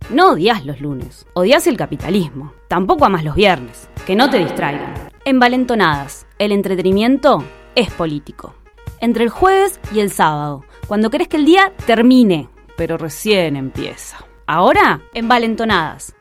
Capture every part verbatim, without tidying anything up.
No odias los lunes, odias el capitalismo. Tampoco amas los viernes, que no te distraigan. Envalentonadas, el entretenimiento es político. Entre el jueves y el sábado, cuando querés que el día termine, pero recién empieza. Ahora, Envalentonadas.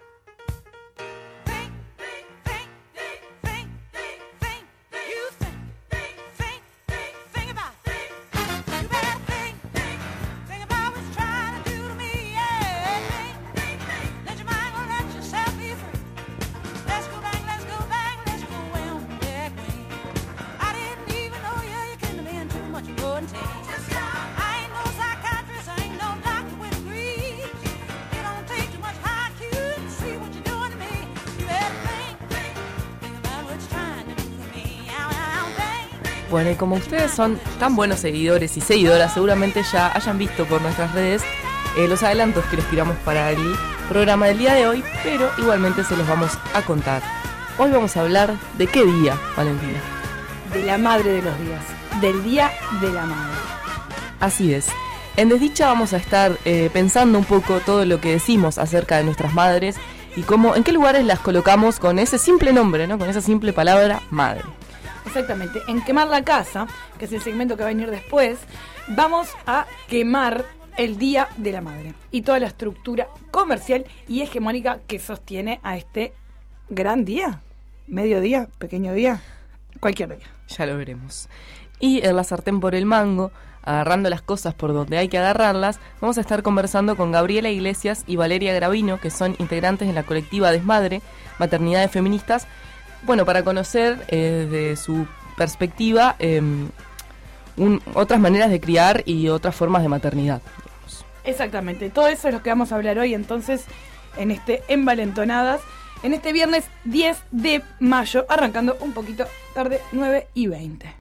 Bueno, y como ustedes son tan buenos seguidores y seguidoras, seguramente ya hayan visto por nuestras redes eh, los adelantos que les tiramos para el programa del día de hoy, pero igualmente se los vamos a contar. Hoy vamos a hablar de qué día, Valentina. De la madre de los días, del Día de la Madre. Así es. En Desdicha vamos a estar eh, pensando un poco todo lo que decimos acerca de nuestras madres y cómo, en qué lugares las colocamos con ese simple nombre, ¿no? Con esa simple palabra, madre. Exactamente, en Quemar la Casa, que es el segmento que va a venir después, vamos a quemar el Día de la Madre y toda la estructura comercial y hegemónica que sostiene a este gran día, medio día, pequeño día, cualquier día. Ya lo veremos. Y en la sartén por el mango, agarrando las cosas por donde hay que agarrarlas, vamos a estar conversando con Gabriela Iglesias y Valeria Gravino, que son integrantes en la colectiva Desmadre, Maternidades Feministas. Bueno, para conocer eh, desde su perspectiva eh, un, otras maneras de criar y otras formas de maternidad. Digamos. Exactamente, todo eso es lo que vamos a hablar hoy entonces en este Envalentonadas, en este viernes diez de mayo, arrancando un poquito tarde, nueve y veinte.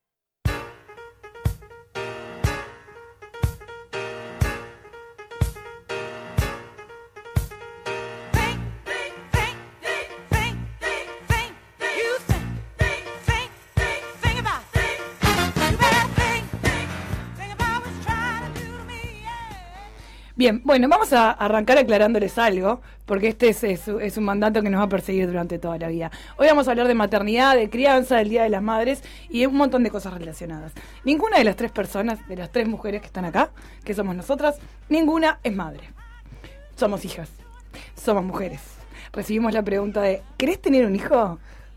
Bien, bueno, vamos a arrancar aclarándoles algo, porque este es, es, es un mandato que nos va a perseguir durante toda la vida. Hoy vamos a hablar de maternidad, de crianza, del Día de las Madres y de un montón de cosas relacionadas. Ninguna de las tres personas, de las tres mujeres que están acá, que somos nosotras, ninguna es madre. Somos hijas, somos mujeres. Recibimos la pregunta de, ¿querés tener un hijo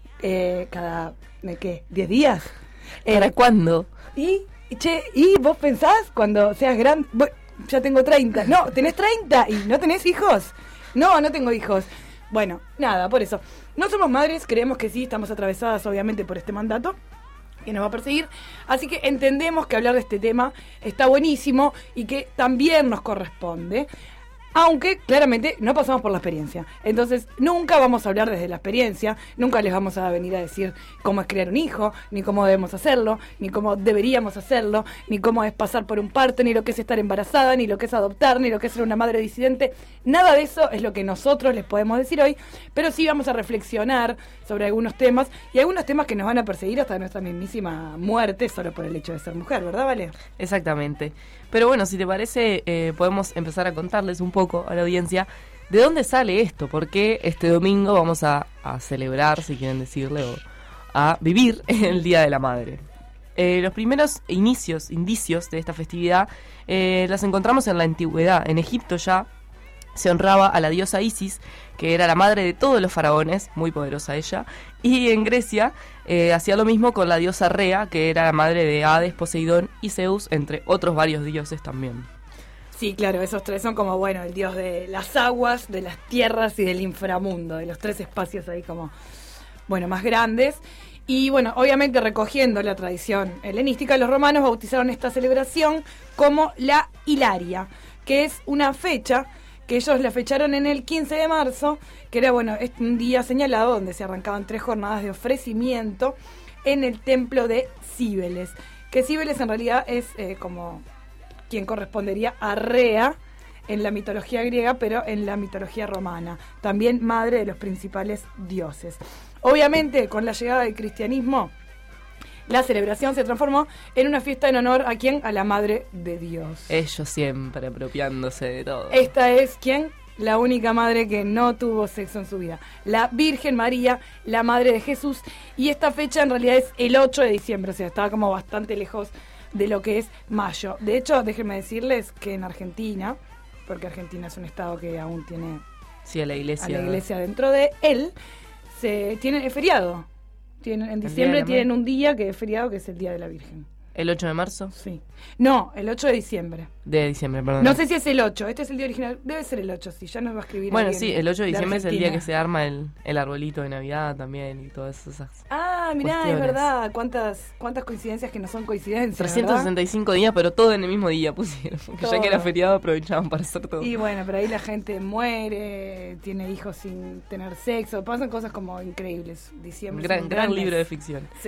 eh, cada, ¿de qué? ¿diez días? ¿Para eh, cuándo? Y, che, ¿y vos pensás cuando seas grande? Ya tengo treinta. No, ¿tenés treinta? ¿Y no tenés hijos? No, no tengo hijos. Bueno, nada, por eso. No somos madres, creemos que sí, estamos atravesadas obviamente por este mandato que nos va a perseguir. Así que entendemos que hablar de este tema está buenísimo y que también nos corresponde. Aunque claramente no pasamos por la experiencia. Entonces nunca vamos a hablar desde la experiencia, nunca les vamos a venir a decir cómo es criar un hijo, ni cómo debemos hacerlo, ni cómo deberíamos hacerlo, ni cómo es pasar por un parto, ni lo que es estar embarazada, ni lo que es adoptar, ni lo que es ser una madre disidente. Nada de eso es lo que nosotros les podemos decir hoy, pero sí vamos a reflexionar sobre algunos temas y algunos temas que nos van a perseguir hasta nuestra mismísima muerte solo por el hecho de ser mujer, ¿verdad, Vale? Exactamente. Pero bueno, si te parece, eh, podemos empezar a contarles un poco a la audiencia de dónde sale esto, porque este domingo vamos a, a celebrar, si quieren decirle, o a vivir el Día de la Madre. Eh, los primeros inicios, indicios de esta festividad, eh, las encontramos en la antigüedad. En Egipto ya se honraba a la diosa Isis, que era la madre de todos los faraones, muy poderosa ella, y en Grecia eh, hacía lo mismo con la diosa Rea, que era la madre de Hades, Poseidón y Zeus, entre otros varios dioses también. Sí, claro, esos tres son como, bueno, el dios de las aguas, de las tierras y del inframundo, de los tres espacios ahí como, bueno, más grandes. Y bueno, obviamente recogiendo la tradición helenística, los romanos bautizaron esta celebración como la Hilaria, que es una fecha que ellos la fecharon en el quince de marzo, que era, bueno, es un día señalado donde se arrancaban tres jornadas de ofrecimiento en el templo de Cíbeles, que Cíbeles en realidad es eh, como quien correspondería a Rea en la mitología griega, pero en la mitología romana, también madre de los principales dioses. Obviamente, con la llegada del cristianismo, la celebración se transformó en una fiesta en honor a ¿quién? A la Madre de Dios. Ellos siempre apropiándose de todo. Esta es ¿quién? la única madre que no tuvo sexo en su vida. La Virgen María, la madre de Jesús. Y esta fecha en realidad es el ocho de diciembre, o sea, estaba como bastante lejos de lo que es mayo. De hecho, déjenme decirles que en Argentina, porque Argentina es un estado que aún tiene sí, a la iglesia, a la iglesia dentro de él, se tiene es feriado. Tienen, en diciembre de tienen un día que es feriado, que es el Día de la Virgen. ¿El ocho de marzo? Sí. No, el ocho de diciembre. De diciembre, perdón. No sé si es el ocho, este es el día original. Debe ser el ocho, sí, ya nos va a escribir. Bueno, sí, el ocho de diciembre de es el día que se arma el, el arbolito de Navidad también y todas esas. Ah, mirá, cuestiones. Es verdad. ¿Cuántas, cuántas coincidencias que no son coincidencias? trescientos sesenta y cinco días, pero todo en el mismo día pusieron. Porque Todo. ya que era feriado aprovechaban para hacer todo. Y bueno, pero ahí la gente muere, tiene hijos sin tener sexo, pasan cosas como increíbles. Diciembre. Gran, es un gran mes. libro de ficción. Sí.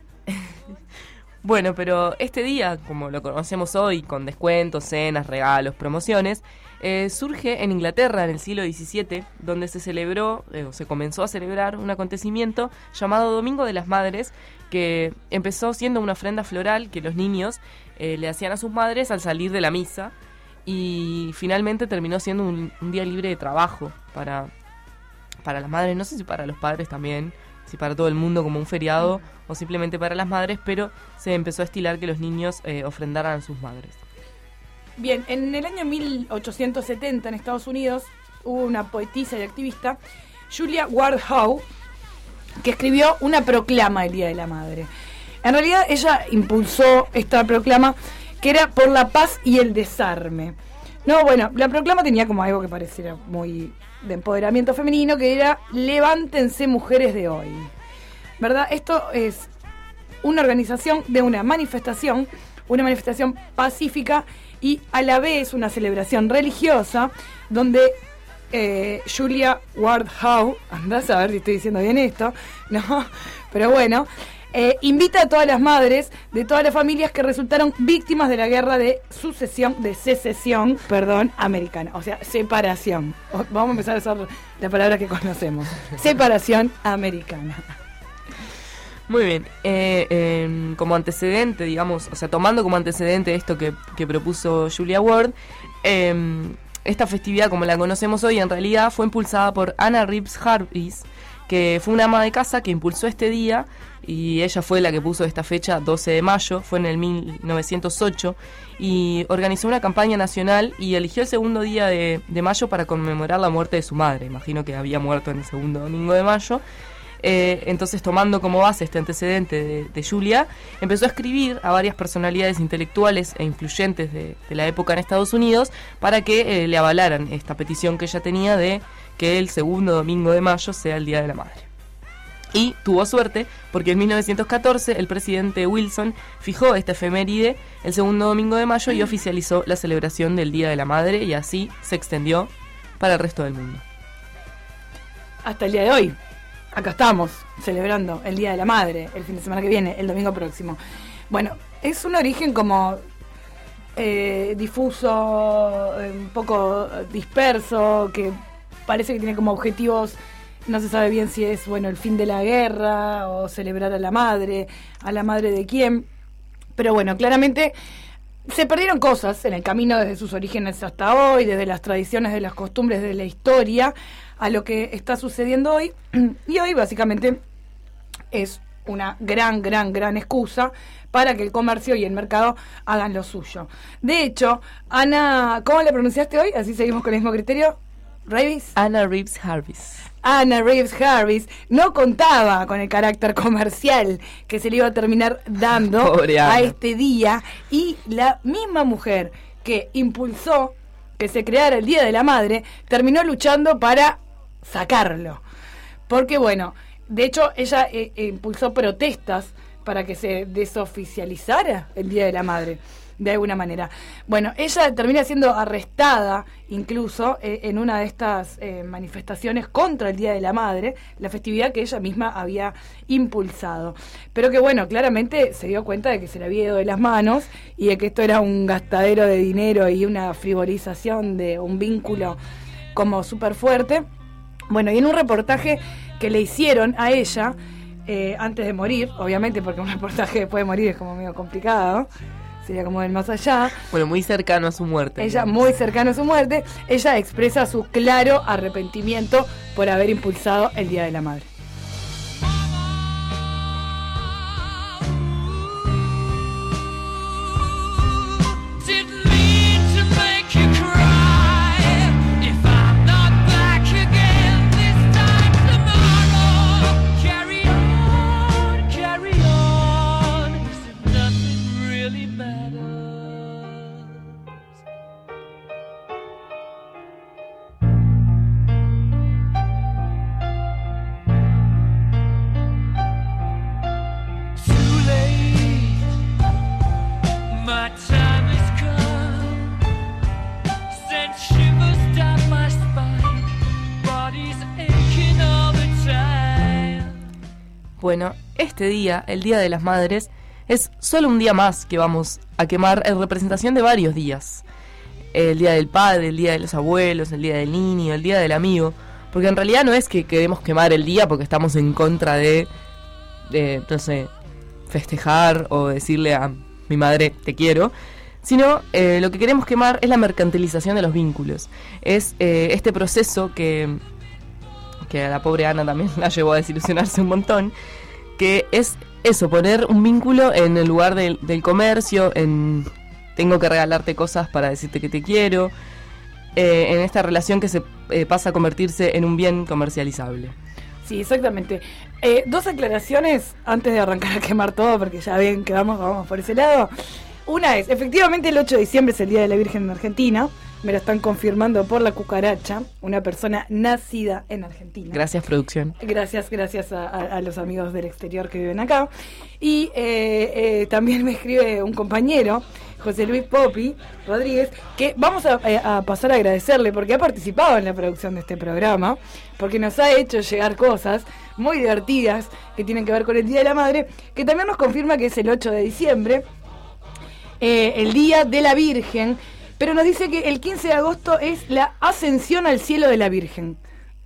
Bueno, pero este día, como lo conocemos hoy, con descuentos, cenas, regalos, promociones, eh, surge en Inglaterra en el siglo diecisiete, donde se celebró, eh, o se comenzó a celebrar un acontecimiento llamado Domingo de las Madres, que empezó siendo una ofrenda floral que los niños eh, le hacían a sus madres al salir de la misa, y finalmente terminó siendo un, un día libre de trabajo para, para las madres, no sé si para los padres también, si para todo el mundo como un feriado o simplemente para las madres, pero se empezó a estilar que los niños eh, ofrendaran a sus madres. Bien, en el año mil ochocientos setenta en Estados Unidos hubo una poetisa y activista, Julia Ward Howe, que escribió una proclama el Día de la Madre. En realidad ella impulsó esta proclama que era por la paz y el desarme. No, bueno, la proclama tenía como algo que pareciera muy de empoderamiento femenino, que era levántense mujeres de hoy, ¿verdad? Esto es una organización de una manifestación, una manifestación pacífica y a la vez una celebración religiosa donde eh, Julia Ward Howe, andás a ver si estoy diciendo bien esto, no, pero bueno, Eh, invita a todas las madres de todas las familias que resultaron víctimas de la guerra de sucesión, de secesión, perdón, americana, o sea, separación. O, vamos a empezar a usar la palabra que conocemos, separación americana. Muy bien, eh, eh, como antecedente, digamos, o sea, tomando como antecedente esto que, que propuso Julia Ward, eh, esta festividad como la conocemos hoy en realidad fue impulsada por Anna Reeves Harvis, que fue una ama de casa que impulsó este día, y ella fue la que puso esta fecha, doce de mayo, fue en el mil novecientos ocho, y organizó una campaña nacional y eligió el segundo día de, de mayo para conmemorar la muerte de su madre. Imagino que había muerto en el segundo domingo de mayo. Eh, entonces, tomando como base este antecedente de, de Julia, empezó a escribir a varias personalidades intelectuales e influyentes de, de la época en Estados Unidos para que eh, le avalaran esta petición que ella tenía de que el segundo domingo de mayo sea el Día de la Madre. Y tuvo suerte, porque en mil novecientos catorce el presidente Wilson fijó esta efeméride el segundo domingo de mayo y oficializó la celebración del Día de la Madre, y así se extendió para el resto del mundo. Hasta el día de hoy, acá estamos celebrando el Día de la Madre, el fin de semana que viene, el domingo próximo. Bueno, es un origen como eh, difuso, eh, un poco disperso, que parece que tiene como objetivos. No se sabe bien si es, bueno, el fin de la guerra o celebrar a la madre, a la madre de quién. Pero bueno, claramente se perdieron cosas en el camino desde sus orígenes hasta hoy, desde las tradiciones, de las costumbres, de la historia, a lo que está sucediendo hoy. Y hoy básicamente es una gran, gran, gran excusa para que el comercio y el mercado hagan lo suyo. De hecho, Ana, ¿cómo le pronunciaste hoy? Así seguimos con el mismo criterio. ¿Reeves? Anna Reeves Harvis. Anna Reeves Harvis no contaba con el carácter comercial que se le iba a terminar dando a este día, y la misma mujer que impulsó que se creara el Día de la Madre terminó luchando para sacarlo, porque bueno, de hecho ella eh, impulsó protestas para que se desoficializara el Día de la Madre de alguna manera. Bueno, ella termina siendo arrestada incluso eh, en una de estas eh, manifestaciones contra el Día de la Madre, la festividad que ella misma había impulsado. Pero que bueno, claramente se dio cuenta de que se le había ido de las manos y de que esto era un gastadero de dinero y una frivolización de un vínculo como súper fuerte. Bueno, y en un reportaje que le hicieron a ella eh, antes de morir, obviamente, porque un reportaje después de morir es como medio complicado, sería como del más allá. Bueno, muy cercano a su muerte. Ella, digamos. muy cercana a su muerte, ella expresa su claro arrepentimiento por haber impulsado el Día de la Madre. Bueno, este día, el Día de las Madres, es solo un día más que vamos a quemar en representación de varios días. El Día del Padre, el Día de los Abuelos, el Día del Niño, el Día del Amigo. Porque en realidad no es que queremos quemar el día porque estamos en contra de, de no sé, festejar o decirle a mi madre te quiero, sino eh, lo que queremos quemar es la mercantilización de los vínculos. Es eh, este proceso que... que a la pobre Ana también la llevó a desilusionarse un montón, que es eso, poner un vínculo en el lugar del, del comercio, en tengo que regalarte cosas para decirte que te quiero, eh, en esta relación que se eh, pasa a convertirse en un bien comercializable. Sí, exactamente. Eh, dos aclaraciones antes de arrancar a quemar todo, porque ya ven que vamos, vamos por ese lado. Una es, efectivamente el ocho de diciembre es el Día de la Virgen en Argentina. Me lo están confirmando por la cucaracha, una persona nacida en Argentina. Gracias, producción. Gracias, gracias a, a, a los amigos del exterior que viven acá. Y eh, eh, también me escribe un compañero, José Luis Popi Rodríguez, que vamos a, a pasar a agradecerle porque ha participado en la producción de este programa, porque nos ha hecho llegar cosas muy divertidas que tienen que ver con el Día de la Madre, que también nos confirma que es el ocho de diciembre, eh, el Día de la Virgen. Pero nos dice que el quince de agosto es la ascensión al cielo de la Virgen.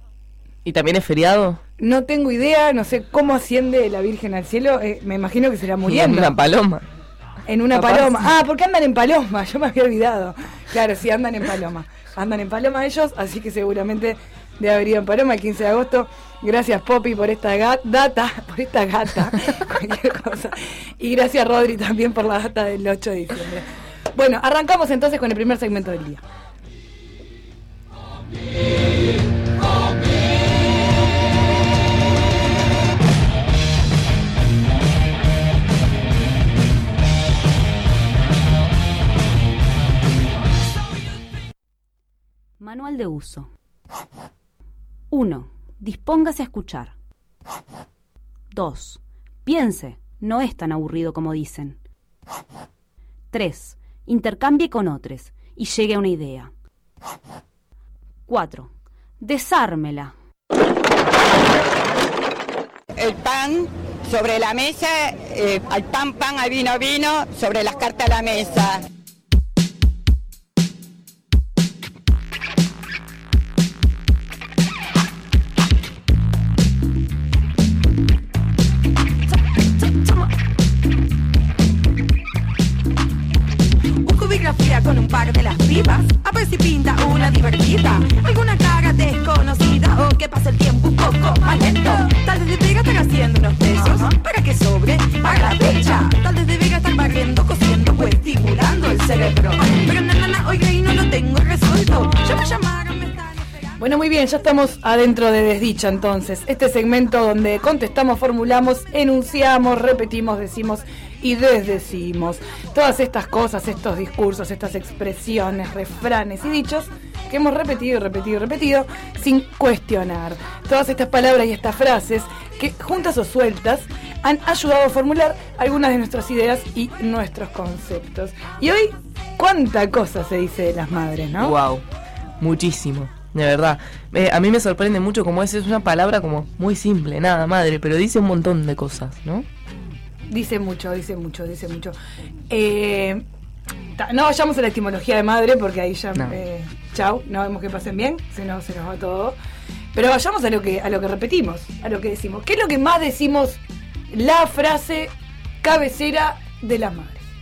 ¿Y también es feriado? No tengo idea, no sé cómo asciende la Virgen al cielo. Eh, me imagino que será muriendo. En una paloma. En una Capaz. paloma. Ah, porque andan en paloma, yo me había olvidado. Claro, sí, andan en paloma. Andan en paloma ellos, así que seguramente debe haber ido en paloma el quince de agosto. Gracias, Poppy, por esta ga- data, por esta gata, cualquier cosa. Y gracias, Rodri, también por la data del ocho de diciembre. Bueno, arrancamos entonces con el primer segmento del día. Manual de uso. uno. Dispóngase a escuchar. dos. Piense, no es tan aburrido como dicen. tres. Intercambie con otros y llegue a una idea. cuatro. Desármela. El pan sobre la mesa, eh, al pan pan, al vino vino, sobre las cartas a la mesa. Con un par de las pibas, a ver si pinta una divertida, alguna cara desconocida o que pase el tiempo un poco más lento. Tal vez debería estar haciendo unos besos para que sobre para la fecha. Tal vez debería estar barriendo, cosiendo o estimulando el cerebro. Pero no, no, no, oiga, y no lo tengo resuelto. Ya me llamaron, me están esperando. Bueno, muy bien, ya estamos adentro de Desdicha entonces. Este segmento donde contestamos, formulamos, enunciamos, repetimos, decimos y desdecimos. Todas estas cosas, estos discursos, estas expresiones, refranes y dichos que hemos repetido y repetido y repetido sin cuestionar. Todas estas palabras y estas frases que juntas o sueltas han ayudado a formular algunas de nuestras ideas y nuestros conceptos. Y hoy, cuánta cosa se dice de las madres, ¿no? Wow, muchísimo, de verdad. Eh, a mí me sorprende mucho como es, es una palabra como muy simple, nada, madre, pero dice un montón de cosas, ¿no? Dice mucho, dice mucho, dice mucho. Eh, ta, no vayamos a la etimología de madre porque ahí ya, No. eh, chau, no vemos que pasen bien, si no se nos va todo. Pero vayamos a lo que a lo que repetimos, a lo que decimos. ¿Qué es lo que más decimos? La frase cabecera de las madres.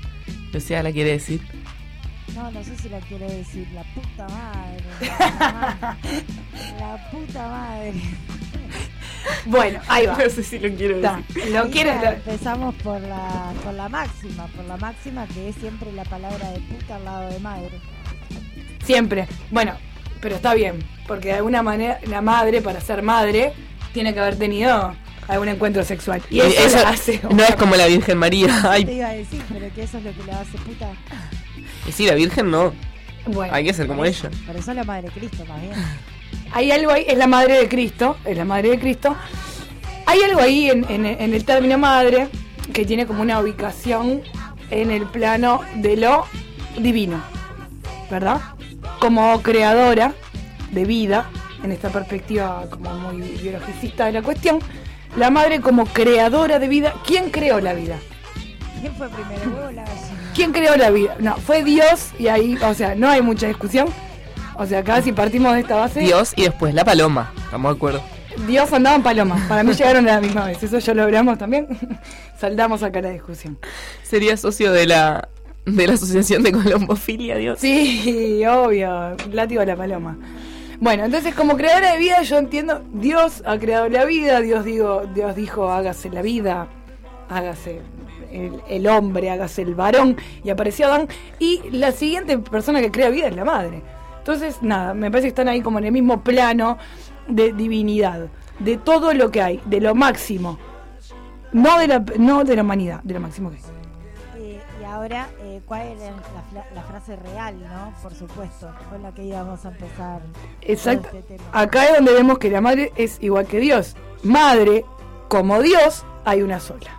Lucía la quiere decir. No, no sé si la quiero decir. La puta madre. La, madre, la puta madre. Bueno, ahí va. No sé si lo quiero Está. decir. Lo Y quieres. ya empezamos por la, por la máxima, por la máxima que es siempre la palabra de puta al lado de madre. Siempre. Bueno, pero está bien. Porque de alguna manera la madre, para ser madre, tiene que haber tenido algún encuentro sexual. Y Y eso, eso la hace. no es como la Virgen María. Te Ay, iba a decir, pero que eso es lo que le hace puta. y sí, la Virgen no. Bueno, Hay que ser como ella. Por eso es la madre de Cristo, más bien. hay algo ahí, es la madre de Cristo, es la madre de Cristo. Hay algo ahí en, en, en el término madre que tiene como una ubicación en el plano de lo divino, ¿verdad? Como creadora de vida, en esta perspectiva como muy biologicista de la cuestión, la madre como creadora de vida. ¿Quién creó la vida? ¿Quién fue primero, el huevo o la gallina? ¿Quién creó la vida? No, fue Dios y ahí, o sea, no hay mucha discusión. O sea, acá si partimos de esta base... Dios y después la paloma. Estamos de acuerdo. Dios andaba en paloma. Para mí llegaron a la misma vez. Eso ya lo hablamos también. Saldamos acá la discusión. Sería socio de la de la Asociación de Colombofilia, Dios. Sí, obvio. Látigo a la paloma. Bueno, entonces como creadora de vida yo entiendo, Dios ha creado la vida, Dios digo, Dios dijo hágase la vida, hágase el, el hombre, hágase el varón, y apareció Adán, y la siguiente persona que crea vida es la madre. Entonces, nada, me parece que están ahí como en el mismo plano de divinidad, de todo lo que hay, de lo máximo, no de la, no de la humanidad, de lo máximo que hay. Eh, y ahora, eh, ¿cuál era la, la frase real, no? Por supuesto, con la que íbamos a empezar. Exacto. Este tema. Acá es donde vemos que la madre es igual que Dios. Madre, como Dios, hay una sola.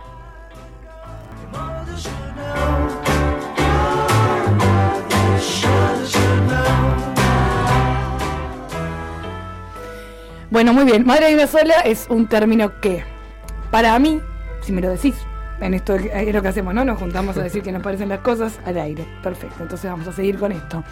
Bueno, muy bien. Madre hay una sola es un término que, para mí, si me lo decís, en esto es lo que hacemos, ¿no? Nos juntamos a decir que nos parecen las cosas al aire. Perfecto, entonces vamos a seguir con esto.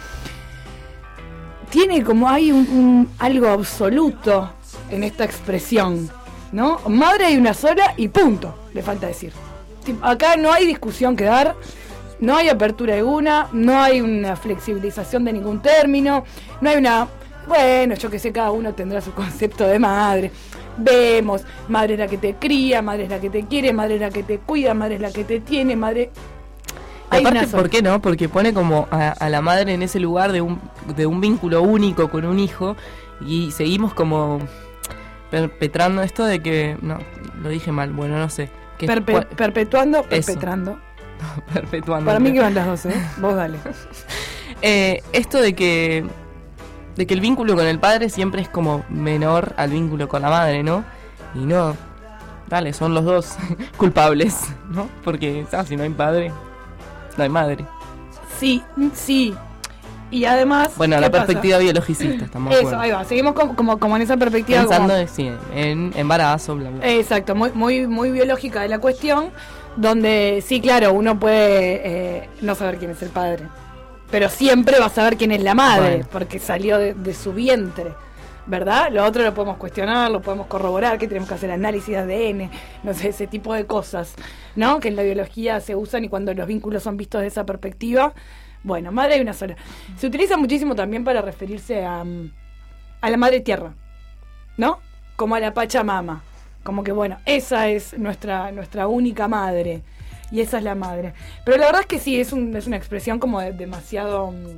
Tiene como hay un, un algo absoluto en esta expresión, ¿no? Madre hay una sola y punto, le falta decir. Acá no hay discusión que dar, no hay apertura alguna, no hay una flexibilización de ningún término, no hay una... Bueno, yo que sé, cada uno tendrá su concepto de madre. Vemos, madre es la que te cría, madre es la que te quiere, madre es la que te cuida, madre es la que te tiene, madre... Y aparte, ¿por qué no? Porque pone como a, a la madre en ese lugar de un, de un vínculo único con un hijo, y seguimos como perpetrando esto de que... No, lo dije mal, bueno, no sé. Que Perpe- es, perpetuando, Eso. perpetrando. perpetuando. Para mí que van las dos, ¿eh? Vos dale. Eh, esto de que de que el vínculo con el padre siempre es como menor al vínculo con la madre, ¿no? Y no, dale, son los dos culpables, ¿no? Porque, ¿sabes? Si no hay padre, no hay madre. Sí, sí. Y además... Bueno, ¿qué la pasa? perspectiva biologicista, estamos de Eso, acuerdo. ahí va. Seguimos como, como, como en esa perspectiva. Pensando como- sí, en embarazo, bla, bla. Exacto, muy, muy, muy biológica de la cuestión, donde sí, claro, uno puede eh, no saber quién es el padre, pero siempre va a saber quién es la madre, Bueno. porque salió de, de su vientre, ¿verdad? Lo otro lo podemos cuestionar, lo podemos corroborar, que tenemos que hacer análisis de A D N, no sé, ese tipo de cosas, ¿no? Que en la biología se usan y cuando los vínculos son vistos de esa perspectiva, bueno, madre hay una sola. Se utiliza muchísimo también para referirse a, mm, a la madre tierra, ¿no? Como a la Pachamama. Como que, bueno, esa es nuestra nuestra única madre. Y esa es la madre. Pero la verdad es que sí, es, un, es una expresión como de, demasiado... mm,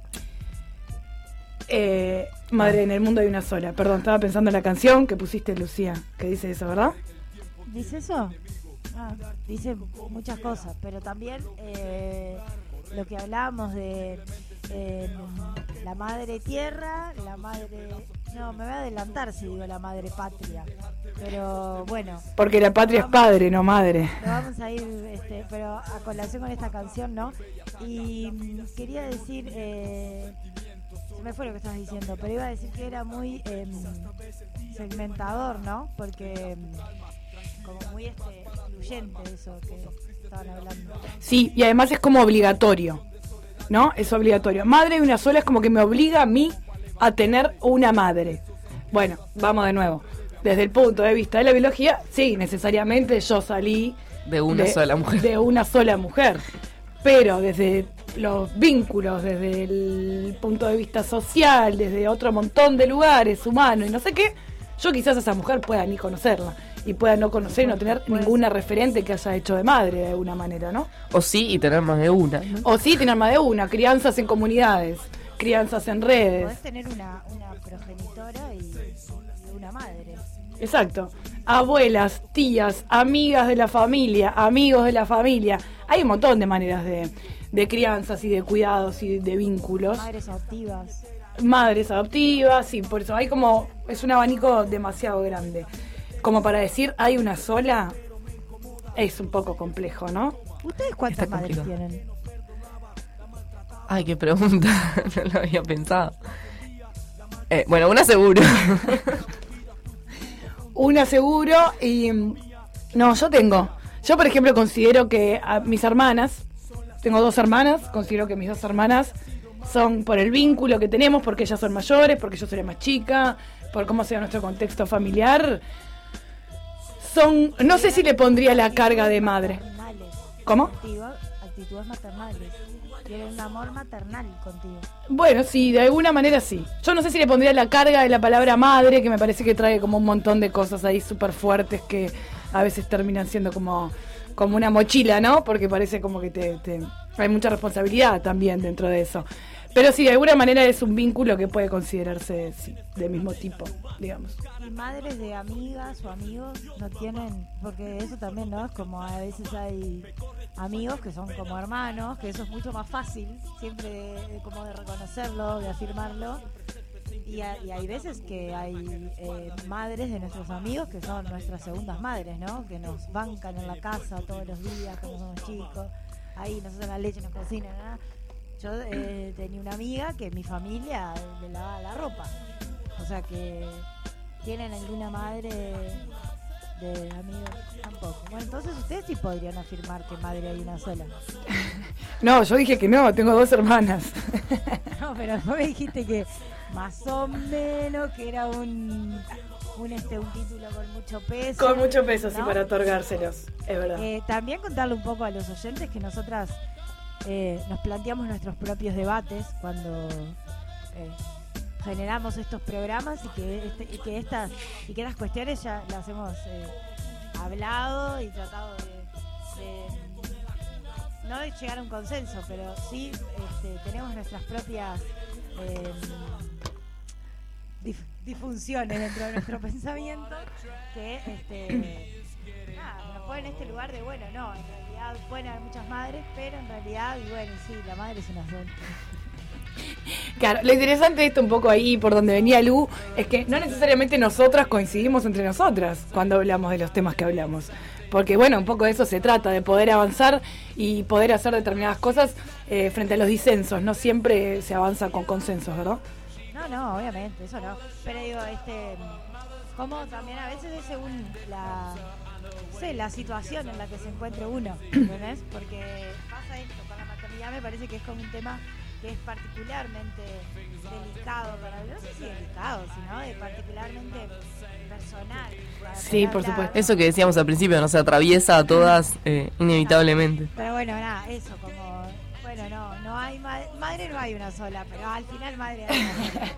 eh, madre en el mundo hay una sola. Perdón, estaba pensando en la canción que pusiste, Lucía, que dice eso, ¿verdad? ¿Dice eso? Ah, dice muchas cosas, pero también eh, lo que hablábamos de eh, la madre tierra, la madre... No, me voy a adelantar si digo la madre patria, pero bueno. Porque la patria es padre, no madre. Lo vamos a ir, este, pero a colación con esta canción, ¿no? Y mm, quería decir... Eh, se me fue lo que estabas diciendo, pero iba a decir que era muy eh, segmentador, ¿no? Porque mm, como muy este, excluyente eso que estaban hablando. Sí, y además es como obligatorio, ¿no? Es obligatorio. Madre hay una sola es como que me obliga a mí a tener una madre. Bueno, vamos de nuevo. Desde el punto de vista de la biología, sí, necesariamente yo salí De una sola mujer. De una sola mujer. pero desde los vínculos, desde el punto de vista social, desde otro montón de lugares humanos y no sé qué, yo quizás a esa mujer pueda ni conocerla y pueda no conocer y no tener ninguna referente que haya hecho de madre de alguna manera, ¿no? O sí, y tener más de una, ¿no? O sí, tener más de una, crianzas en comunidades, crianzas en redes. Podés tener una, una progenitora y, y una madre. Exacto. Abuelas, tías, amigas de la familia, amigos de la familia. Hay un montón de maneras de, de crianzas y de cuidados y de, de vínculos. Madres adoptivas. Madres adoptivas, sí, por eso hay como, es un abanico demasiado grande. Como para decir, hay una sola, es un poco complejo, ¿no? ¿Ustedes cuántas Está madres complicado. tienen? Ay, qué pregunta, no lo había pensado. Eh, bueno, una seguro. Una seguro y... No, yo tengo. Yo, por ejemplo, considero que a mis hermanas, tengo dos hermanas, considero que mis dos hermanas son por el vínculo que tenemos, porque ellas son mayores, porque yo soy la más chica, por cómo sea nuestro contexto familiar. Son, no sé si le pondría la carga de madre. Maternales. ¿Cómo? Actitud- actitudes maternales. Tienen un amor maternal contigo. Bueno, sí, de alguna manera sí. Yo no sé si le pondría la carga de la palabra madre, que me parece que trae como un montón de cosas ahí súper fuertes que a veces terminan siendo como, como una mochila, ¿no? Porque parece como que te, te hay mucha responsabilidad también dentro de eso. Pero sí, de alguna manera es un vínculo que puede considerarse sí, del mismo tipo, digamos. Y madres de amigas o amigos no tienen, porque eso también, ¿no? Es como a veces hay amigos que son como hermanos, que eso es mucho más fácil, siempre de, de como de reconocerlo, de afirmarlo. Y, a- y hay veces que hay eh, madres de nuestros amigos que son nuestras segundas madres, ¿no? Que nos bancan en la casa todos los días cuando somos chicos, ahí nos hacen la leche, nos cocinan, ¿no? Yo eh, tenía una amiga que mi familia le lavaba la ropa. O sea que tienen alguna madre de amigos tampoco. Bueno, entonces ustedes sí podrían afirmar que madre hay una sola. No, yo dije que no, tengo dos hermanas. No, pero después me dijiste que más o menos que era un un este un título con mucho peso. Con mucho peso, sí, ¿no? para otorgárselos, es verdad. Eh, también contarle un poco a los oyentes que nosotras eh, nos planteamos nuestros propios debates cuando eh, generamos estos programas y que este, y que estas y que estas cuestiones ya las hemos eh, hablado y tratado de, de no de llegar a un consenso, pero sí este, tenemos nuestras propias eh, dif- disfunciones dentro de nuestro pensamiento que este nada, nos ponen en este lugar de bueno, no, en realidad pueden haber muchas madres, pero en realidad, y bueno, sí, la madre es una sola. Claro, lo interesante de esto un poco ahí por donde venía Lu es que no necesariamente nosotras coincidimos entre nosotras cuando hablamos de los temas que hablamos. Porque bueno, un poco de eso se trata, de poder avanzar y poder hacer determinadas cosas eh, frente a los disensos. No siempre se avanza con consensos, ¿verdad? No, no, obviamente, eso no. Pero digo, este, como también a veces es según la, no sé, la situación en la que se encuentre uno, ¿entendés? Porque pasa esto, con la maternidad me parece que es como un tema que es particularmente delicado para, no sé si delicado, sino de particularmente personal. para Sí, poder por hablar. supuesto. Eso que decíamos al principio, no se atraviesa a todas eh, inevitablemente. Pero bueno, nada, eso, como, bueno, no, no hay ma- madre, no hay una sola, pero al final madre hay una sola.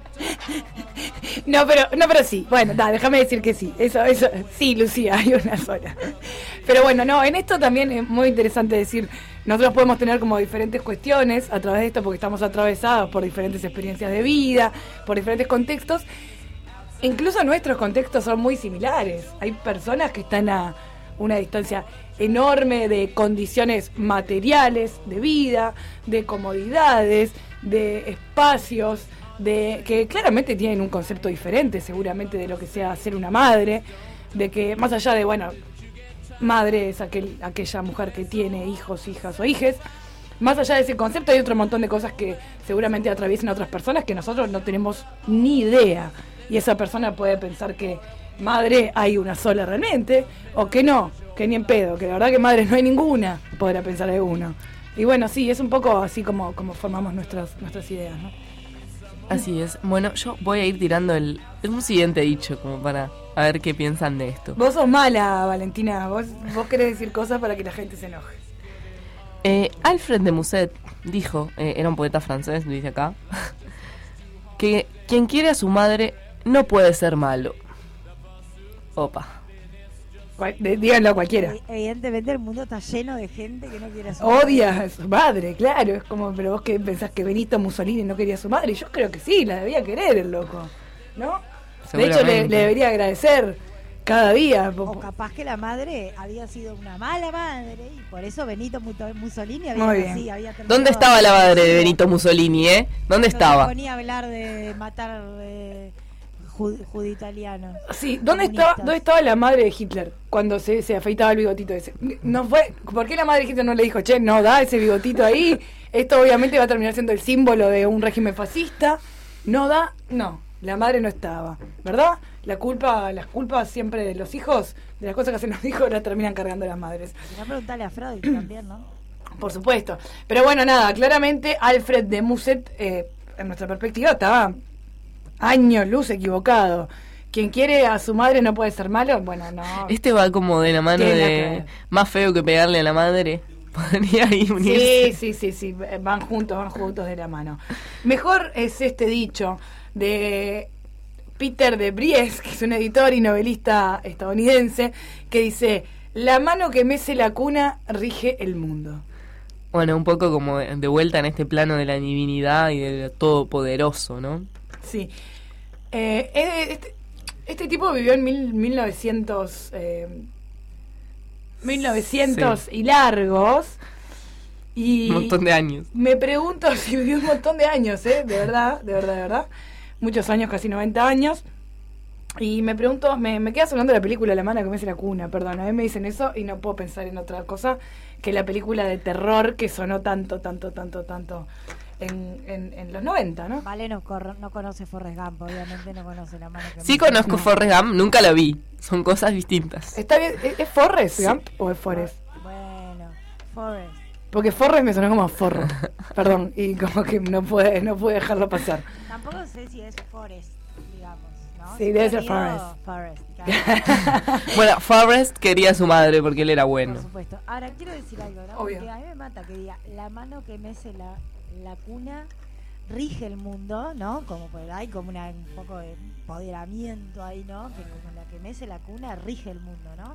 No, pero no, pero sí. Bueno, da, déjame decir que sí. Eso, eso, sí, Lucía, hay una sola. Pero bueno, no, en esto también es muy interesante decir, nosotros podemos tener como diferentes cuestiones a través de esto porque estamos atravesados por diferentes experiencias de vida, por diferentes contextos. Incluso nuestros contextos son muy similares. Hay personas que están a una distancia enorme de condiciones materiales, de vida, de comodidades, de espacios, de que claramente tienen un concepto diferente seguramente de lo que sea ser una madre, de que más allá de, bueno, madre es aquel, aquella mujer que tiene hijos, hijas o hijes, más allá de ese concepto hay otro montón de cosas que seguramente atraviesan a otras personas que nosotros no tenemos ni idea. Y esa persona puede pensar que madre hay una sola realmente, o que no, que ni en pedo, que la verdad que madre no hay ninguna, podrá pensar alguno. Y bueno, sí, es un poco así como, como formamos nuestras, nuestras ideas, ¿no? Así es. Bueno, yo voy a ir tirando el, un siguiente dicho como para a ver qué piensan de esto. Vos sos mala, Valentina, vos, vos querés decir cosas para que la gente se enoje. Eh, Alfred de Musset dijo, eh, era un poeta francés, dice acá, que quien quiere a su madre no puede ser malo. Opa. Cual- de- díganlo a cualquiera. E- Evidentemente el mundo está lleno de gente que no quiere a su Odia a su madre, claro. Es como, pero vos que pensás que Benito Mussolini no quería a su madre. Yo creo que sí, la debía querer el loco. ¿No? De hecho, le, Seguramente. le debería agradecer cada día. O capaz que la madre había sido una mala madre y por eso Benito Muto- Mussolini había, Muy bien. sí, había terminado- ¿Dónde estaba la madre de Benito Mussolini, eh? ¿Dónde No se estaba? ponía a hablar de matar eh, jud- juditalianos. Sí, ¿dónde comunistas. estaba, ¿dónde estaba la madre de Hitler cuando se, se afeitaba el bigotito ese? No fue, ¿por qué la madre de Hitler no le dijo, che, no da ese bigotito ahí? Esto obviamente va a terminar siendo el símbolo de un régimen fascista. No da, no, la madre no estaba, ¿verdad? La culpa, las culpas siempre de los hijos, de las cosas que hacen los hijos, las terminan cargando las madres. Si no, preguntarle a Freud también, ¿no? Por supuesto. Pero bueno, nada, claramente Alfred de Musset, eh, en nuestra perspectiva, estaba años luz equivocado. Quien quiere a su madre no puede ser malo. Bueno, no. Este va como de la mano Tiene nada que de ver. más feo que pegarle a la madre. Podría ahí unirse. Sí, sí, sí, sí, van juntos, van juntos de la mano. Mejor es este dicho de Peter de Vries, que es un editor y novelista estadounidense, que dice: la mano que mece la cuna rige el mundo. Bueno, un poco como de, de vuelta en este plano de la divinidad y del todopoderoso, ¿no? Sí. Eh, eh, este, este tipo vivió en mil, mil novecientos... Eh, mil novecientos Sí. y largos. Y Un montón de años. me pregunto si vivió un montón de años, ¿eh? De verdad, de verdad, de verdad. Muchos años, casi noventa años. Y me pregunto, me, me quedas hablando de la película La mano que me hace la cuna, perdón, a mí me dicen eso y no puedo pensar en otra cosa que la película de terror que sonó tanto, tanto, tanto, tanto en, en, en los noventa, ¿no? Vale, no, corro- no conoce Forrest Gump, obviamente no conoce la mano que Sí me- conozco Forrest Gump, nunca la vi. Son cosas distintas. ¿Está bien? ¿Es, es Forrest Gump o es Forrest? Bueno, Forrest. Porque Forrest me sonó como a forro, perdón, y como que no puede, no puede dejarlo pasar. Tampoco sé si es Forrest, digamos, ¿no? Sí, Si debe te ser digo Forrest. Forrest, claro. Bueno, Forrest quería a su madre porque él era bueno. Por supuesto. Ahora, quiero decir algo, ¿no? Obvio. Porque a mí me mata que diga, la mano que mece la, la cuna rige el mundo, ¿no? Como pues, hay como una, un poco de empoderamiento ahí, ¿no? Que como la que mece la cuna rige el mundo, ¿no?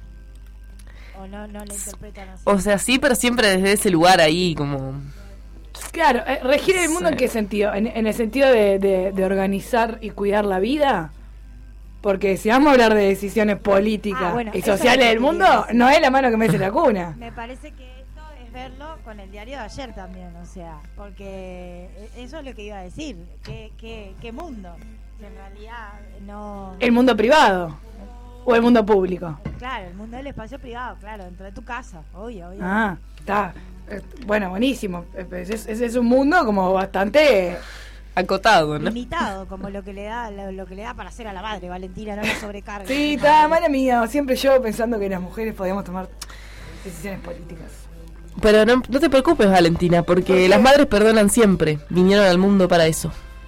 O no, no lo interpretan así. O sea, sí, pero siempre desde ese lugar ahí, como... Claro, eh, regir el mundo Sí. en qué sentido, en, en el sentido de, de, de organizar y cuidar la vida, porque si vamos a hablar de decisiones políticas Ah, bueno, y eso es sociales lo que del mundo, quería decir. no es la mano que mece la cuna. Me parece que esto es verlo con el diario de ayer también, o sea, porque eso es lo que iba a decir. ¿Qué, qué, qué mundo? Que en realidad no. El mundo privado o el mundo público. Claro, el mundo del espacio privado, claro, dentro de tu casa, obvio, obvio. Ah, está. Eh, Bueno, buenísimo. Eh, pues Es, es, es un mundo como bastante... Acotado, ¿no? Limitado, como lo que le da lo, lo que le da para hacer a la madre, Valentina, no la sobrecarga. Sí, está, mala mía. Siempre yo pensando que las mujeres podíamos tomar decisiones políticas. Pero no, no te preocupes, Valentina, porque ¿Por qué? las madres perdonan siempre. Vinieron al mundo para eso.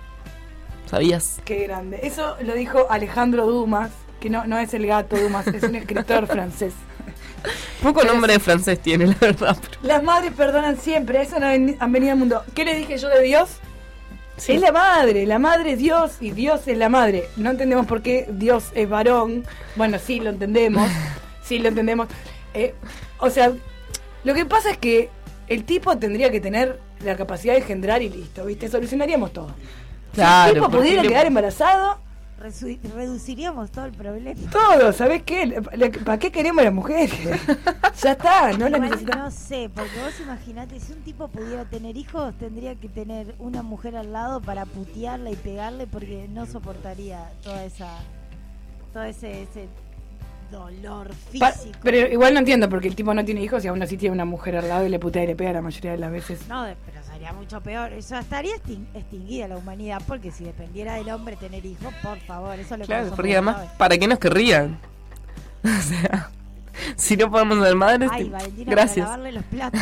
¿Sabías? Qué grande. Eso lo dijo Alejandro Dumas, que no, no es el gato Dumas, es un escritor francés. Poco nombre de francés tiene, la verdad. pero- Las madres perdonan siempre, eso no han han venido al mundo. ¿Qué le dije yo de Dios? Sí. Es la madre, la madre es Dios y Dios es la madre. No entendemos por qué Dios es varón. Bueno, sí lo entendemos, sí lo entendemos. Eh, o sea, lo que pasa es que el tipo tendría que tener la capacidad de engendrar y listo, ¿viste? Solucionaríamos todo. Claro, si el tipo porque pudiera le- quedar embarazado, Resu- reduciríamos todo el problema. todo, ¿sabés qué? Le- le- ¿Para qué queremos a las mujeres? Ya está, no la Igual necesitamos. no sé, porque vos imaginate, si un tipo pudiera tener hijos, tendría que tener una mujer al lado para putearla y pegarle porque no soportaría toda esa, todo ese, ese dolor Pa- físico. pero igual no entiendo porque el tipo no tiene hijos y aún así tiene una mujer al lado y le putea y le pega la mayoría de las veces. No, de- pero sería mucho peor. Eso estaría extin- extinguida la humanidad, porque si dependiera del hombre tener hijos, por favor, eso es lo que Claro, nosotros porque además, sabemos. ¿para qué nos querrían? O sea, si no podemos ser madres, Ay, te- Valentina, gracias. para lavarle los platos.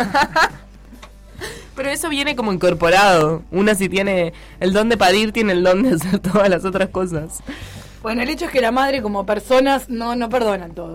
Pero eso viene como incorporado. Una si tiene el don de parir, tiene el don de hacer todas las otras cosas. Bueno, el hecho es que la madre como personas no, no perdonan todo.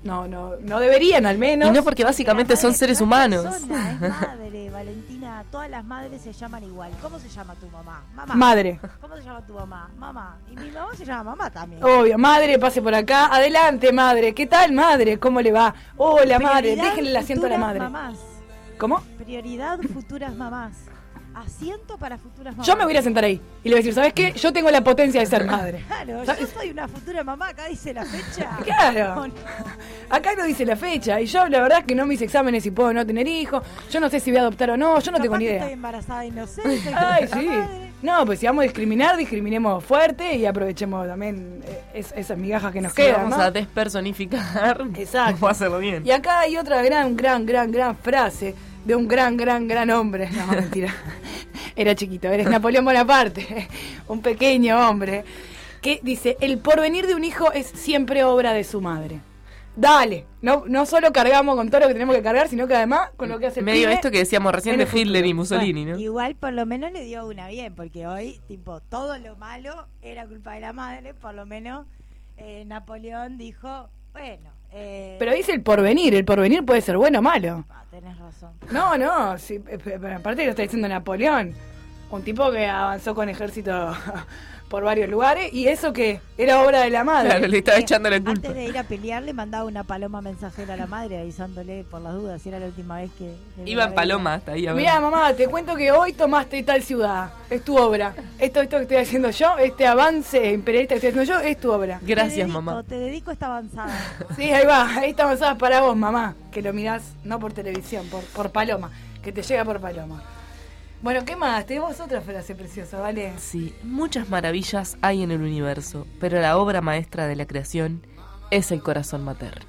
No, no, no deberían al menos. Y no porque básicamente La son madre seres no es humanos. persona, es madre, Valentina. Todas las madres se llaman igual. ¿Cómo se llama tu mamá? Mamá. Madre. ¿Cómo se llama tu mamá? Mamá. Y mi mamá se llama mamá también. Obvio, madre, pase por acá. Adelante, madre. ¿Qué tal, madre? ¿Cómo le va? Hola, madre. Prioridad, Déjenle el asiento a la futuras madre. Mamás. ¿Cómo? Prioridad futuras mamás. Asiento para futuras mamás. Yo me voy a sentar ahí y le voy a decir, ¿sabes qué? Yo tengo la potencia de ser madre. Claro, ¿Sabes? yo soy una futura mamá, acá dice la fecha. Claro. ¿O no? Acá no dice la fecha. Y yo, la verdad, es que no me hice exámenes si puedo no tener hijos. Yo no sé si voy a adoptar o no. Yo no Capaz tengo ni que idea. Estoy embarazada y no sé. Soy Ay, futura sí. madre. No, pues si vamos a discriminar, discriminemos fuerte y aprovechemos también eh, es- esas migajas que nos Sí, quedan, vamos ¿no? a despersonificar. Exacto. Vamos a hacerlo bien. Y acá hay otra gran, gran, gran, gran frase de un gran, gran, gran hombre. No, mentira. Era chiquito, eres Napoleón Bonaparte, un pequeño hombre, que dice, el porvenir de un hijo es siempre obra de su madre. Dale, no, no solo cargamos con todo lo que tenemos que cargar, sino que además con lo que hace el Medio pibe, esto que decíamos recién en de el futuro. Hitler y Mussolini, ¿no? Igual por lo menos le dio una bien, porque hoy, tipo, todo lo malo era culpa de la madre, por lo menos eh, Napoleón dijo, bueno, eh, Pero dice el porvenir, el porvenir puede ser bueno o malo. ah, tenés razón. No, no, sí, eh, pero aparte lo está diciendo Napoleón, un tipo que avanzó con ejército por varios lugares y eso que era obra de la madre. Claro, le estaba Eh, echando la culpa. Antes de ir a pelear le mandaba una paloma mensajera a la madre avisándole por las dudas si era la última vez que... que Iba la en paloma hasta ahí a ver. Mira, mamá, te cuento que hoy tomaste tal ciudad. Es tu obra. Esto, esto que estoy haciendo yo, este avance imperialista que estoy haciendo yo, es tu obra. Te Gracias, dedico, mamá. Este Te dedico esta avanzada. Sí, ahí va. Ahí está avanzada para vos, mamá. Que lo mirás no por televisión, por, por paloma. Que te llega por paloma. Bueno, ¿qué más? Tenemos otra frase preciosa, ¿vale? Sí, muchas maravillas hay en el universo, pero la obra maestra de la creación es el corazón materno.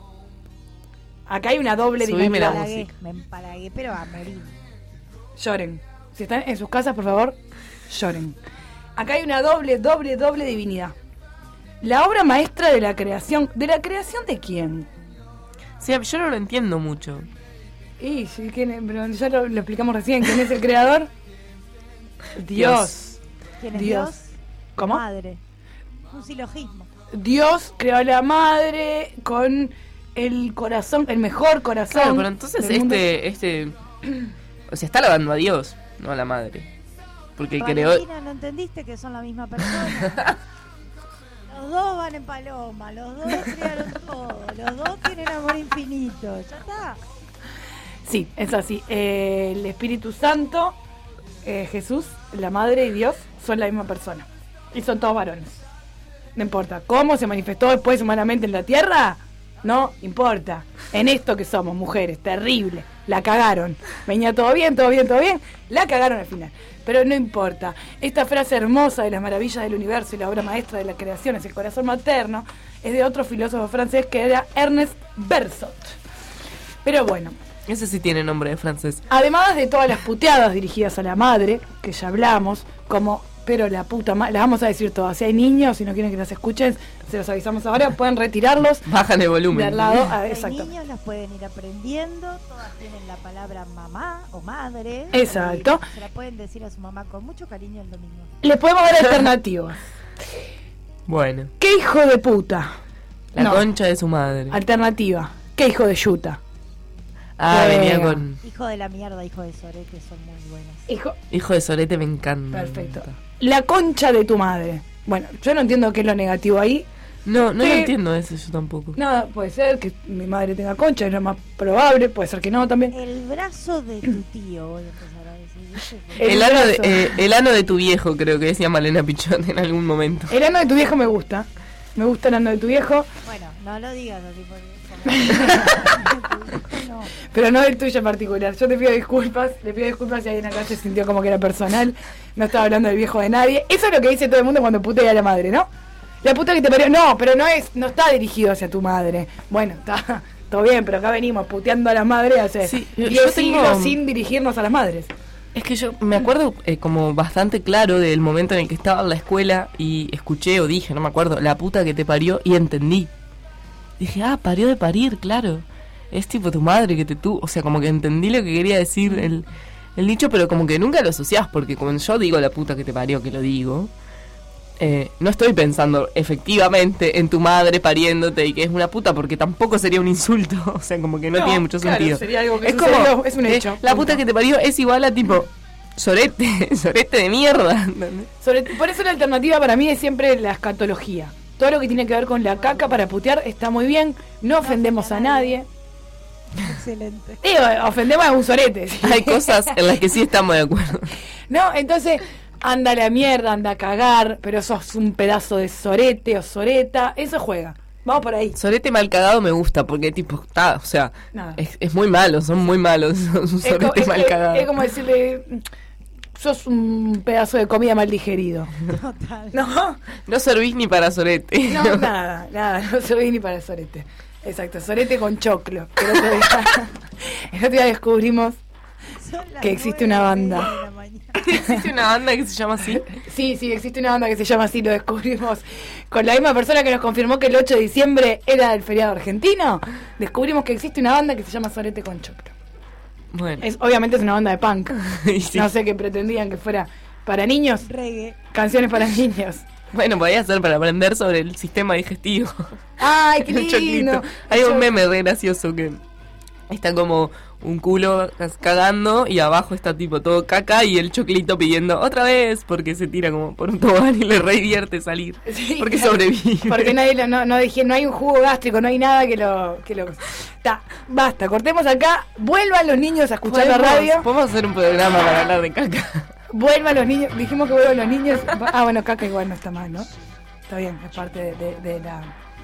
Acá hay una doble Subime Me la dimensión. empalagué, música. me empalagué, pero a morir. Lloren. Si están en sus casas, por favor, lloren. Acá hay una doble, doble, doble divinidad. La obra maestra de la creación. ¿De la creación de quién? Sí, yo no lo entiendo mucho. Y sí, ¿quién es? Pero ya lo, lo explicamos recién. ¿Quién es el creador? Dios. ¿Quién es Dios. Dios? ¿Cómo? Madre. Un silogismo. Dios creó a la madre con el corazón, el mejor corazón. Claro, pero entonces del mundo. este, este, o sea, está alabando a Dios, no a la madre, porque creó. Valentina, ¿no entendiste que son la misma persona? Los dos van en paloma, los dos crearon todo, los dos tienen amor infinito, ya está. Sí, es así. Eh, el Espíritu Santo, eh, Jesús, la madre y Dios son la misma persona. Y son todos varones. No importa. ¿Cómo se manifestó después humanamente en la tierra? No importa. En esto que somos, mujeres, terrible. La cagaron. Venía todo bien, todo bien, todo bien. La cagaron al final. Pero no importa. Esta frase hermosa de las maravillas del universo y la obra maestra de la creación es el corazón materno, es de otro filósofo francés que era Ernest Bersot. Pero bueno, Ese sí tiene nombre de francés. además de todas las puteadas dirigidas a la madre, que ya hablamos, como, pero la puta madre, las vamos a decir todas. Si hay niños, si no quieren que las escuchen, se los avisamos ahora, pueden retirarlos Bajan el de volumen. al lado. Ah, Hay exacto. niños, las pueden ir aprendiendo, todas tienen la palabra mamá o madre. Exacto. Y se la pueden decir a su mamá con mucho cariño el domingo. Les podemos dar alternativas. Bueno, ¿Qué hijo de puta? la No. concha de su madre. Alternativa. ¿Qué hijo de yuta? Ah, Juega. venía con Hijo de la mierda, hijo de sorete, son muy buenas. Hijo. hijo de Sorete, me encanta. Perfecto. La concha de tu madre. Bueno, yo no entiendo qué es lo negativo ahí. No, no Sí. lo entiendo eso yo tampoco. Nada, puede ser que mi madre tenga concha, es lo más probable, puede ser que no también. El brazo de tu tío, voy a empezar a decir. ¿viste? Porque- El El, ano de, brazo. eh, el ano de tu viejo, creo que decía Malena Pichón en algún momento. El ano de tu viejo me gusta. Me gusta el ano de tu viejo, Bueno, no lo digas así porque... no. pero no el tuyo en particular. Yo te pido disculpas, le pido disculpas si alguien acá se sintió como que era personal. No estaba hablando del viejo de nadie. Eso es lo que dice todo el mundo cuando putea a la madre, ¿no? La puta que te parió. No, pero no es, no está dirigido hacia tu madre. Bueno, está todo bien, pero acá venimos puteando a las madres hace Sí, yo- diez yo tengo- siglos sin dirigirnos a las madres. Es que yo me acuerdo eh, como bastante claro del momento en el que estaba en la escuela y escuché o dije, no me acuerdo, la puta que te parió y entendí. Dije, ah, parió de parir, claro. Es tipo tu madre que te tuvo. O sea, como que entendí lo que quería decir el, el dicho, pero como que nunca lo asociás, porque como yo digo la puta que te parió, que lo digo, eh, no estoy pensando efectivamente en tu madre pariéndote y que es una puta, porque tampoco sería un insulto. O sea, como que no, No, tiene mucho claro, sentido. sería algo que es sucedió, como, es un eh, hecho, la punto. puta que te parió es igual a tipo, sorete, sorete de mierda. ¿entendés? Sobre, por eso la alternativa para mí es siempre la escatología. Todo lo que tiene que ver con la caca para putear está muy bien, no ofendemos a nadie. Excelente. Digo, ofendemos a un sorete. ¿sí? Hay cosas en las que sí estamos de acuerdo. No, entonces, anda a la mierda, anda a cagar, pero sos un pedazo de sorete o soreta, eso juega. Vamos por ahí. Sorete mal cagado me gusta, porque tipo, está, o sea, Nada. es, es muy malo, son muy malos. Un Es, co- sorete es- mal es- cagado. es como decirle, sos un pedazo de comida mal digerido. Total. No, No servís ni para sorete. no, nada, nada, no soy ni para sorete. Exacto, sorete con choclo. El otro día, el otro día descubrimos Son las que existe nueve una y media banda. de la mañana. Existe una banda que se llama así. Sí, sí, existe una banda que se llama así, lo descubrimos con la misma persona que nos confirmó que el ocho de diciembre era el feriado argentino. Descubrimos que existe una banda que se llama Sorete con Choclo. Bueno. Es, obviamente es una banda de punk. Y sí. No sé qué pretendían que fuera para niños, Reggae. canciones para niños. Bueno, podría ser para aprender sobre el sistema digestivo. ¡Ay, qué Un lindo! choclito. Hay un meme re gracioso que está como un culo cagando y abajo está tipo todo caca y el choclito pidiendo otra vez porque se tira como por un tobogán y le re divierte salir. Sí, porque claro. sobrevive. Porque nadie lo- no, no, dije, no hay un jugo gástrico, no hay nada que lo... Que lo Ta, basta, cortemos acá. Vuelvan los niños a escuchar la ¿Podemos- radio. Podemos hacer un programa para hablar de caca. Vuelvan los niños. Dijimos que vuelvan los niños. Ah, bueno, caca igual no está mal, ¿no? Está bien, es parte de, de- de la...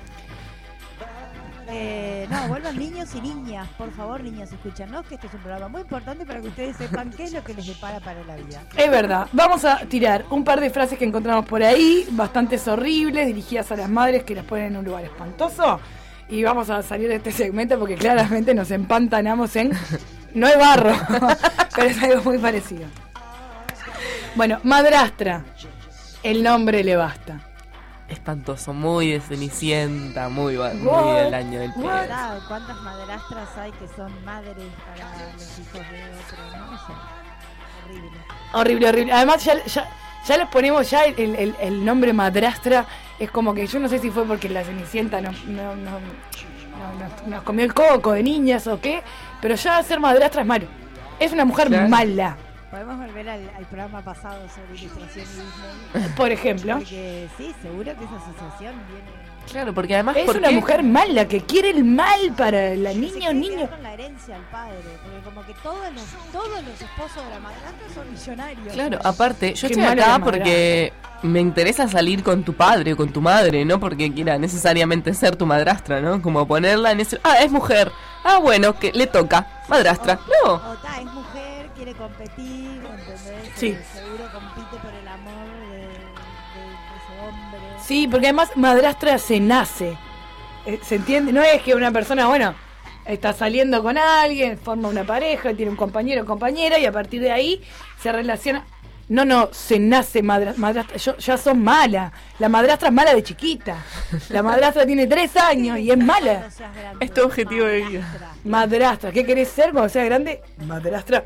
Eh, no, vuelvan niños y niñas. Por favor, niños, escúchanos que este es un programa muy importante para que ustedes sepan qué es lo que les depara para la vida. Es verdad. Vamos a tirar un par de frases que encontramos por ahí, bastantes horribles, dirigidas a las madres que las ponen en un lugar espantoso. Y vamos a salir de este segmento porque claramente nos empantanamos en... No es barro, pero es algo muy parecido. Bueno, madrastra. El nombre le basta. Espantoso, muy de Cenicienta, muy, va- muy What? del año del What? pedo. ¿Verdad? ¿Cuántas madrastras hay que son madres para los hijos de otro? No, no sé. Horrible. Horrible, horrible. Además, ya, ya, ya les ponemos ya el, el- el nombre madrastra. Es como que yo no sé si fue porque la Cenicienta nos, no, no- no- nos, nos comió el coco de niñas o qué, pero ya ser madrastra es malo. Es una mujer Claro. mala, Podemos volver al, al programa pasado sobre ilustración y Disney. por ejemplo. Porque sí, seguro que esa asociación viene. Claro, porque además Es ¿por una qué? mujer mala que quiere el mal para la Se niño, quiere niño. quedar con la herencia al padre, porque como que todos los, todos los esposos de la madrastra son millonarios. Claro, aparte, yo Qué estoy mala acá la porque me interesa salir con tu padre o con tu madre, no porque quiera necesariamente ser tu madrastra, ¿no? Como ponerla en ese... Ah, es mujer. Ah, bueno, que le toca. Madrastra. No. O ta, es mujer, quiere competir, ¿entendés? Sí. Eh, seguro compite por el amor de, de- de ese hombre. Sí, porque además madrastra se nace. Eh, ¿Se entiende? No es que una persona, bueno, está saliendo con alguien, forma una pareja, tiene un compañero o compañera y a partir de ahí se relaciona. No, no, se nace madra- madrastra. Yo, ya son mala. La madrastra es mala de chiquita. La madrastra tiene tres años y es mala. Cuando seas grande, Es tu objetivo de vida. madrastra. Madrastra. ¿Qué querés ser cuando seas grande? Madrastra.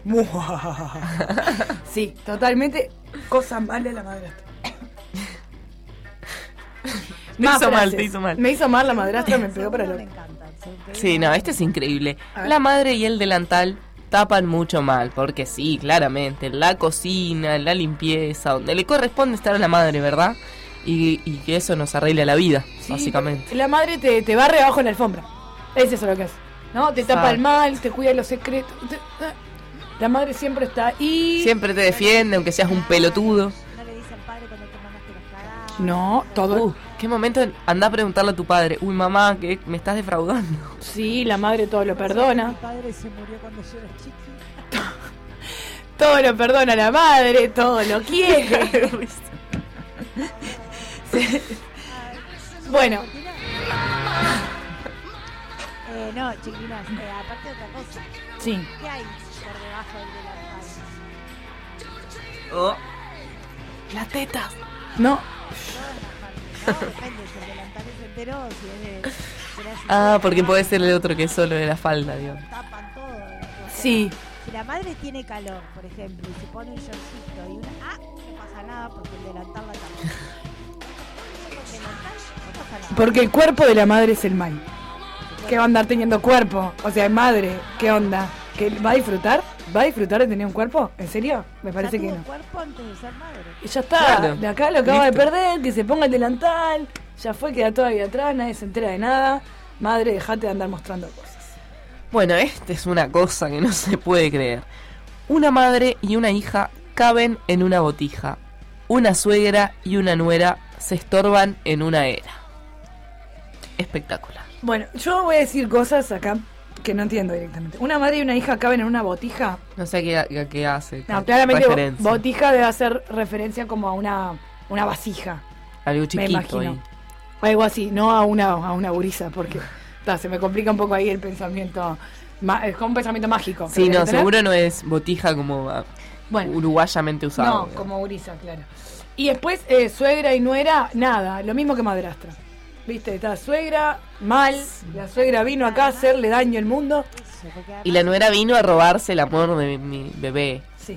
Sí, totalmente. Cosa mala la madrastra. Te Más hizo mal, frases. te hizo mal. Me hizo mal la madrastra, me pegó Segundo para el me otro. encantan. segundo- Sí, no, este es increíble. A ver. La madre y el delantal tapan mucho mal, porque sí, claramente, la cocina, la limpieza, donde le corresponde estar a la madre, ¿verdad? Y, y que eso nos arregla la vida, Sí, básicamente. La madre te, te barre abajo en la alfombra. Es eso lo que hace. ¿No? Te tapa Exacto. el mal, te cuida los secretos. te- ah. La madre siempre está ahí. Siempre te defiende, aunque seas un pelotudo. No le dice al padre cuando te mandaste los cagados. No, todo. Uh, qué momento, anda a preguntarle a tu padre, uy mamá, que me estás defraudando. Sí, la madre todo lo Mi perdona. padre se murió cuando yo era chiquita. Todo lo perdona la madre, todo lo quiere. Sí. Bueno, Eh, no, chiquinas, eh, aparte de otra cosa, sí. ¿qué hay por debajo del delantal? Oh. Las tetas. No. No, depende, si el delantal es entero o si es de... si era así, Ah, porque tapan- puede ser el otro que es solo de la falda, digo. Tapan todo. o sea, Sí. Si la madre tiene calor, por ejemplo, y se pone un shortcito y una... Ah, no pasa nada porque el delantal la tapa. no pasa nada. Porque el cuerpo de la madre es el mal. ¿Qué va a andar teniendo cuerpo? O sea, madre, ¿qué onda? ¿Que va a disfrutar? ¿Va a disfrutar de tener un cuerpo? ¿En serio? Me parece Ya que tuvo no. cuerpo antes de ser madre. Y ya está, Claro. de acá lo acaba Listo. de perder, que se ponga el delantal, ya fue, queda todavía atrás, nadie se entera de nada. Madre, dejate de andar mostrando cosas. Bueno, esta es una cosa que no se puede creer. Una madre y una hija caben en una botija. Una suegra y una nuera se estorban en una era. Espectacular. Bueno, yo voy a decir cosas acá que no entiendo directamente. Una madre y una hija caben en una botija. No sé qué, qué, qué hace. No, qué claramente referencia. botija debe hacer referencia como a una, una vasija. Algo Me chiquito imagino. ahí. O algo así, no a una, a una gurisa, porque ta, se me complica un poco ahí el pensamiento. ma- Es como un pensamiento mágico. Sí, que no, debe tener. seguro no es botija como ah, Bueno. uruguayamente usado. No, como gurisa, claro. Y después, eh, suegra y nuera, nada, lo mismo que madrastra. ¿Viste? Está suegra, mal, la suegra vino acá a hacerle daño al mundo. Eso, porque Y la además nuera vino a robarse el amor de mi, mi bebé. Sí.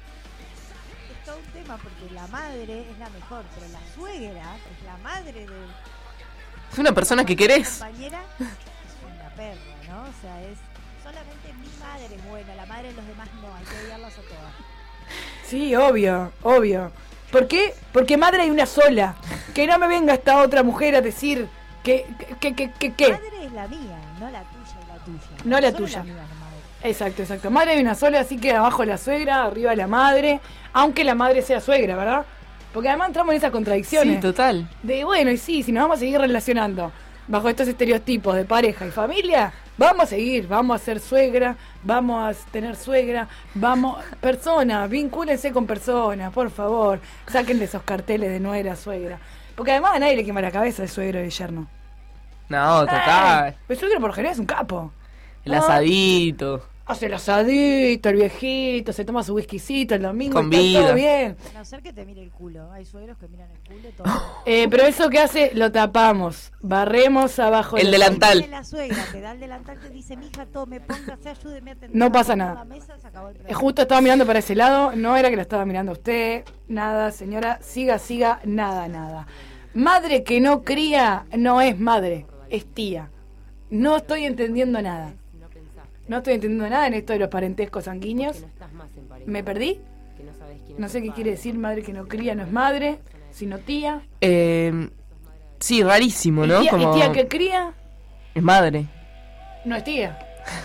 es todo un tema porque la madre es la mejor, pero la suegra es la madre de Es una persona que la querés. compañera, es una perra, ¿no? O sea, es solamente mi madre es buena, la madre de los demás no, hay que odiarlas a todas. Sí, obvio, obvio. ¿Por qué? Porque madre hay una sola. Que no me venga esta otra mujer a decir que, que, que, que, que. Madre es la mía, no la tuya y la tuya. No la Solo tuya. mía es la madre. Exacto, exacto. Madre hay una sola, así que abajo la suegra, arriba la madre. Aunque la madre sea suegra, ¿verdad? Porque además entramos en esas contradicciones. Sí, total. De bueno, y sí, si nos vamos a seguir relacionando bajo estos estereotipos de pareja y familia, vamos a seguir, vamos a ser suegra, vamos a tener suegra, vamos, personas, vincúlense con personas, por favor, saquen de esos carteles de nuera, suegra. Porque además a nadie le quema la cabeza de suegro y de yerno. No, total. El suegro por lo general es un capo. El asadito. Hace el asadito, el viejito, se toma su whiskycito el domingo, Con está todo vida. bien. A no ser que te mire el culo. Hay suegros que miran el culo y todo. Eh, pero eso que hace, lo tapamos, barremos abajo. El los- delantal. Viene la suegra, te da el delantal, te dice, mija, tome, póngase, ayúdeme a atender No pasa la nada. mesa, se acabó el Eh, programa. Justo estaba mirando para ese lado, no era que la estaba mirando a usted, nada, señora, siga, siga, nada, nada. Madre que no cría no es madre, es tía. No estoy entendiendo nada. No estoy entendiendo nada en esto de los parentescos sanguíneos. ¿Me perdí? No sé qué quiere decir madre que no cría, no es madre, sino tía. Eh, sí, rarísimo, ¿no? ¿Y tía, Como y tía que cría? es madre. No es tía.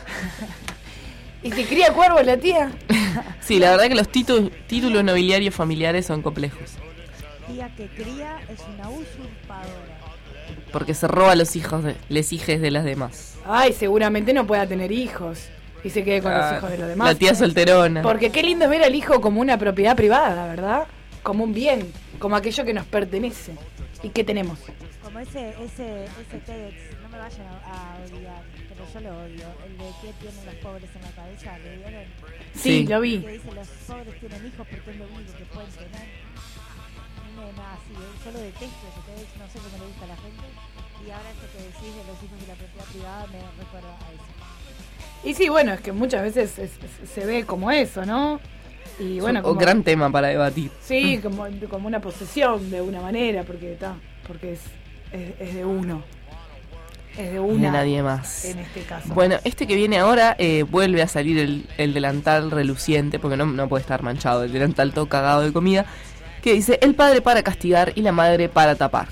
¿Y si cría cuervo la tía? Sí, la verdad que los títulos, títulos nobiliarios familiares son complejos. Tía que cría es una usurpadora. Porque se roba a los hijos de, les hijes de las demás. Ay, seguramente no pueda tener hijos y se quede con los Ah, hijos de los demás. La tía solterona. Porque qué lindo es ver al hijo como una propiedad privada, ¿verdad? Como un bien, como aquello que nos pertenece. ¿Y qué tenemos? Como ese, ese, ese TEDx, no me vayan a, a odiar, pero yo lo odio. El de qué tienen los pobres en la cabeza, ¿lo vieron? Sí, Sí. lo Que vi. dice los pobres tienen hijos porque es lo único que pueden tener. A mí me da así, ¿eh? Yo lo detesto ese TEDx, no sé cómo le gusta a la gente. Y ahora esto que decís de los hijos de la propiedad privada me recuerda a eso. Y sí, bueno, es que muchas veces es- es- se ve como eso, ¿no? Y bueno, un como, gran tema para debatir. sí, como, como una posesión de una manera, porque está, porque es, es, es de uno. Es de una. De nadie más. En este caso. Bueno, este que viene ahora eh, vuelve a salir el, el delantal reluciente, porque no, no puede estar manchado, el delantal todo cagado de comida, que dice, el padre para castigar y la madre para tapar.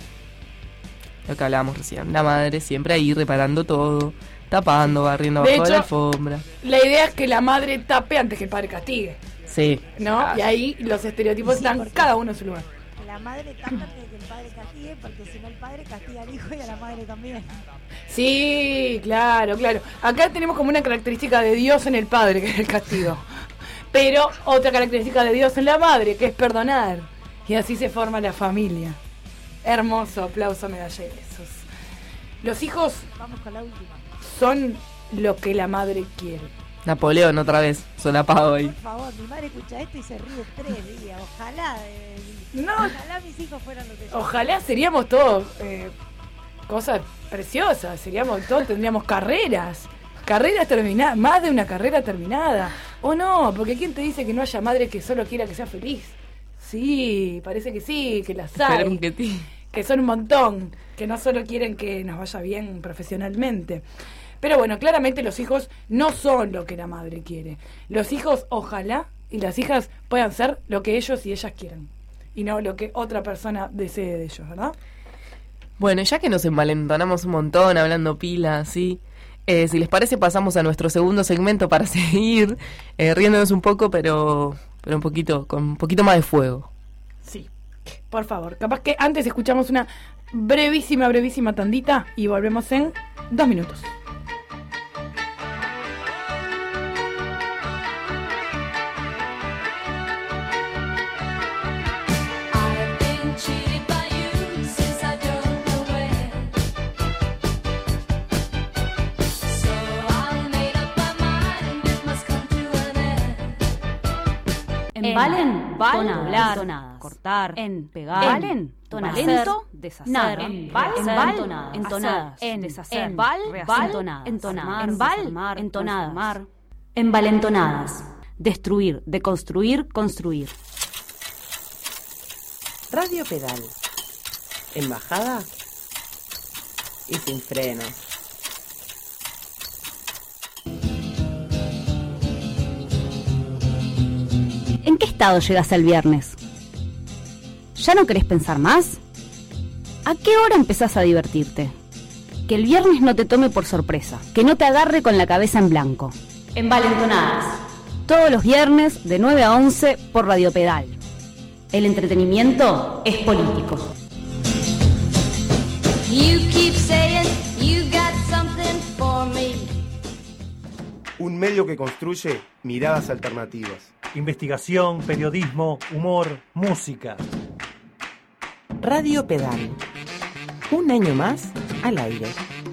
Lo que hablábamos recién, la madre siempre ahí reparando todo, tapando, barriendo De abajo de la hecho- alfombra. La idea es que la madre tape antes que el padre castigue, Sí. ¿no? Ah, Y ahí los estereotipos Sí, están porque- cada uno en su lugar. Que la madre tapa antes de que el padre castigue, porque si no el padre castiga al hijo y a la madre también. Sí, claro, claro. Acá tenemos como una característica de Dios en el padre, que es el castigo. Pero otra característica de Dios en la madre, que es perdonar. Y así se forma la familia. Hermoso, aplauso, medalla y besos. Los hijos Vamos con la última. son lo que la madre quiere. Napoleón otra vez, solapado ahí. Por favor, mi madre escucha esto y se ríe tres días. Ojalá, eh, No. ojalá mis hijos fueran lo que yo. Ojalá seríamos todos eh, cosas preciosas, seríamos todos, tendríamos carreras, carreras terminadas, más de una carrera terminada. O no, porque ¿quién te dice que no haya madre que solo quiera que sea feliz? Sí, parece que sí, que las hay. Esperemos que sí. que son un montón, que no solo quieren que nos vaya bien profesionalmente. Pero bueno, claramente los hijos no son lo que la madre quiere. Los hijos, ojalá, y las hijas puedan ser lo que ellos y ellas quieran, y no lo que otra persona desee de ellos, ¿verdad? Bueno, ya que nos envalentonamos un montón hablando pila, ¿sí? Eh, si les parece, pasamos a nuestro segundo segmento para seguir eh, riéndonos un poco, pero, pero un poquito, con un poquito más de fuego. Sí, por favor. Capaz que antes escuchamos una brevísima, brevísima tandita y volvemos en dos minutos. En valen, tonadas, tonadas, cortar, en pegar, valen, talento, deshacer, nada, en val, entonadas, entonadas, en deshacer, en val, entonadas, entonadas, en val, entonadas, envalentonadas, destruir, deconstruir, construir. Radio Pedal. En bajada y sin freno. ¿En qué estado llegas el viernes? ¿Ya no querés pensar más? ¿A qué hora empezás a divertirte? Que el viernes no te tome por sorpresa, que no te agarre con la cabeza en blanco. Envalentonadas. Todos los viernes de nueve a once por Radio Pedal. El entretenimiento es político. You keep saying you got something for me. Un medio que construye miradas alternativas. Investigación, periodismo, humor, música. Radio Pedal. Un año más al aire.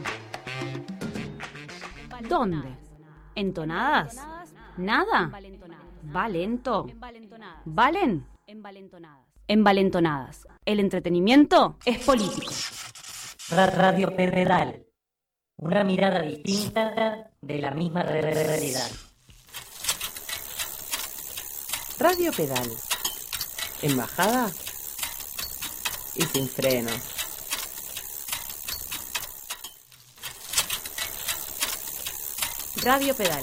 ¿Dónde? ¿Entonadas? ¿Nada? ¿Va lento? ¿Valen? Envalentonadas. El entretenimiento es político. Radio Pedal. Una mirada distinta de la misma realidad. Radio Pedal. En bajada y sin freno. Radio Pedal.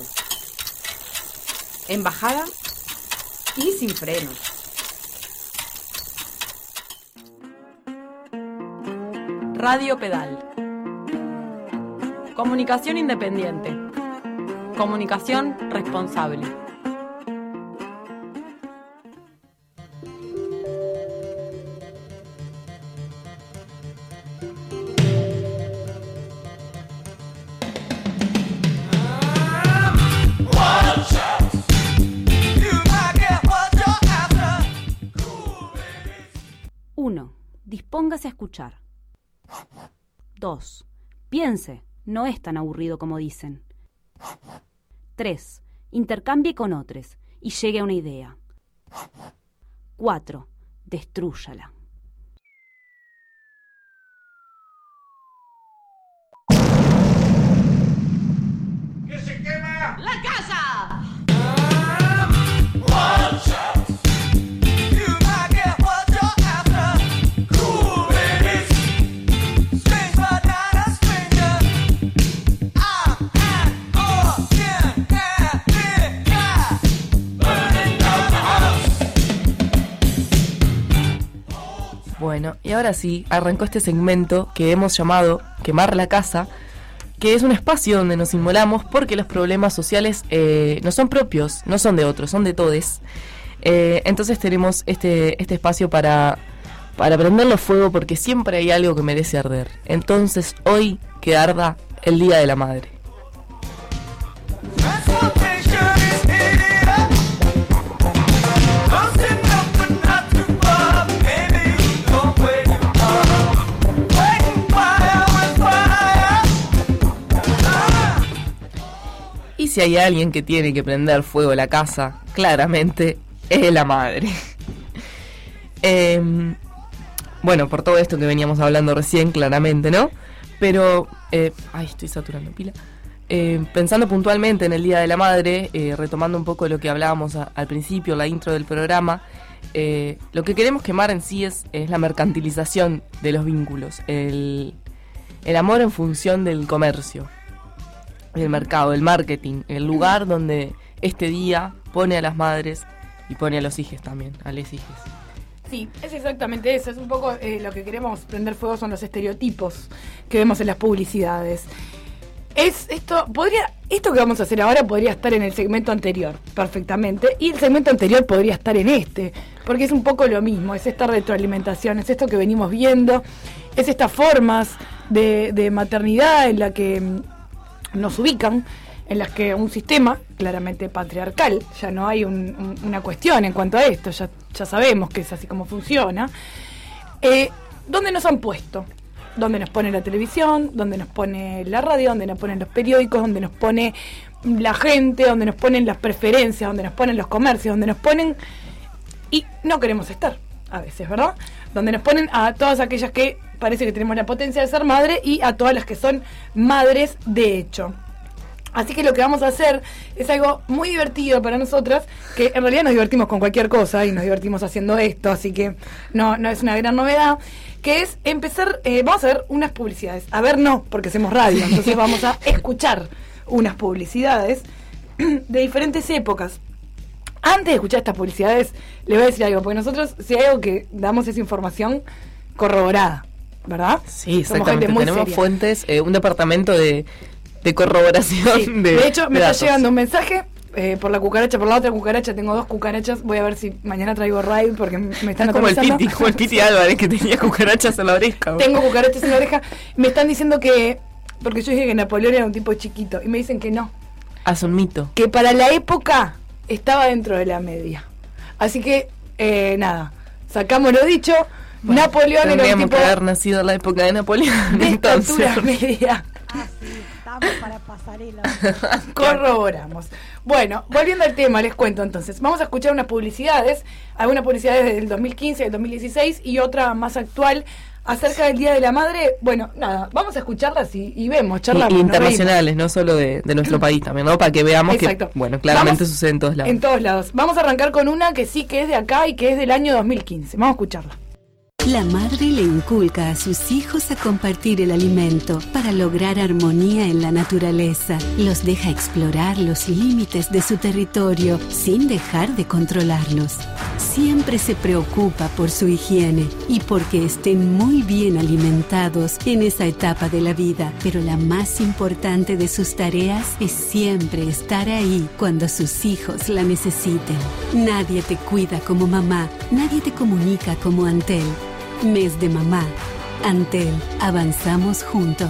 En bajada y sin freno. Radio Pedal. Comunicación independiente. Comunicación responsable. uno. Dispóngase a escuchar. dos. Piense, no es tan aburrido como dicen. tres. Intercambie con otros y llegue a una idea. cuatro. Destrúyala. ¡Que se quema ¡La casa! Bueno, y ahora sí, arrancó este segmento que hemos llamado Quemar la Casa, que es un espacio donde nos inmolamos porque los problemas sociales eh, no son propios, no son de otros, son de todes. Eh, entonces tenemos este, este espacio para, para prenderlo fuego porque siempre hay algo que merece arder. Entonces hoy que arda el Día de la Madre. Y si hay alguien que tiene que prender fuego a la casa, claramente es la madre. eh, bueno, por todo esto que veníamos hablando recién, claramente, ¿no? Pero, eh, ay, estoy saturando pila. Eh, pensando puntualmente en el Día de la Madre, eh, retomando un poco lo que hablábamos a, al principio, la intro del programa, eh, lo que queremos quemar en sí es, es la mercantilización de los vínculos, el, el amor en función del comercio, del mercado, del marketing, el lugar donde este día pone a las madres y pone a los hijos también, a les hijos. Sí, es exactamente eso, es un poco eh, lo que queremos prender fuego son los estereotipos que vemos en las publicidades. Es esto, podría, esto que vamos a hacer ahora podría estar en el segmento anterior, perfectamente, y el segmento anterior podría estar en este, porque es un poco lo mismo, es esta retroalimentación, es esto que venimos viendo, es estas formas de, de maternidad en la que mm, nos ubican, en las que un sistema claramente patriarcal, ya no hay un, un, una cuestión en cuanto a esto, ya, ya sabemos que es así como funciona, eh, ¿dónde nos han puesto? Donde nos pone la televisión, donde nos pone la radio, donde nos ponen los periódicos, donde nos pone la gente, donde nos ponen las preferencias, donde nos ponen los comercios, donde nos ponen... Y no queremos estar, a veces, ¿verdad? Donde nos ponen a todas aquellas que parece que tenemos la potencia de ser madre y a todas las que son madres de hecho. Así que lo que vamos a hacer es algo muy divertido para nosotras, que en realidad nos divertimos con cualquier cosa y nos divertimos haciendo esto, así que no, no es una gran novedad, que es empezar, eh, vamos a ver unas publicidades. A ver, no, porque hacemos radio, entonces vamos a escuchar unas publicidades de diferentes épocas. Antes de escuchar estas publicidades, le voy a decir algo, porque nosotros, si hay algo que damos es información corroborada, ¿verdad? Sí, exactamente, tenemos seria. fuentes, eh, un departamento de... de corroboración. Sí. De, de hecho, me de está llegando un mensaje eh, por la cucaracha, por la otra cucaracha. Tengo dos cucarachas. Voy a ver si mañana traigo raid porque me están como el autorizando. Piti, como el Piti Álvarez que tenía cucarachas en la oreja. Tengo cucarachas en la oreja. Me están diciendo que, porque yo dije que Napoleón era un tipo chiquito, y me dicen que no. Ah, es un mito. Que para la época estaba dentro de la media. Así que, eh, nada, sacamos lo dicho. Bueno, Napoleón era un tendríamos tipo que haber nacido en la época de Napoleón. de entonces. estatura media. Ah, sí, estamos para pasarela. Corroboramos. Bueno, volviendo al tema, les cuento entonces. Vamos a escuchar unas publicidades, algunas publicidades del dos mil quince, del dos mil dieciséis y otra más actual acerca del Día de la Madre. Bueno, nada, vamos a escucharlas y, y vemos, charlamos. Y, y internacionales, no solo de, de nuestro país también, ¿no? Para que veamos Exacto. que, bueno, claramente vamos sucede en todos lados. En todos lados. Vamos a arrancar con una que sí que es de acá y que es del año dos mil quince. Vamos a escucharla. La madre le inculca a sus hijos a compartir el alimento para lograr armonía en la naturaleza. Los deja explorar los límites de su territorio sin dejar de controlarlos. Siempre se preocupa por su higiene y porque estén muy bien alimentados en esa etapa de la vida. Pero la más importante de sus tareas es siempre estar ahí cuando sus hijos la necesiten. Nadie te cuida como mamá, nadie te comunica como Antel. Mes de mamá. Antel, avanzamos juntos.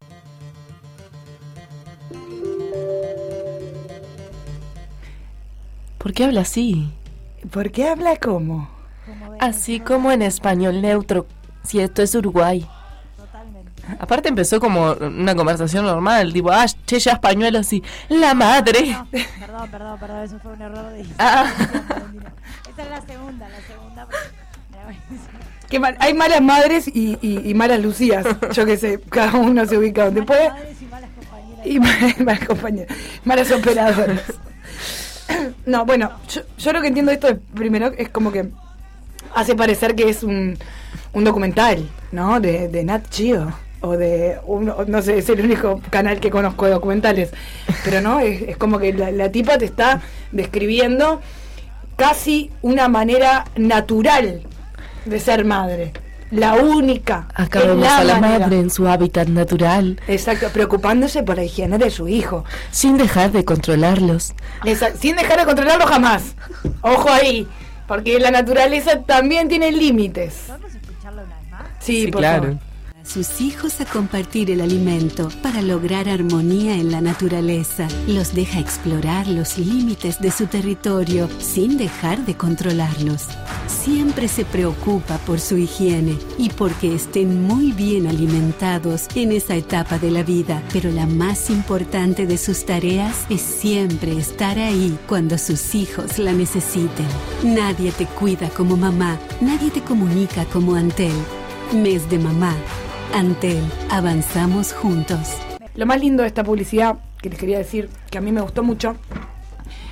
¿Por qué habla así? ¿Por qué habla como? Así como en español neutro, si esto es Uruguay. Totalmente. Aparte empezó como una conversación normal, tipo, ah, che, ya español así, la madre. No, perdón, perdón, perdón, eso fue un error de... Ah. Esta es la segunda, la segunda... Que mal, hay malas madres y, y, y malas Lucías, yo qué sé, cada uno se ubica donde puede. Malas madres y malas compañeras. Y malas, malas compañeras, malas operadoras. No, bueno, yo, yo lo que entiendo de esto es, primero es como que hace parecer que es un, un documental, ¿no? De, de Nat Geo, o de, un, no sé, es el único canal que conozco de documentales, pero no, es, es como que la, la tipa te está describiendo casi una manera natural de ser madre, la única. Acá vemos la a la manera. madre en su hábitat natural. Exacto, preocupándose por la higiene de su hijo. Sin dejar de controlarlos. Exacto, sin dejar de controlarlo jamás. Ojo ahí, porque la naturaleza también tiene límites. ¿Podemos escucharlo una vez más? Sí, Sí, por claro. favor. A sus hijos a compartir el alimento para lograr armonía en la naturaleza. Los deja explorar los límites de su territorio sin dejar de controlarlos. Siempre se preocupa por su higiene y porque estén muy bien alimentados en esa etapa de la vida. Pero la más importante de sus tareas es siempre estar ahí cuando sus hijos la necesiten. Nadie te cuida como mamá, nadie te comunica como Antel. Mes de mamá. Antel, avanzamos juntos. Lo más lindo de esta publicidad, que les quería decir, que a mí me gustó mucho,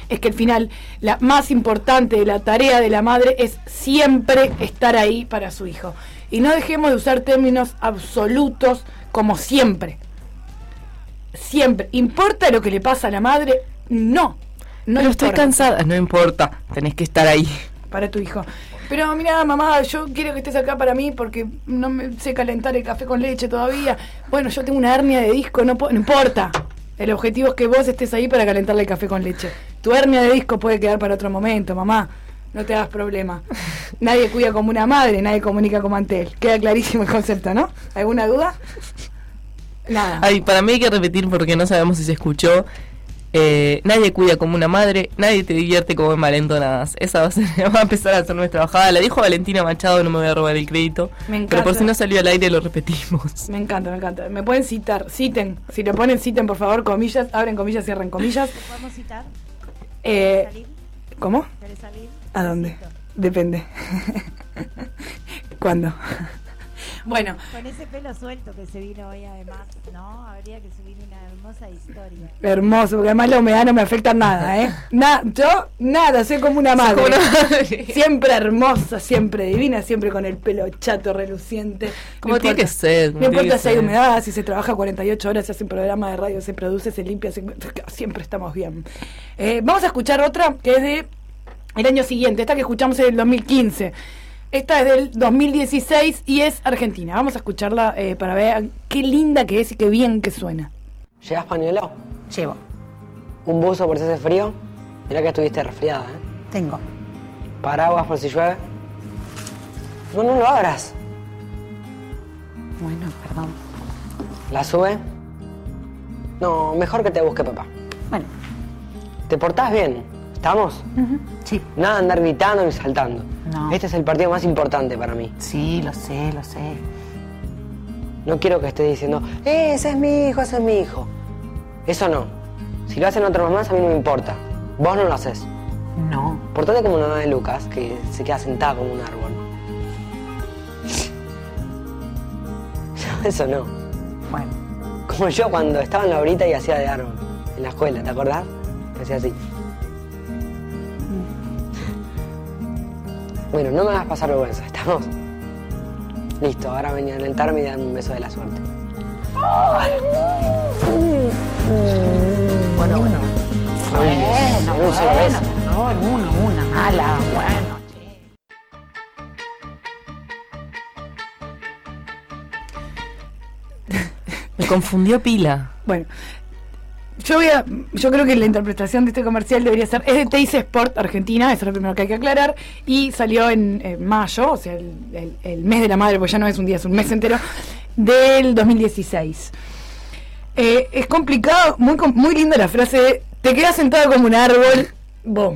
es que al final la más importante de la tarea de la madre es siempre estar ahí para su hijo. Y no dejemos de usar términos absolutos como siempre. Siempre. ¿Importa lo que le pasa a la madre? No. No Pero estoy importa. cansada. No importa. Tenés que estar ahí. Para tu hijo. Pero mira, mamá, yo quiero que estés acá para mí porque no me sé calentar el café con leche todavía. Bueno, yo tengo una hernia de disco, no, puedo, no importa. El objetivo es que vos estés ahí para calentarle el café con leche. Tu hernia de disco puede quedar para otro momento, mamá. No te hagas problema. Nadie cuida como una madre, nadie comunica como Antel. Queda clarísimo el concepto, ¿no? ¿Alguna duda? Nada. Ay, para mí hay que repetir porque no sabemos si se escuchó. Eh, nadie cuida como una madre, nadie te divierte como en Valentonadas. Esa va a, ser, va a empezar a ser nuestra bajada. La dijo Valentina Machado, no me voy a robar el crédito. Me encanta. Pero por si no salió al aire lo repetimos. Me encanta, me encanta. Me pueden citar, citen. Si le ponen citen, por favor, comillas, abren comillas, cierren comillas. ¿Podemos citar? Eh, ¿Salir? ¿Cómo? ¿Querés salir? ¿A dónde? Depende. ¿Cuándo? Bueno. Con ese pelo suelto que se vino hoy además, ¿no? Habría que subir una hermosa historia. Hermoso, porque además la humedad no me afecta en nada, ¿eh? Na, yo, nada, soy como una madre. Como una madre. Siempre hermosa, siempre divina, siempre con el pelo chato, reluciente. Como no tiene importa, que ser. No importa si hay humedad, si se trabaja cuarenta y ocho horas, se hace un programa de radio, se produce, se limpia, se, siempre estamos bien. Eh, vamos a escuchar otra que es de el año siguiente. Esta que escuchamos es del dos mil quince. Esta es del dos mil dieciséis y es argentina. Vamos a escucharla eh, para ver qué linda que es y qué bien que suena. ¿Llevas pañuelo? Llevo. ¿Un buzo por si hace frío? Mirá que estuviste resfriada, ¿eh? Tengo. ¿Paraguas por si llueve? No, no lo abras. Bueno, perdón. ¿La sube? No, mejor que te busque papá. Bueno. ¿Te portás bien? ¿Estamos? Uh-huh. Sí. Nada de andar gritando ni saltando. No. Este es el partido más importante para mí. Sí, lo sé, lo sé. No quiero que estés diciendo, eh, ese es mi hijo, ese es mi hijo. Eso no. Si lo hacen otras mamás, a mí no me importa. Vos no lo haces. No. Portate como una mamá de Lucas, que se queda sentada como un árbol. Eso no. Bueno. Como yo cuando estaba en la horita y hacía de árbol. En la escuela, ¿te acordás? Hacía así. Bueno, no me hagas pasar vergüenza, ¿estamos? Listo, ahora ven a alentarme y darme un beso de la suerte. Bueno, bueno. Bueno, Bueno, un solo beso. no, una, una mala, bueno. Me confundió pila. Bueno, yo voy a, yo creo que la interpretación de este comercial debería ser, es de Teis Sport Argentina, eso es lo primero que hay que aclarar, y salió en, en mayo, o sea, el, el, el mes de la madre, pues ya no es un día, es un mes entero, del dos mil dieciséis. Eh, es complicado, muy muy linda la frase de, te quedas sentado como un árbol, vos.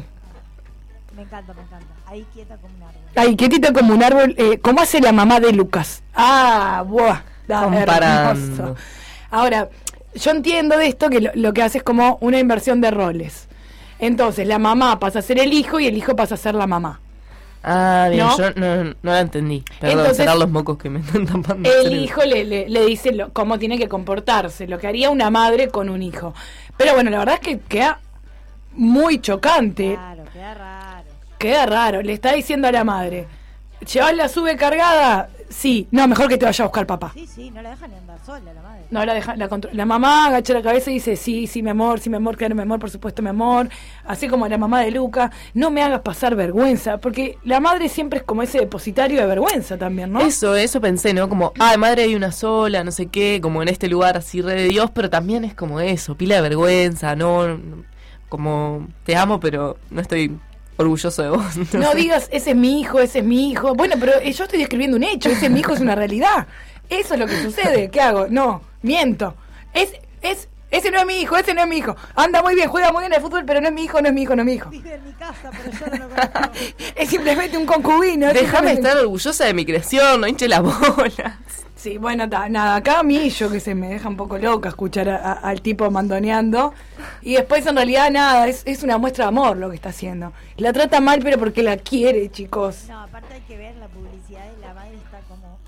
Me encanta, me encanta. Ahí quieta como un árbol. Ahí, quietita como un árbol, eh, ¿cómo hace la mamá de Lucas? Ah, buah, da, Comparando. hermoso. Ahora, yo entiendo de esto que lo, lo que hace es como una inversión de roles. Entonces, la mamá pasa a ser el hijo y el hijo pasa a ser la mamá. Ah, bien, ¿No? yo no, no la entendí. Perdón, Entonces, serán los mocos que me están tapando. El hijo le, le, le dice lo, cómo tiene que comportarse, lo que haría una madre con un hijo. Pero bueno, la verdad es que queda muy chocante. Claro, queda raro. Queda raro. Le está diciendo a la madre, ¿llevas la sube cargada? Sí. No, mejor que te vaya a buscar papá. Sí, sí, no la dejan ni andar sola la madre. No, la deja, la, contro- la mamá agacha la cabeza y dice, sí, sí, mi amor, sí, mi amor, claro, mi amor, por supuesto, mi amor. Así como la mamá de Luca, no me hagas pasar vergüenza, porque la madre siempre es como ese depositario de vergüenza también, ¿no? Eso, eso pensé, ¿no? Como, ah, madre hay una sola, no sé qué, como en este lugar así re de Dios, pero también es como eso, pila de vergüenza, ¿no? no como, te amo, pero no estoy orgulloso de vos. No, No sé. digas, ese es mi hijo, ese es mi hijo. Bueno, pero eh, yo estoy describiendo un hecho, ese es mi hijo, es una realidad. Eso es lo que sucede. ¿Qué hago? No, miento. Es, es, ese no es mi hijo, ese no es mi hijo. Anda muy bien, juega muy bien al fútbol, pero no es mi hijo, no es mi hijo, no es mi hijo. Vive en mi casa, pero yo no lo conozco. Es simplemente un concubino. es Déjame simplemente- estar orgullosa de mi creación, no hinche las bolas. Sí, bueno, ta- nada, acá a mí yo que se me deja un poco loca escuchar a- a- al tipo mandoneando y después en realidad nada, es, es una muestra de amor lo que está haciendo. La trata mal pero porque la quiere, chicos. No, aparte hay que ver la publicidad y la madre está como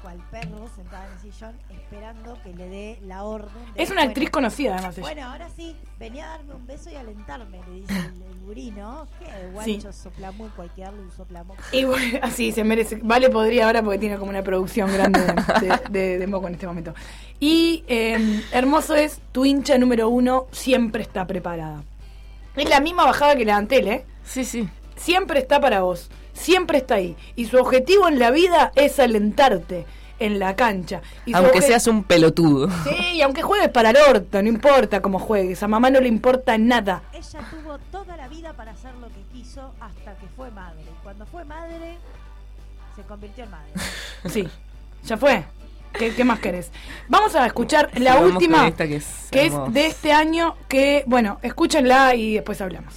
cual perro sentada en el sillón esperando que le dé la orden. De, Es una bueno, actriz conocida, además. Ella. Bueno, ahora sí, venía a darme un beso y alentarme, le dice el, el gurí, ¿no? Qué guacho, Sí. soplamuco, cualquier un soplamuco. Y bueno, así se merece. Vale, podría ahora porque tiene como una producción grande de, de, de, de moco en este momento. Y eh, hermoso es, tu hincha número uno siempre está preparada. Es la misma bajada que la Antel, ¿eh? Sí, sí. Siempre está para vos, siempre está ahí. Y su objetivo en la vida es alentarte en la cancha. Y su Aunque obje- seas un pelotudo. Sí, y aunque juegues para el orto, no importa cómo juegues, a mamá no le importa nada. Ella tuvo toda la vida para hacer lo que quiso hasta que fue madre. Y cuando fue madre, se convirtió en madre. Sí, ya fue. ¿Qué, qué más querés? Vamos a escuchar la Sigamos última, con esta que es que es hermosa. de este año, que, bueno, escúchenla y después hablamos.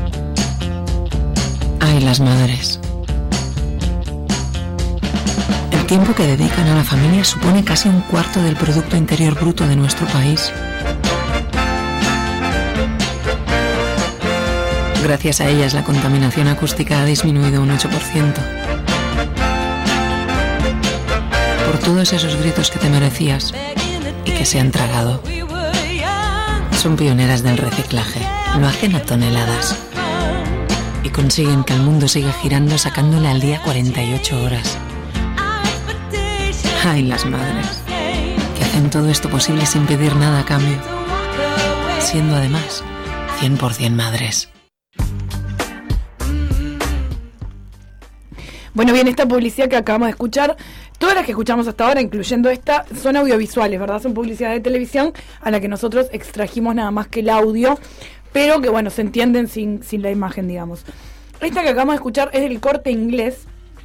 Ay, las madres. El tiempo que dedican a la familia supone casi un cuarto del Producto Interior Bruto de nuestro país. Gracias a ellas, la contaminación acústica ha disminuido un ocho por ciento. Por todos esos gritos que te merecías y que se han tragado. Son pioneras del reciclaje. Lo hacen a toneladas. Y consiguen que el mundo siga girando sacándole al día cuarenta y ocho horas. Ay, las madres, que hacen todo esto posible sin pedir nada a cambio, siendo además cien por ciento madres. Bueno, bien, esta publicidad que acabamos de escuchar, todas las que escuchamos hasta ahora, incluyendo esta, son audiovisuales, ¿verdad? Son publicidad de televisión a la que nosotros extrajimos nada más que el audio, pero que, bueno, se entienden sin, sin la imagen, digamos. Esta que acabamos de escuchar es del Corte Inglés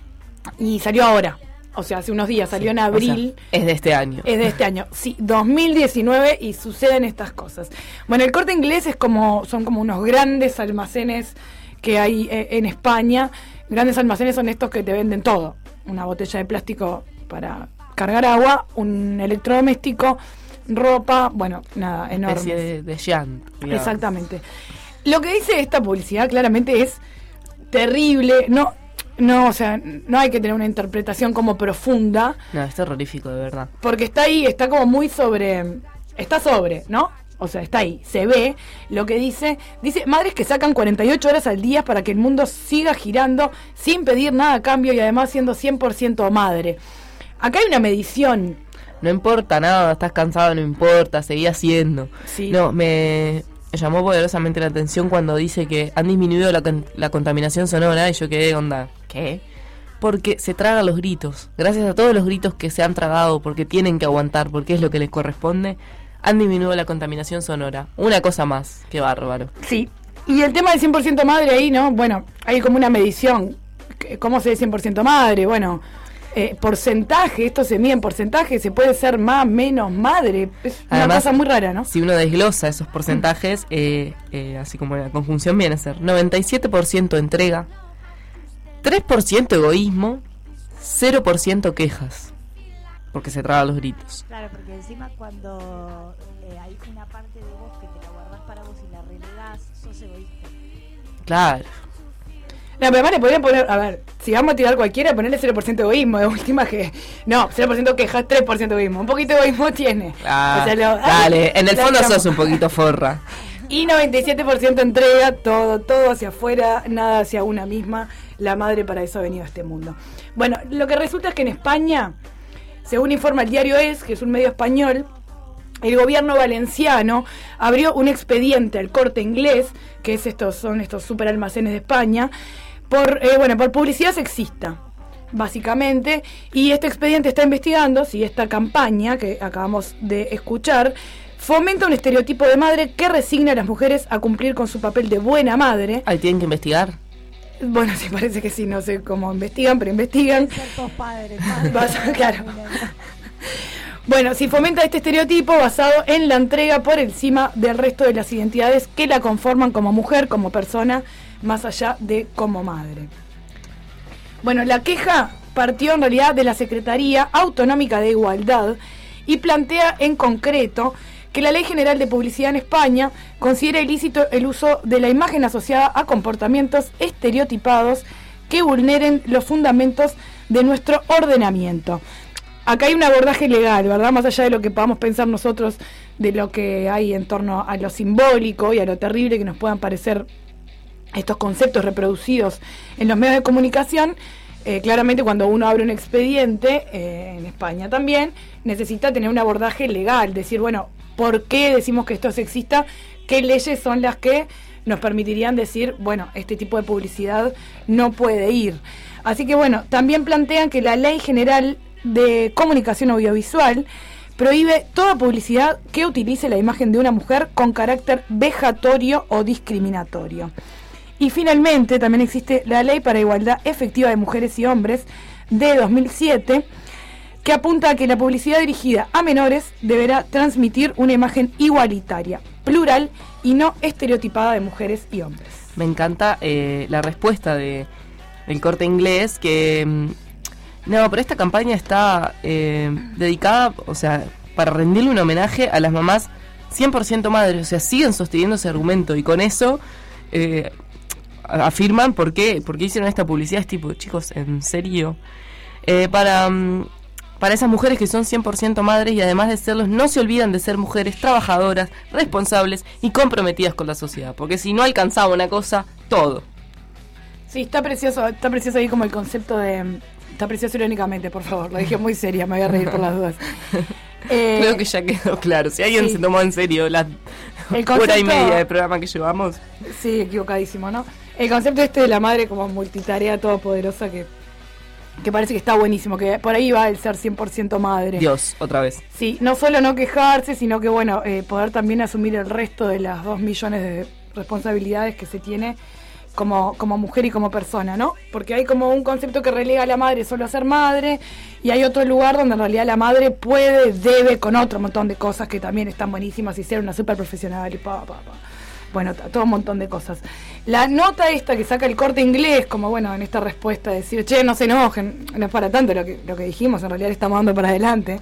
y salió ahora. O sea, hace unos días, salió Sí, en abril. o sea, es de este año. Es de este año, sí, dos mil diecinueve, y suceden estas cosas. Bueno, el Corte Inglés es como, son como unos grandes almacenes que hay eh, en España. Grandes almacenes son estos que te venden todo. Una botella de plástico para cargar agua, un electrodoméstico, ropa, bueno, nada, enorme. Especie de, de Jean, digamos. Exactamente. Lo que dice esta publicidad claramente es terrible, no... No, o sea, no hay que tener una interpretación como profunda. No, es terrorífico, de verdad. Porque está ahí, está como muy sobre... Está sobre, ¿no? O sea, está ahí, se ve lo que dice. Dice, madres que sacan cuarenta y ocho horas al día para que el mundo siga girando sin pedir nada a cambio y además siendo cien por ciento madre. Acá hay una medición. No importa nada, estás cansado, no importa, seguí haciendo. Sí. No, me... Me llamó poderosamente la atención cuando dice que han disminuido la, la contaminación sonora y yo quedé onda, ¿qué? Porque se tragan los gritos. Gracias a todos los gritos que se han tragado porque tienen que aguantar, porque es lo que les corresponde, han disminuido la contaminación sonora. Una cosa más, qué bárbaro. Sí, y el tema del cien por ciento madre ahí, ¿no? Bueno, hay como una medición. ¿Cómo se ve cien por ciento madre? Bueno... Eh, porcentaje, esto se mide en porcentaje, se puede ser más, menos, madre, es una Además, cosa muy rara, ¿no? Si uno desglosa esos porcentajes, eh, eh, así como la conjunción viene a ser noventa y siete por ciento entrega, tres por ciento egoísmo, cero por ciento quejas, porque se tragan los gritos. Claro, porque encima cuando eh, hay una parte de vos que te la guardás para vos y la relegás, sos egoísta. Claro. No, pero además le podrían poner, a ver, si vamos a tirar cualquiera, ponerle cero por ciento egoísmo, de última que... No, cero por ciento quejas, tres por ciento egoísmo. Un poquito de egoísmo tiene. Ah, O sea, lo- dale, en el la fondo echamos. sos un poquito forra. Y noventa y siete por ciento entrega, todo, todo hacia afuera, nada hacia una misma. La madre para eso ha venido a este mundo. Bueno, lo que resulta es que en España, según informa el diario Es, que es un medio español, el gobierno valenciano abrió un expediente al Corte Inglés, que es estos, son estos super almacenes de España, por eh, bueno, por publicidad sexista, básicamente, y este expediente está investigando si esta campaña que acabamos de escuchar fomenta un estereotipo de madre que resigna a las mujeres a cumplir con su papel de buena madre. Ahí tienen que investigar. Bueno, sí, parece que sí, no sé cómo investigan, pero investigan. Ser todos padres, padres. Vas- claro. Bueno, si fomenta este estereotipo basado en la entrega por encima del resto de las identidades que la conforman como mujer, como persona, más allá de como madre. Bueno, la queja partió en realidad de la Secretaría Autonómica de Igualdad y plantea en concreto que la Ley General de Publicidad en España considera ilícito el uso de la imagen asociada a comportamientos estereotipados que vulneren los fundamentos de nuestro ordenamiento. acá hay un abordaje legal, ¿verdad? Más allá de lo que podamos pensar nosotros, de lo que hay en torno a lo simbólico y a lo terrible que nos puedan parecer estos conceptos reproducidos en los medios de comunicación, eh, claramente cuando uno abre un expediente, eh, en España también, necesita tener un abordaje legal, decir, bueno, ¿por qué decimos que esto es sexista? ¿Qué leyes son las que nos permitirían decir, bueno, este tipo de publicidad no puede ir? Así que bueno, también plantean que la Ley General de Comunicación Audiovisual prohíbe toda publicidad que utilice la imagen de una mujer con carácter vejatorio o discriminatorio. Y finalmente también existe la Ley para Igualdad Efectiva de Mujeres y Hombres de dos mil siete, que apunta a que la publicidad dirigida a menores deberá transmitir una imagen igualitaria, plural y no estereotipada de mujeres y hombres. Me encanta eh, la respuesta de del Corte Inglés, que mm, no, pero esta campaña está eh, dedicada, o sea, para rendirle un homenaje a las mamás cien por ciento madres, o sea, siguen sosteniendo ese argumento y con eso eh, afirman por qué, por qué hicieron esta publicidad. Es tipo, chicos, ¿en serio? Eh, para, mm, para esas mujeres que son cien por ciento madres y además de serlos, no se olvidan de ser mujeres trabajadoras, responsables y comprometidas con la sociedad, porque si no alcanzaba una cosa, todo. Sí, está precioso, está precioso ahí como el concepto de... Está precioso irónicamente, por favor, lo dije muy seria, me voy a reír por las dudas. Eh, Creo que ya quedó claro, si alguien sí. se tomó en serio la concepto, hora y media de programa que llevamos. Sí, equivocadísimo, ¿no? El concepto este de la madre como multitarea todopoderosa que, que parece que está buenísimo, que por ahí va el ser cien por ciento madre. Dios, otra vez. Sí, no solo no quejarse, sino que, bueno, eh, poder también asumir el resto de las dos millones de responsabilidades que se tiene como, como mujer y como persona, ¿no? Porque hay como un concepto que relega a la madre solo a ser madre, y hay otro lugar donde en realidad la madre puede, debe, con otro montón de cosas que también están buenísimas, y ser una súper profesional y pa, pa, pa. Bueno, t- todo un montón de cosas. La nota esta que saca el Corte Inglés, como bueno, en esta respuesta, decir, che, no se enojen, no es para tanto lo que, lo que dijimos, en realidad le estamos dando para adelante,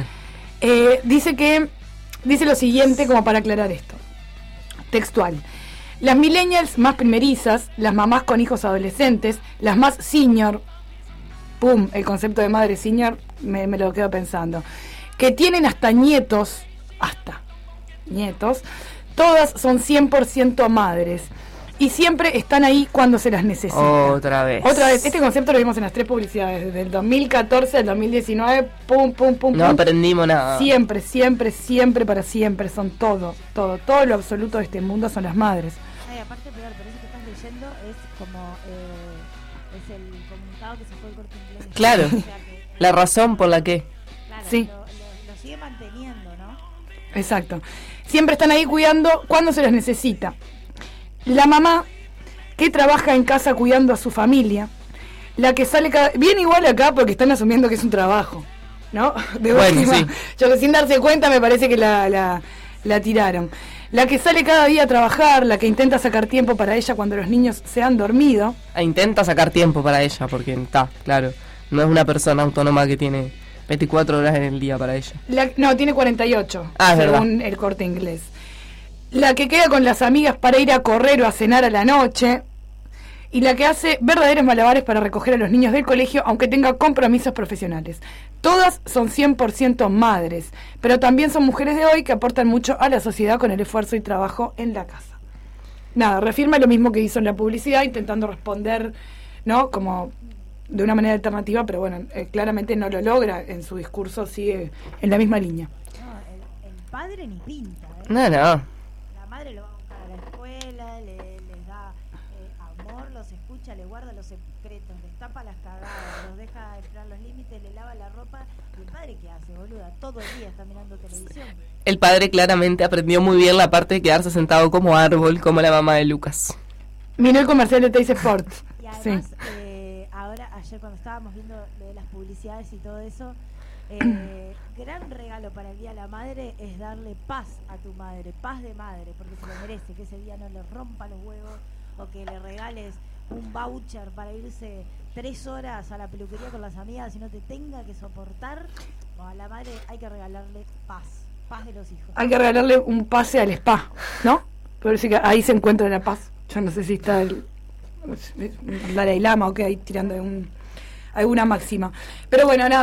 eh, dice que, dice lo siguiente como para aclarar esto, textual: las millennials más primerizas, las mamás con hijos adolescentes, las más senior, pum, el concepto de madre senior me, me lo quedo pensando, que tienen hasta nietos, hasta nietos, todas son cien por ciento madres y siempre están ahí cuando se las necesita. Otra vez. Otra vez. Este concepto lo vimos en las tres publicidades, desde el dos mil catorce al dos mil diecinueve, pum, pum, pum, No pum. aprendimos nada. Siempre, siempre, siempre, para siempre, son todo, todo, todo lo absoluto de este mundo son las madres. Ay, aparte, peor, pero eso que estás leyendo es como, eh, es el comunicado que sacó el Corte Inglés. Claro, O sea que, la razón por la que. claro, Sí. lo, lo, lo sigue manteniendo, ¿no? Exacto. Siempre están ahí cuidando cuando se los necesita. La mamá que trabaja en casa cuidando a su familia, la que sale cada... bien igual acá porque están asumiendo que es un trabajo, ¿no? De Bueno, última, sí. yo que sin darse cuenta me parece que la, la, la tiraron. La que sale cada día a trabajar, la que intenta sacar tiempo para ella cuando los niños se han dormido. Ah, intenta sacar tiempo para ella, porque está, claro, no es una persona autónoma que tiene veinticuatro horas en el día para ella. La, no, tiene cuarenta y ocho, Ah, es según el Corte Inglés. La que queda con las amigas para ir a correr o a cenar a la noche. Y la que hace verdaderos malabares para recoger a los niños del colegio, aunque tenga compromisos profesionales. Todas son cien por ciento madres, pero también son mujeres de hoy que aportan mucho a la sociedad con el esfuerzo y trabajo en la casa. Nada, reafirma lo mismo que hizo en la publicidad, intentando responder, ¿no? Como de una manera alternativa, pero bueno, eh, claramente no lo logra en su discurso, sigue en la misma línea. No, el, el padre ni pinta, ¿eh? No, no. La madre lo va a buscar a la escuela, le, les da eh, amor, los escucha, le guarda los secretos, les tapa las cagadas, los deja entrar los límites, le lava la ropa. ¿Y el padre qué hace, boluda? Todo el día está mirando televisión. El padre claramente aprendió muy bien la parte de quedarse sentado como árbol, como la mamá de Lucas. Miró el comercial de Teis Sports. Y además, Sí. eh, ahora, ayer cuando estábamos viendo lo de las publicidades y todo eso, eh, gran regalo para el Día de la Madre es darle paz a tu madre, paz de madre, porque se lo merece, que ese día no le rompa los huevos o que le regales un voucher para irse tres horas a la peluquería con las amigas y no te tenga que soportar. No, a la madre hay que regalarle paz, paz de los hijos. Hay que regalarle un pase al spa, ¿no? Pero sí que ahí se encuentra la paz. Yo no sé si está el, el Dalai Lama o qué, ahí tirando un, alguna máxima. Pero bueno, nada,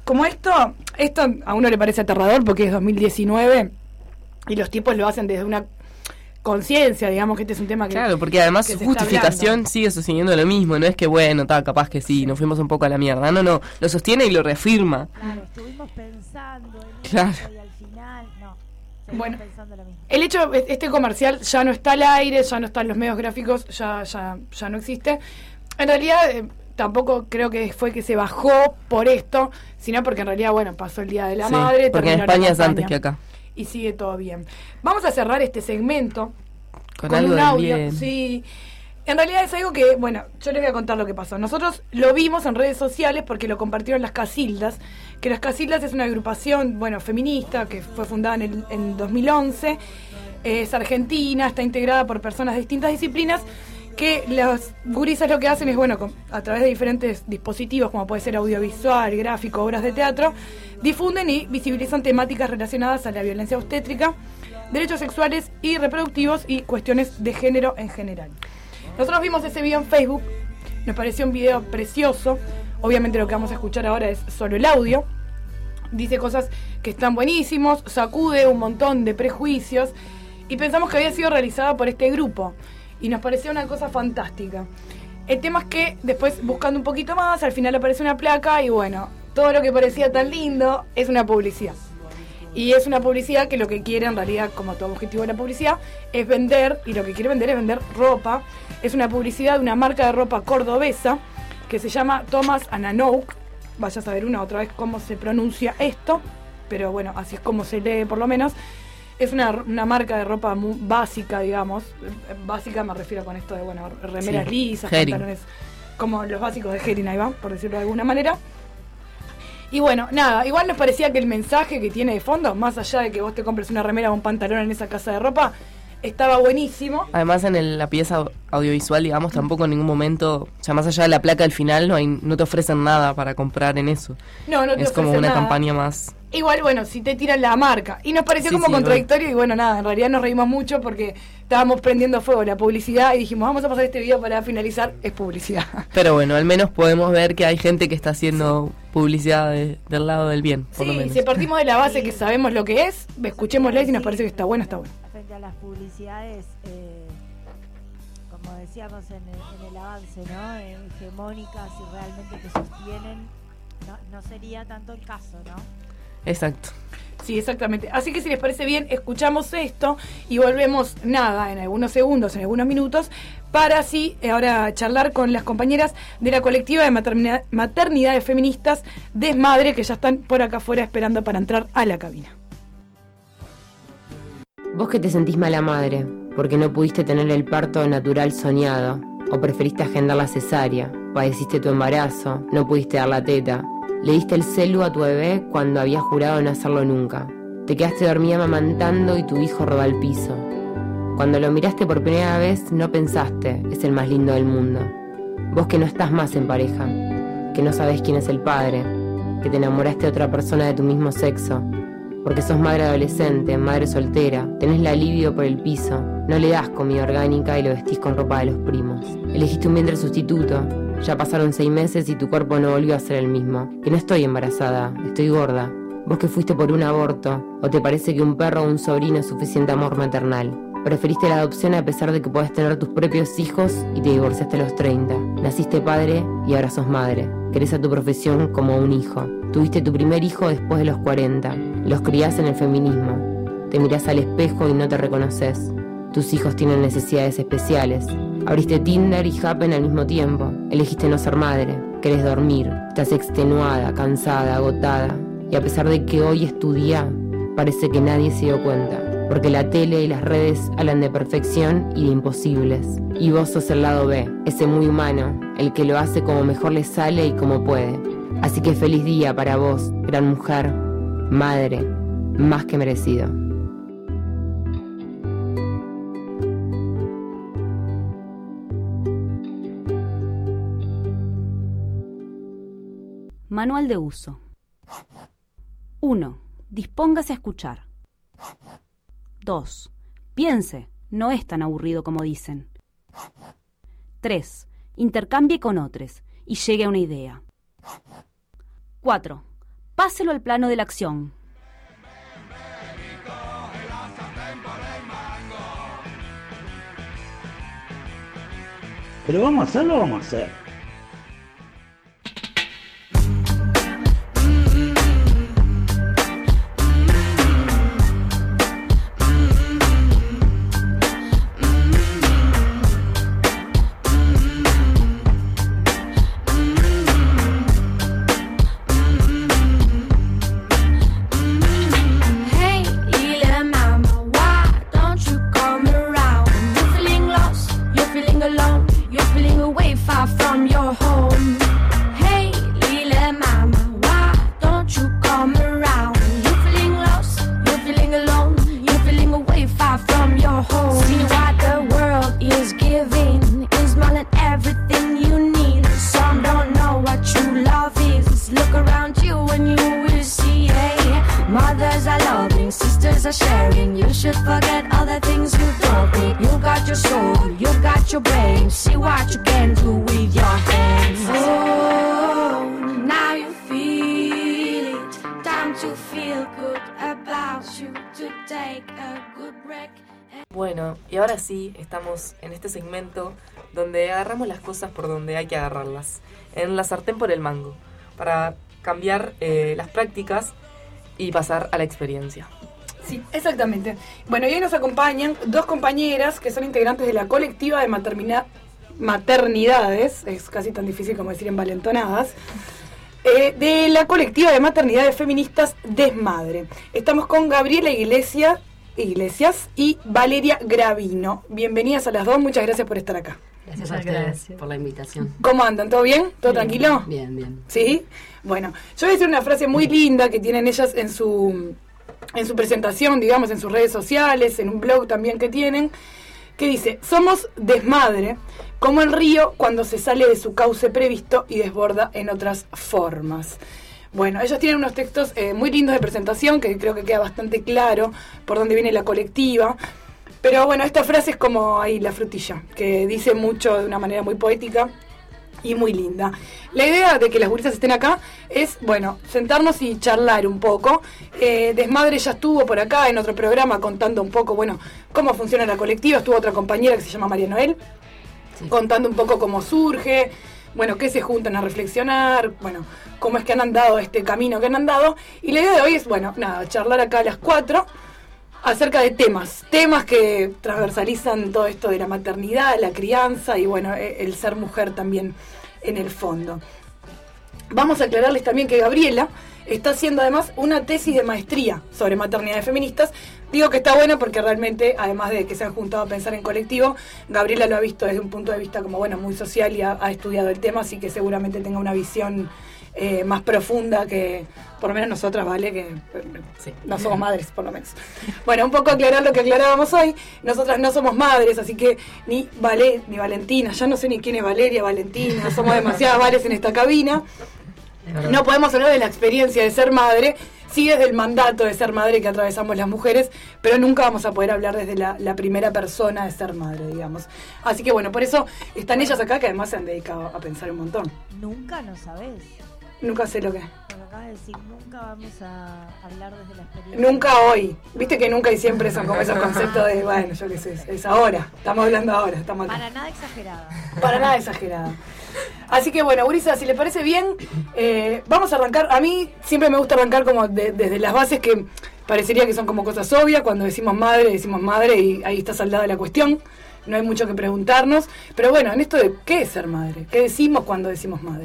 como esto, esto a uno le parece aterrador porque es dos mil diecinueve y los tipos lo hacen desde una conciencia, digamos que este es un tema que... Claro, porque además que su se está justificación hablando. sigue sosteniendo lo mismo, no es que bueno, ta, capaz que sí, nos fuimos un poco a la mierda, no, no, lo sostiene y lo reafirma. Claro, estuvimos pensando en Claro. eso y al final, no, seguimos Bueno, pensando lo mismo. El hecho, este comercial ya no está al aire, ya no está en los medios gráficos, ya, ya, ya no existe. En realidad, eh, tampoco creo que fue que se bajó por esto, sino porque en realidad, bueno, pasó el Día de la Sí, Madre. porque en terminó la España es campaña antes que acá. Y sigue todo bien. Vamos a cerrar este segmento Con, con algo un del audio. bien. Sí. En realidad es algo que, bueno, yo les voy a contar lo que pasó. Nosotros lo vimos en redes sociales porque lo compartieron las Casildas, que las Casildas es una agrupación, bueno, feminista, que fue fundada en el en dos mil once, es argentina, está integrada por personas de distintas disciplinas, que las gurisas lo que hacen es, bueno, con- a través de diferentes dispositivos, como puede ser audiovisual, gráfico, obras de teatro, difunden y visibilizan temáticas relacionadas a la violencia obstétrica, derechos sexuales y reproductivos y cuestiones de género en general. Nosotros vimos ese video en Facebook, nos pareció un video precioso, obviamente lo que vamos a escuchar ahora es solo el audio, dice cosas que están buenísimos, sacude un montón de prejuicios y pensamos que había sido realizada por este grupo y nos pareció una cosa fantástica. El tema es que después, buscando un poquito más, al final aparece una placa y bueno, todo lo que parecía tan lindo es una publicidad. Y es una publicidad que lo que quiere, en realidad, como todo objetivo de la publicidad, es vender, y lo que quiere vender es vender ropa. Es una publicidad de una marca de ropa cordobesa que se llama Thomas and Anouk. Vaya a saber una otra vez cómo se pronuncia esto, pero bueno, así es como se lee por lo menos. Es una, una marca de ropa muy básica, digamos. Eh, Básica me refiero con esto de, bueno, remeras Sí, lisas, Hering. pantalones como los básicos de Hering, ahí va, por decirlo de alguna manera. Y bueno, nada, igual nos parecía que el mensaje que tiene de fondo, más allá de que vos te compres una remera o un pantalón en esa casa de ropa, estaba buenísimo. Además en el- la pieza audiovisual, digamos, tampoco en ningún momento, o sea, más allá de la placa al final, no hay, no te ofrecen nada para comprar en eso. No, no te Es como ofrecen una nada. campaña más. Igual, bueno, si te tiran la marca. Y nos pareció Sí, como sí, contradictorio y bueno, nada, en realidad nos reímos mucho porque estábamos prendiendo fuego la publicidad y dijimos, vamos a pasar este video para finalizar, es publicidad. Pero bueno, al menos podemos ver que hay gente que está haciendo publicidad de- del lado del bien, por lo Sí, menos. si partimos de la base que sabemos lo que es, escuchémosla y si nos parece que está bueno, está bueno. Frente a las publicidades, eh, como decíamos en el, en el avance, ¿no? Eh, hegemónicas y realmente que sostienen, no, no sería tanto el caso, ¿no? Exacto. Sí, exactamente. Así que si les parece bien, escuchamos esto y volvemos, nada, en algunos segundos, en algunos minutos, para así eh, ahora charlar con las compañeras de la colectiva de maternidad, maternidades feministas Desmadre, que ya están por acá afuera esperando para entrar a la cabina. Vos que te sentís mala madre, porque no pudiste tener el parto natural soñado, o preferiste agendar la cesárea, padeciste tu embarazo, no pudiste dar la teta, le diste el celu a tu bebé cuando habías jurado no hacerlo nunca, te quedaste dormida amamantando y tu hijo rodó al piso. Cuando lo miraste por primera vez no pensaste, es el más lindo del mundo. Vos que no estás más en pareja, que no sabés quién es el padre, que te enamoraste de otra persona de tu mismo sexo, porque sos madre adolescente, madre soltera, tenés la libido por el piso, no le das comida orgánica y lo vestís con ropa de los primos. Elegiste un vientre sustituto, ya pasaron seis meses y tu cuerpo no volvió a ser el mismo. Que no estoy embarazada, estoy gorda. Vos que fuiste por un aborto, o te parece que un perro o un sobrino es suficiente amor maternal. Preferiste la adopción a pesar de que podés tener tus propios hijos y te divorciaste a los treinta. Naciste padre y ahora sos madre. Querés a tu profesión como un hijo. Tuviste tu primer hijo después de los cuarenta. Los criás en el feminismo. Te mirás al espejo y no te reconoces. Tus hijos tienen necesidades especiales. Abriste Tinder y Happen al mismo tiempo. Elegiste no ser madre. Querés dormir. Estás extenuada, cansada, agotada. Y a pesar de que hoy es tu día, parece que nadie se dio cuenta. Porque la tele y las redes hablan de perfección y de imposibles. Y vos sos el lado B, ese muy humano, el que lo hace como mejor le sale y como puede. Así que feliz día para vos, gran mujer, madre, más que merecido. Manual de uso. uno. Dispóngase a escuchar. dos. Piense, no es tan aburrido como dicen. tres. Intercambie con otros y llegue a una idea. cuatro. páselo al plano de la acción. Pero vamos a hacerlo, vamos a hacer. Bueno, y ahora sí, estamos en este segmento donde agarramos las cosas por donde hay que agarrarlas, en la sartén por el mango, para cambiar eh, las prácticas y pasar a la experiencia. Sí, exactamente. Bueno, y hoy nos acompañan dos compañeras que son integrantes de la colectiva de maternidad, maternidades, es casi tan difícil como decir envalentonadas, eh, de la colectiva de maternidades feministas Desmadre. Estamos con Gabriela Iglesia, Iglesias y Valeria Gravino. Bienvenidas a las dos, muchas gracias por estar acá. Gracias a ustedes gracias. por la invitación. ¿Cómo andan? ¿Todo bien? ¿Todo bien, tranquilo? Bien, bien. ¿Sí? Bueno, yo voy a decir una frase muy linda que tienen ellas en su, en su presentación, digamos, en sus redes sociales, en un blog también que tienen, que dice: somos desmadre, como el río cuando se sale de su cauce previsto y desborda en otras formas. Bueno, ellos tienen unos textos eh, muy lindos de presentación, que creo que queda bastante claro por dónde viene la colectiva. Pero bueno, esta frase es como ahí la frutilla, que dice mucho de una manera muy poética y muy linda. La idea de que las gurisas estén acá es, bueno, sentarnos y charlar un poco. Eh, Desmadre ya estuvo por acá en otro programa contando un poco, bueno, cómo funciona la colectiva. Estuvo otra compañera que se llama María Noel, sí, contando un poco cómo surge, bueno, qué se juntan a reflexionar, bueno, cómo es que han andado este camino que han andado. Y la idea de hoy es, bueno, nada, charlar acá a las cuatro acerca de temas, temas que transversalizan todo esto de la maternidad, la crianza y, bueno, el ser mujer también en el fondo. Vamos a aclararles también que Gabriela está haciendo además una tesis de maestría sobre maternidades feministas. Digo que está buena porque realmente, además de que se han juntado a pensar en colectivo, Gabriela lo ha visto desde un punto de vista como, bueno, muy social y ha, ha estudiado el tema, así que seguramente tenga una visión eh, más profunda que, por lo menos nosotras, ¿vale? Que sí, no somos madres, por lo menos. Bueno, un poco aclarar lo que aclarábamos hoy. Nosotras no somos madres, así que ni Vale, ni Valentina, ya no sé ni quién es Valeria, Valentina, somos demasiadas Vales en esta cabina. No podemos hablar de la experiencia de ser madre, sí desde el mandato de ser madre que atravesamos las mujeres, pero nunca vamos a poder hablar desde la, la primera persona de ser madre, digamos. Así que bueno, por eso están ellas acá, que además se han dedicado a pensar un montón. Nunca no sabés. Nunca sé lo que es. Lo que acabas de decir, nunca vamos a hablar desde la experiencia. Nunca hoy. Viste que nunca y siempre son como esos conceptos de, bueno, yo qué sé, es ahora. Estamos hablando ahora. Estamos Para nada exagerada. Para nada exagerada. Así que bueno, Gurisa, si le parece bien, eh, vamos a arrancar. A mí siempre me gusta arrancar como de, desde las bases que parecería que son como cosas obvias. Cuando decimos madre, decimos madre y ahí está saldada la cuestión. No hay mucho que preguntarnos. Pero bueno, en esto de qué es ser madre, qué decimos cuando decimos madre.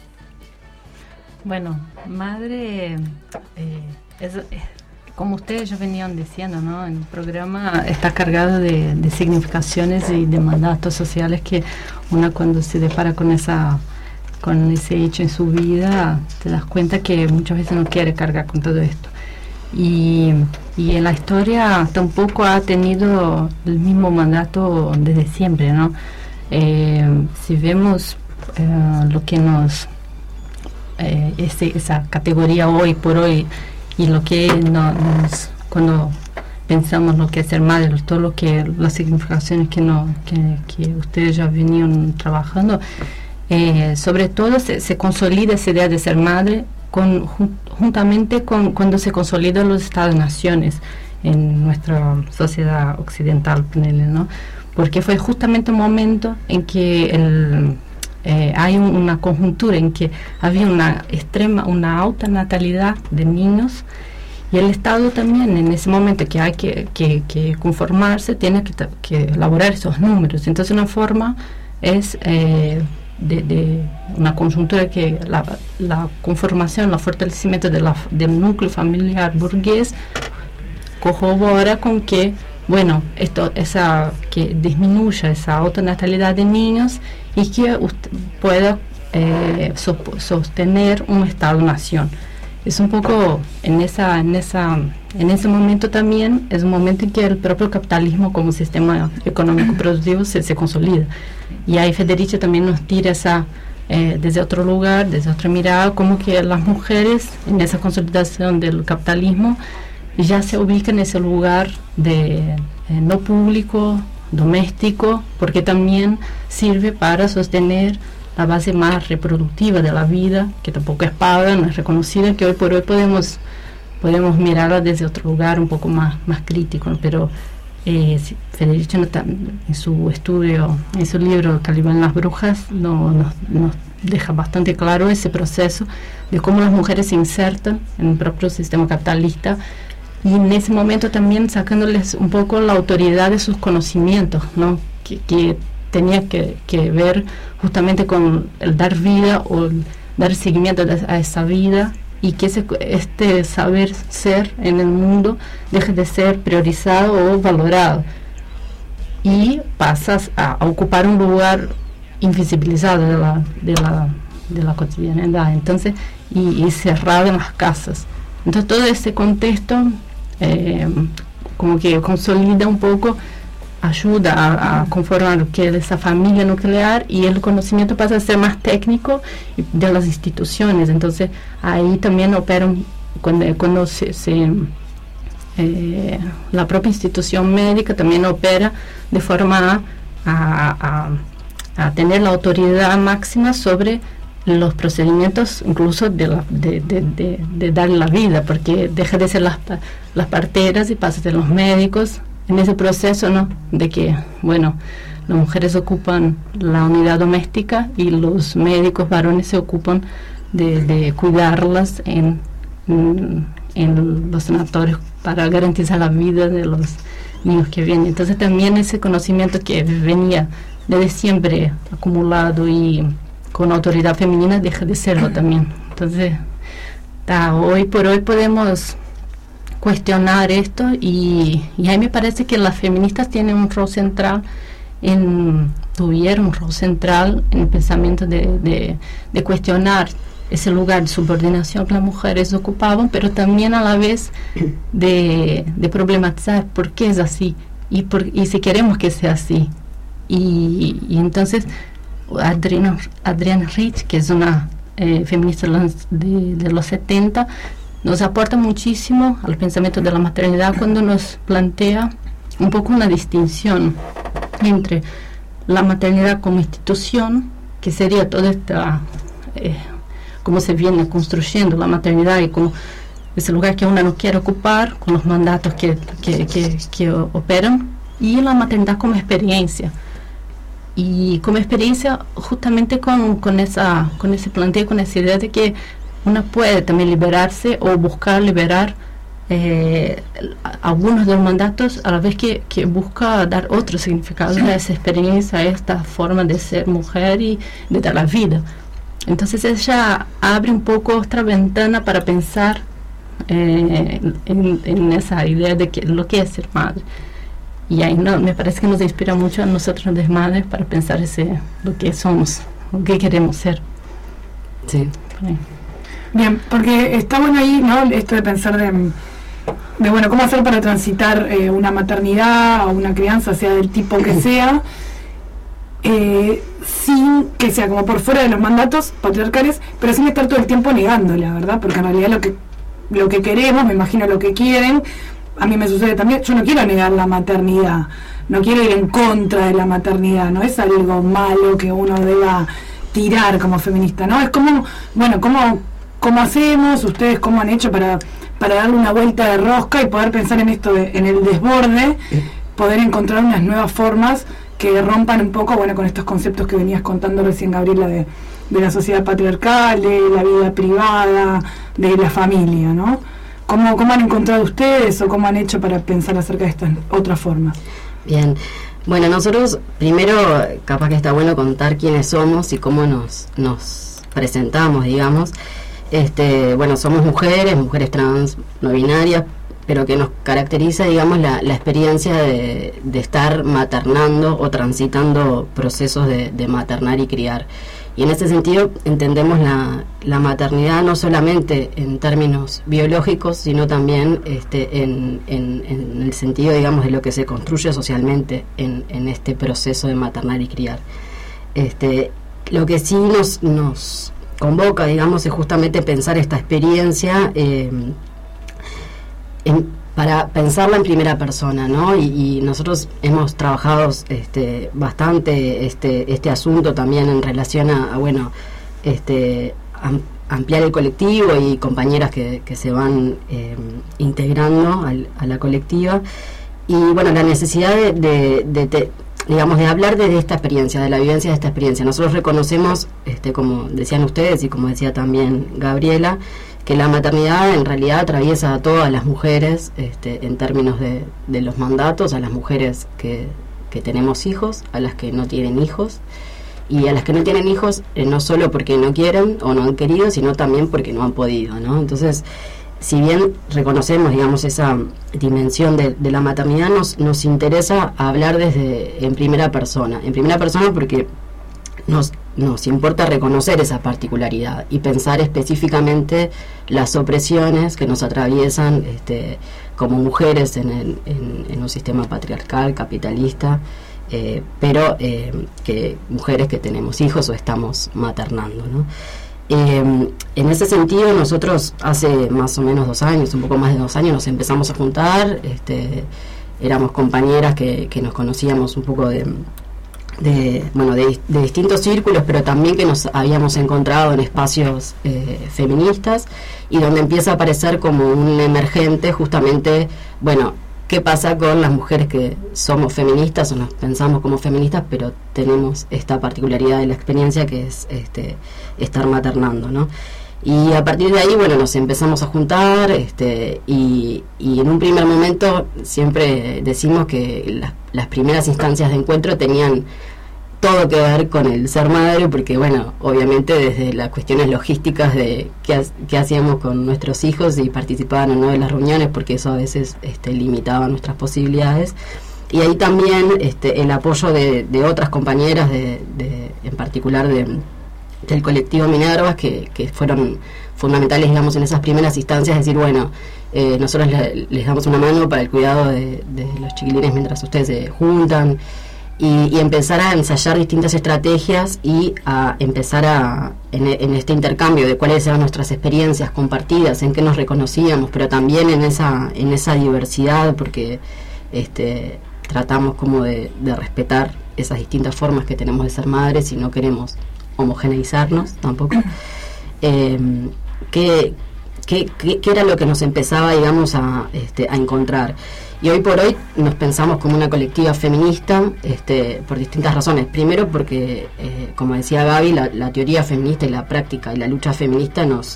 Bueno, madre, eh, es, es, como ustedes ya venían diciendo, ¿no? En el programa está cargado de, de significaciones y de mandatos sociales que una cuando se depara con esa con ese hecho en su vida, te das cuenta que muchas veces no quiere cargar con todo esto. Y, y en la historia tampoco ha tenido el mismo mandato desde siempre, ¿no? Eh, si vemos eh, lo que nos... Eh, ese, esa categoría hoy por hoy y lo que no, nos, cuando pensamos lo que es ser madre, todo lo que las significaciones que no que, que ustedes ya venían trabajando, eh, sobre todo se, se consolida esa idea de ser madre con, jun, juntamente con cuando se consolidan los Estados-naciones en nuestra sociedad occidental, ¿no? Porque fue justamente un momento en que el, eh, hay un, una conjuntura en que había una extrema, una alta natalidad de niños, y el Estado también en ese momento que hay que, que, que conformarse tiene que, que elaborar esos números. Entonces una forma es eh, de, de una conjuntura que la, la conformación, el fortalecimiento de la, del núcleo familiar burgués corrobora con que, bueno, esto, esa, que disminuya esa alta natalidad de niños y que usted pueda eh, so, sostener un Estado-nación. Es un poco en esa, en esa, en ese momento también es un momento en que el propio capitalismo como sistema económico productivo se, se consolida. Y ahí Federici también nos tira esa, eh, desde otro lugar, desde otra mirada, como que las mujeres en esa consolidación del capitalismo ya se ubican en ese lugar de eh, no público, doméstico, porque también sirve para sostener la base más reproductiva de la vida, que tampoco es paga, no es reconocida, que hoy por hoy podemos podemos mirarla desde otro lugar un poco más, más crítico, ¿no? Pero eh, Federici en su estudio, en su libro Calibán las brujas, no, nos, nos deja bastante claro ese proceso de cómo las mujeres se insertan en el propio sistema capitalista, y en ese momento también sacándoles un poco la autoridad de sus conocimientos, ¿no? que, que tenía que, que ver justamente con el dar vida o el dar seguimiento a esa vida, y que ese, este saber ser en el mundo deje de ser priorizado o valorado y pasas a, a ocupar un lugar invisibilizado de la, de la, de la cotidianidad, entonces, y, y cerrado en las casas. Entonces todo ese contexto eh, como que consolida un poco, ayuda a, a conformar lo que es esa familia nuclear, y el conocimiento pasa a ser más técnico de las instituciones. Entonces ahí también operan cuando, cuando se, se eh, la propia institución médica también opera de forma a, a, a tener la autoridad máxima sobre los procedimientos incluso de, la, de, de, de, de dar la vida, porque deja de ser las, las parteras y pasa a ser los médicos en ese proceso, ¿no? De que, bueno, las mujeres ocupan la unidad doméstica y los médicos varones se ocupan de, de cuidarlas en, en, en los sanatorios para garantizar la vida de los niños que vienen. Entonces también ese conocimiento que venía desde siempre acumulado y con autoridad femenina deja de serlo también. Entonces, ta, hoy por hoy podemos cuestionar esto, y, y a mí me parece que las feministas tienen un rol central, en, tuvieron un rol central en el pensamiento de, de, de cuestionar ese lugar de subordinación que las mujeres ocupaban, pero también a la vez de, de problematizar por qué es así y, por, y si queremos que sea así. Y, y entonces Adriana, Adriana Rich, que es una eh, feminista de, de los setenta, nos aporta muchísimo al pensamiento de la maternidad cuando nos plantea un poco una distinción entre la maternidad como institución, que sería toda esta, eh, cómo se viene construyendo la maternidad y como ese lugar que uno no quiere ocupar, con los mandatos que, que, que, que operan, y la maternidad como experiencia. Y como experiencia justamente con, con, esa, con ese planteo, con esa idea de que uno puede también liberarse o buscar liberar eh, algunos de los mandatos, a la vez que, que busca dar otro significado a esa experiencia, a esta forma de ser mujer y de dar la vida. Entonces ella abre un poco otra ventana para pensar eh, en, en esa idea de que lo que es ser madre. Y ahí no, me parece que nos inspira mucho a nosotros de madres para pensar ese, lo que somos, lo que queremos ser. Sí. Bien, porque está bueno ahí, ¿no? Esto de pensar de, de bueno, cómo hacer para transitar eh, una maternidad o una crianza, sea del tipo que sea, eh, sin que sea como por fuera de los mandatos patriarcales, pero sin estar todo el tiempo negándola, ¿verdad? Porque en realidad lo que lo que queremos, me imagino lo que quieren, a mí me sucede también, yo no quiero negar la maternidad, no quiero ir en contra de la maternidad, no es algo malo que uno deba tirar como feminista, ¿no? Es como, bueno, como ¿cómo hacemos? ¿Ustedes cómo han hecho para, para darle una vuelta de rosca y poder pensar en esto, de, en el desborde, poder encontrar unas nuevas formas que rompan un poco, bueno, con estos conceptos que venías contando recién, Gabriela, de, de la sociedad patriarcal, de la vida privada, de la familia, ¿no? ¿Cómo, cómo han encontrado ustedes o cómo han hecho para pensar acerca de estas otras formas? Bien, bueno, nosotros primero capaz que está bueno contar quiénes somos y cómo nos, nos presentamos, digamos. Este, bueno, somos mujeres, mujeres trans, no binarias, pero que nos caracteriza, digamos, la, la experiencia de, de estar maternando o transitando procesos de, de maternar y criar. Y en ese sentido entendemos la, la maternidad no solamente en términos biológicos, sino también este, en, en, en el sentido, digamos, de lo que se construye socialmente en, en este proceso de maternar y criar. Este, lo que sí nos, nos convoca, digamos, es justamente pensar esta experiencia eh, en, para pensarla en primera persona, ¿no? Y, y nosotros hemos trabajado este, bastante este, este asunto también en relación a, a bueno, este, am, ampliar el colectivo y compañeras que, que se van eh, integrando al, a la colectiva. Y bueno, la necesidad de, de, de, de digamos, de hablar de esta experiencia, de la vivencia de esta experiencia. Nosotros reconocemos, este, como decían ustedes y como decía también Gabriela, que la maternidad en realidad atraviesa a todas las mujeres este, en términos de, de los mandatos, a las mujeres que, que tenemos hijos, a las que no tienen hijos, y a las que no tienen hijos eh, no solo porque no quieren o no han querido, sino también porque no han podido, ¿no? Entonces, si bien reconocemos, digamos, esa dimensión de, de la maternidad, nos, nos interesa hablar desde en primera persona, en primera persona porque nos nos importa reconocer esa particularidad y pensar específicamente las opresiones que nos atraviesan este, como mujeres en, el, en, en un sistema patriarcal, capitalista, eh, pero eh, que mujeres que tenemos hijos o estamos maternando, ¿no? Eh, en ese sentido, nosotros hace más o menos dos años, un poco más de dos años, nos empezamos a juntar, este, éramos compañeras que, que nos conocíamos un poco de... de bueno de, de distintos círculos, pero también que nos habíamos encontrado en espacios eh, feministas, y donde empieza a aparecer como un emergente justamente, bueno, qué pasa con las mujeres que somos feministas o nos pensamos como feministas, pero tenemos esta particularidad de la experiencia que es este estar maternando, ¿no? Y a partir de ahí, bueno, nos empezamos a juntar, este, y, y en un primer momento siempre decimos que las, las primeras instancias de encuentro tenían todo que ver con el ser madre, porque, bueno, obviamente desde las cuestiones logísticas de qué, qué hacíamos con nuestros hijos y participaban o no de las reuniones, porque eso a veces este, limitaba nuestras posibilidades. Y ahí también este, el apoyo de, de otras compañeras, de, de, en particular de... del colectivo Minervas, que, que fueron fundamentales, digamos, en esas primeras instancias, decir, bueno, eh, nosotros le, les damos una mano para el cuidado de, de los chiquilines mientras ustedes se juntan, y, y empezar a ensayar distintas estrategias y a empezar a, en, en este intercambio de cuáles eran nuestras experiencias compartidas, en qué nos reconocíamos, pero también en esa, en esa diversidad, porque este, tratamos como de, de respetar esas distintas formas que tenemos de ser madres y no queremos homogeneizarnos tampoco. Eh, ¿qué, qué, qué, qué era lo que nos empezaba, digamos, a, este, a encontrar? Y hoy por hoy nos pensamos como una colectiva feminista, este, por distintas razones. Primero porque, eh, como decía Gaby, la, la teoría feminista y la práctica y la lucha feminista nos,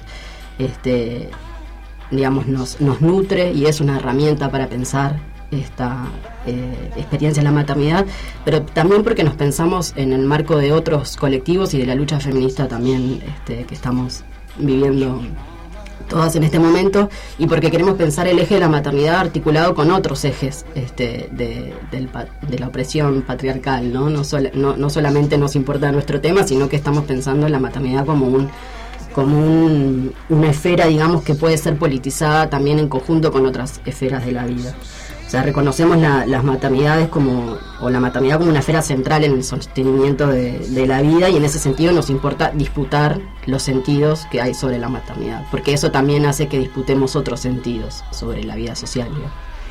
este, digamos, nos, nos nutre y es una herramienta para pensar esta eh, experiencia en la maternidad, pero también porque nos pensamos en el marco de otros colectivos y de la lucha feminista también este, que estamos viviendo todas en este momento, y porque queremos pensar el eje de la maternidad articulado con otros ejes este, de, del, de la opresión patriarcal, ¿no? No, sol, no, no solamente nos importa nuestro tema, sino que estamos pensando en la maternidad como un como un, una esfera, digamos, que puede ser politizada también en conjunto con otras esferas de la vida. O sea, reconocemos la, las maternidades como, o la maternidad como una esfera central en el sostenimiento de, de la vida, y en ese sentido nos importa disputar los sentidos que hay sobre la maternidad, porque eso también hace que disputemos otros sentidos sobre la vida social, ¿no?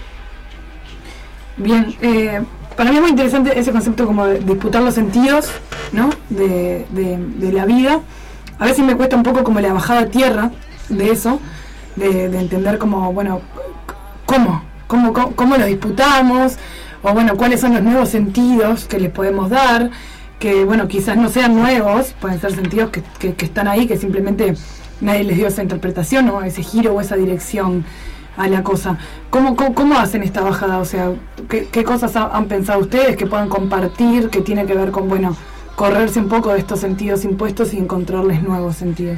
Bien, eh, para mí es muy interesante ese concepto como de disputar los sentidos, ¿no? de, de, de la vida. A veces me cuesta un poco como la bajada a tierra de eso, de, de entender como, bueno, cómo, cómo, cómo, cómo lo disputamos, o bueno, cuáles son los nuevos sentidos que les podemos dar, que bueno, quizás no sean nuevos, pueden ser sentidos que, que, que están ahí, que simplemente nadie les dio esa interpretación o ese giro o esa dirección a la cosa. ¿Cómo, cómo, cómo hacen esta bajada? O sea, ¿qué, qué cosas ha, han pensado ustedes que puedan compartir, que tiene que ver con, bueno, correrse un poco de estos sentidos impuestos y encontrarles nuevos sentidos?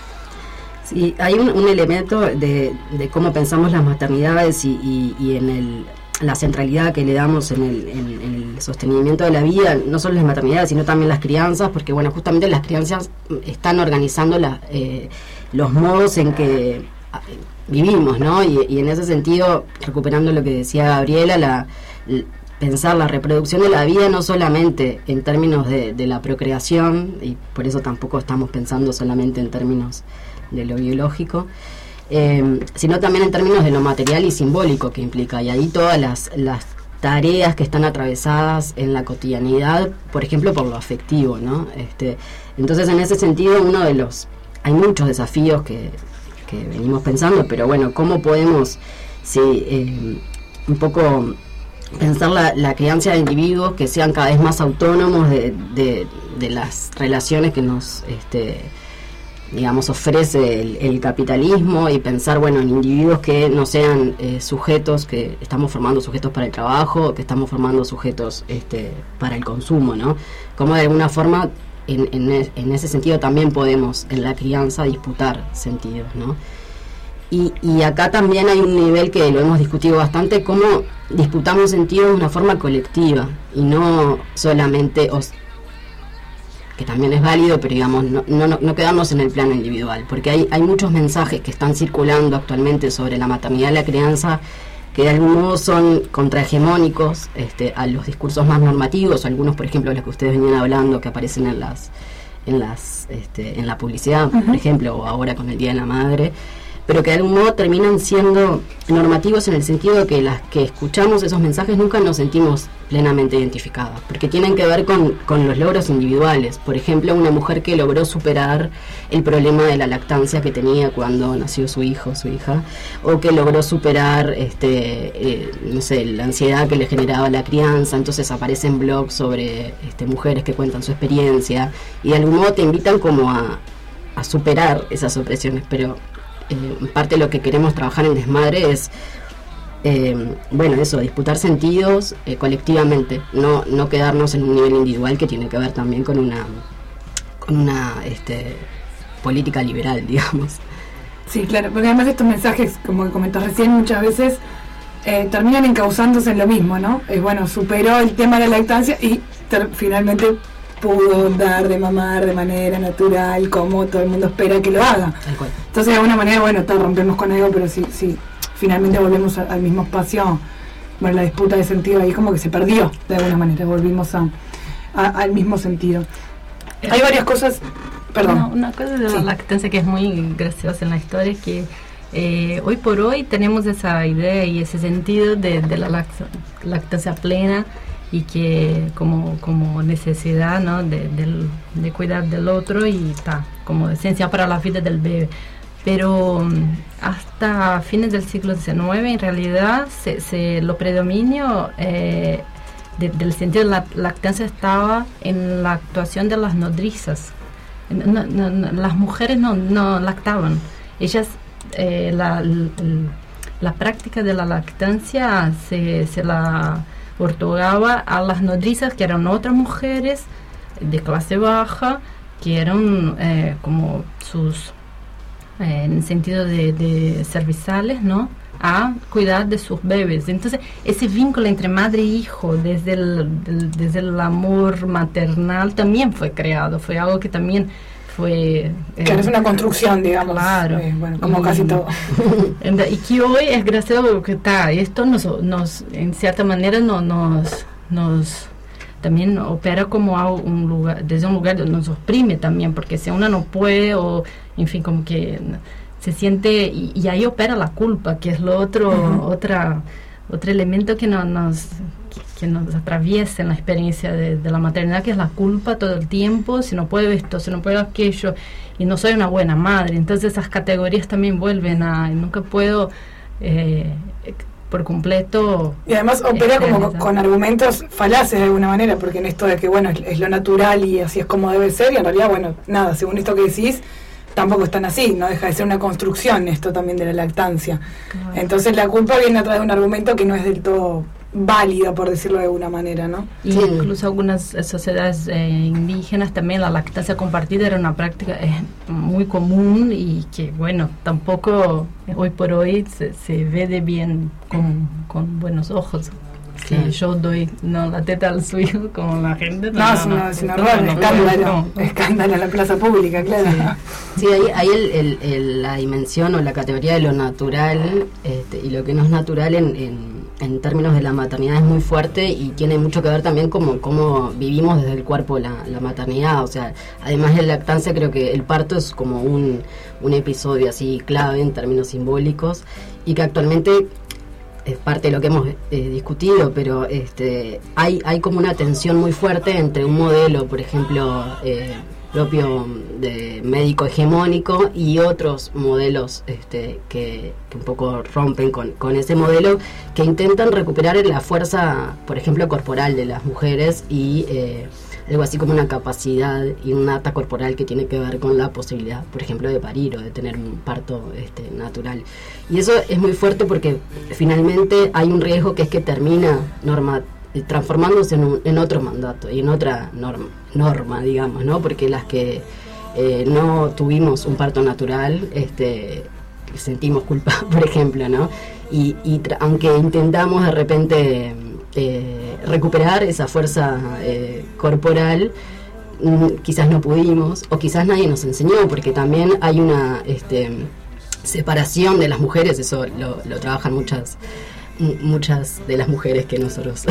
Sí, hay un, un elemento de, de cómo pensamos las maternidades y, y, y en el, la centralidad que le damos en el, en, en el sostenimiento de la vida, no solo las maternidades, sino también las crianzas, porque bueno, justamente las crianzas están organizando la, eh, los modos en que vivimos, ¿no? Y, y en ese sentido, recuperando lo que decía Gabriela, la, la pensar la reproducción de la vida no solamente en términos de, de la procreación, y por eso tampoco estamos pensando solamente en términos de lo biológico, eh, sino también en términos de lo material y simbólico que implica, y ahí todas las, las tareas que están atravesadas en la cotidianidad, por ejemplo, por lo afectivo, ¿no? Este, entonces, en ese sentido, uno de los... hay muchos desafíos que, que venimos pensando, pero bueno, ¿cómo podemos, sí, eh, un poco pensar la, la crianza de individuos que sean cada vez más autónomos de, de, de las relaciones que nos... este digamos, ofrece el, el capitalismo, y pensar, bueno, en individuos que no sean eh, sujetos, que estamos formando sujetos para el trabajo, que estamos formando sujetos este, para el consumo, ¿no? Como de alguna forma, en, en, en ese sentido también podemos, en la crianza, disputar sentidos, ¿no? Y, y acá también hay un nivel que lo hemos discutido bastante, cómo disputamos sentidos de una forma colectiva, y no solamente... Os, que también es válido, pero digamos, no, no, no quedarnos en el plano individual, porque hay, hay muchos mensajes que están circulando actualmente sobre la maternidad y la crianza que de algún modo son contrahegemónicos este, a los discursos más normativos, algunos, por ejemplo, los que ustedes venían hablando, que aparecen en las en las este, en la publicidad, uh-huh. por ejemplo, o ahora con el Día de la Madre, pero que de algún modo terminan siendo normativos en el sentido de que las que escuchamos esos mensajes nunca nos sentimos plenamente identificadas, porque tienen que ver con, con los logros individuales. Por ejemplo, una mujer que logró superar el problema de la lactancia que tenía cuando nació su hijo, su hija, o que logró superar este eh, no sé, la ansiedad que le generaba la crianza. Entonces aparecen blogs sobre este, mujeres que cuentan su experiencia, y de algún modo te invitan como a, a superar esas opresiones, pero Eh, parte de lo que queremos trabajar en Desmadre es, eh, bueno, eso, disputar sentidos eh, colectivamente, no no quedarnos en un nivel individual que tiene que ver también con una con una este, política liberal, digamos. Sí, claro, porque además estos mensajes, como comentas recién, muchas veces eh, terminan encauzándose en lo mismo, ¿no? Es bueno, superó el tema de la lactancia y ter- finalmente pudo dar de mamar de manera natural, como todo el mundo espera que lo haga. Entonces, de alguna manera, bueno, te rompemos con algo, pero sí, sí, finalmente volvemos a, al mismo espacio. Bueno, la disputa de sentido ahí como que se perdió, de alguna manera, volvimos a, a, al mismo sentido. Hay varias cosas, perdón. Una, una cosa de la sí. lactancia que es muy graciosa en la historia es que eh, hoy por hoy tenemos esa idea y ese sentido de, de la lact- lactancia plena, y que como como necesidad, ¿no? de, de, de cuidar del otro, y está como esencial para la vida del bebé. Pero hasta fines del siglo diecinueve en realidad se, se, lo predominio eh, de, del sentido de la lactancia estaba en la actuación de las nodrizas. No, no, no, las mujeres no, no lactaban, ellas eh, la, la, la práctica de la lactancia se, se la otorgaba a las nodrizas, que eran otras mujeres de clase baja, que eran eh, como sus, eh, en el sentido de, de serviciales, ¿no? A cuidar de sus bebés. Entonces, ese vínculo entre madre e hijo, desde el, del, desde el amor maternal, también fue creado, fue algo que también fue... Eh, que es una construcción, digamos. Claro. Eh, bueno, como y, casi todo. Y que hoy es gracioso porque está, esto nos, nos, en cierta manera no, nos, nos también opera como a un lugar, desde un lugar donde nos oprime también, porque si uno no puede, o en fin, como que se siente, y, y ahí opera la culpa, que es lo otro, uh-huh. otra, otro elemento que no, nos... que que nos atraviesa en la experiencia de, de la maternidad, que es la culpa todo el tiempo, si no puedo esto, si no puedo aquello, y no soy una buena madre. Entonces esas categorías también vuelven a, nunca puedo eh, por completo. Y además opera como con, con argumentos falaces de alguna manera, porque en esto de que bueno, es, es lo natural y así es como debe ser, y en realidad, bueno, nada, según esto que decís, tampoco es tan así, no deja de ser una construcción esto también de la lactancia. Claro. Entonces la culpa viene a través de un argumento que no es del todo válido, por decirlo de alguna manera, ¿no? Y sí. Incluso algunas sociedades eh, indígenas también la lactancia compartida era una práctica eh, muy común y que, bueno, tampoco hoy por hoy se, se ve de bien con, con buenos ojos. Sí. Que yo doy no la teta al suyo como la gente. No, no, es, no, es un horror, no, escándalo, no, no. escándalo en la plaza pública, claro. Sí, sí, ahí, ahí el, el, el, la dimensión o la categoría de lo natural este, y lo que no es natural en, en, en términos de la maternidad es muy fuerte y tiene mucho que ver también como cómo vivimos desde el cuerpo la, la maternidad. O sea, además de la lactancia, creo que el parto es como un, un episodio así clave en términos simbólicos y que actualmente es parte de lo que hemos eh, discutido, pero este hay hay como una tensión muy fuerte entre un modelo, por ejemplo, eh, propio de médico hegemónico y otros modelos este, que, que un poco rompen con, con ese modelo, que intentan recuperar la fuerza, por ejemplo, corporal de las mujeres y eh, algo así como una capacidad y un ata corporal que tiene que ver con la posibilidad, por ejemplo, de parir o de tener un parto este, natural. Y eso es muy fuerte porque finalmente hay un riesgo que es que termina norma, transformándose en, un, en otro mandato y en otra norma, norma, digamos, ¿no? Porque las que eh, no tuvimos un parto natural, este, sentimos culpa, por ejemplo, ¿no? Y, y tra- aunque intentamos de repente Eh, recuperar esa fuerza eh, corporal, mm, quizás no pudimos o quizás nadie nos enseñó, porque también hay una este, separación de las mujeres, eso lo, lo trabajan muchas m- muchas de las mujeres que nosotros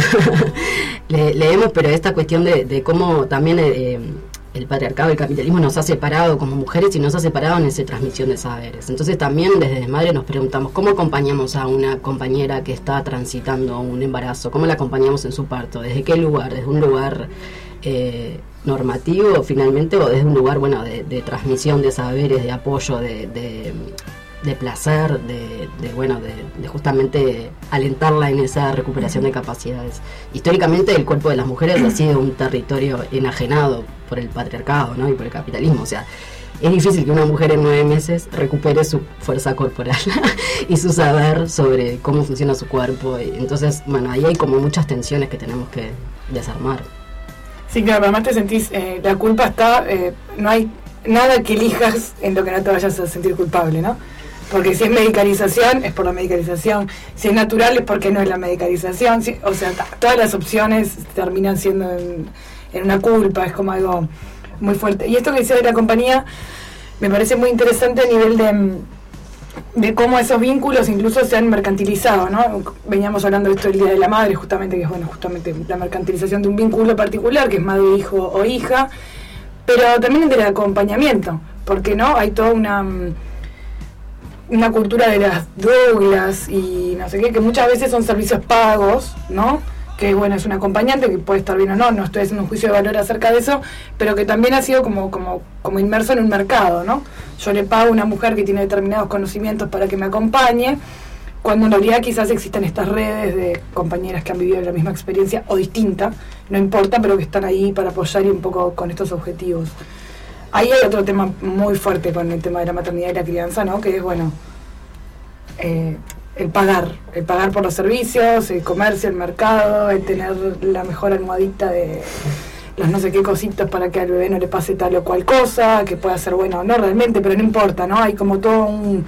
le, leemos, pero esta cuestión de, de cómo también eh, el patriarcado, el capitalismo nos ha separado como mujeres y nos ha separado en esa transmisión de saberes. Entonces también desde Desmadre nos preguntamos cómo acompañamos a una compañera que está transitando un embarazo, cómo la acompañamos en su parto, desde qué lugar, desde un lugar eh, normativo finalmente o desde un lugar bueno de, de transmisión de saberes, de apoyo, de, de, de placer, de, de bueno de, de justamente alentarla en esa recuperación de capacidades. Históricamente el cuerpo de las mujeres ha sido un territorio enajenado por el patriarcado, ¿no? Y por el capitalismo, o sea, es difícil que una mujer en nueve meses recupere su fuerza corporal y su saber sobre cómo funciona su cuerpo. Entonces, bueno, ahí hay como muchas tensiones que tenemos que desarmar. Sí, claro, además te sentís, eh, la culpa está, eh, no hay nada que elijas en lo que no te vayas a sentir culpable, ¿no? Porque si es medicalización, es por la medicalización. Si es natural, es porque no es la medicalización. Si, o sea, t- todas las opciones terminan siendo en, en una culpa, es como algo muy fuerte. Y esto que decía de la compañía me parece muy interesante a nivel de, de cómo esos vínculos incluso se han mercantilizado, ¿no? Veníamos hablando de esto el Día de la Madre, justamente, que es bueno, justamente la mercantilización de un vínculo particular, que es madre, hijo o hija, pero también del acompañamiento, porque no hay toda una una cultura de las douglas y no sé qué, que muchas veces son servicios pagos, ¿no? Que bueno, es un acompañante que puede estar bien o no, no estoy haciendo un juicio de valor acerca de eso, pero que también ha sido como, como, como inmerso en un mercado, ¿no? Yo le pago a una mujer que tiene determinados conocimientos para que me acompañe, cuando en realidad quizás existen estas redes de compañeras que han vivido la misma experiencia o distinta, no importa, pero que están ahí para apoyar y un poco con estos objetivos. Ahí hay otro tema muy fuerte con el tema de la maternidad y la crianza, ¿no? Que es, bueno, eh, el pagar, el pagar por los servicios, el comercio, el mercado, el tener la mejor almohadita de los no sé qué cositas para que al bebé no le pase tal o cual cosa, que pueda ser buena o no realmente, pero no importa, ¿no? Hay como todo un,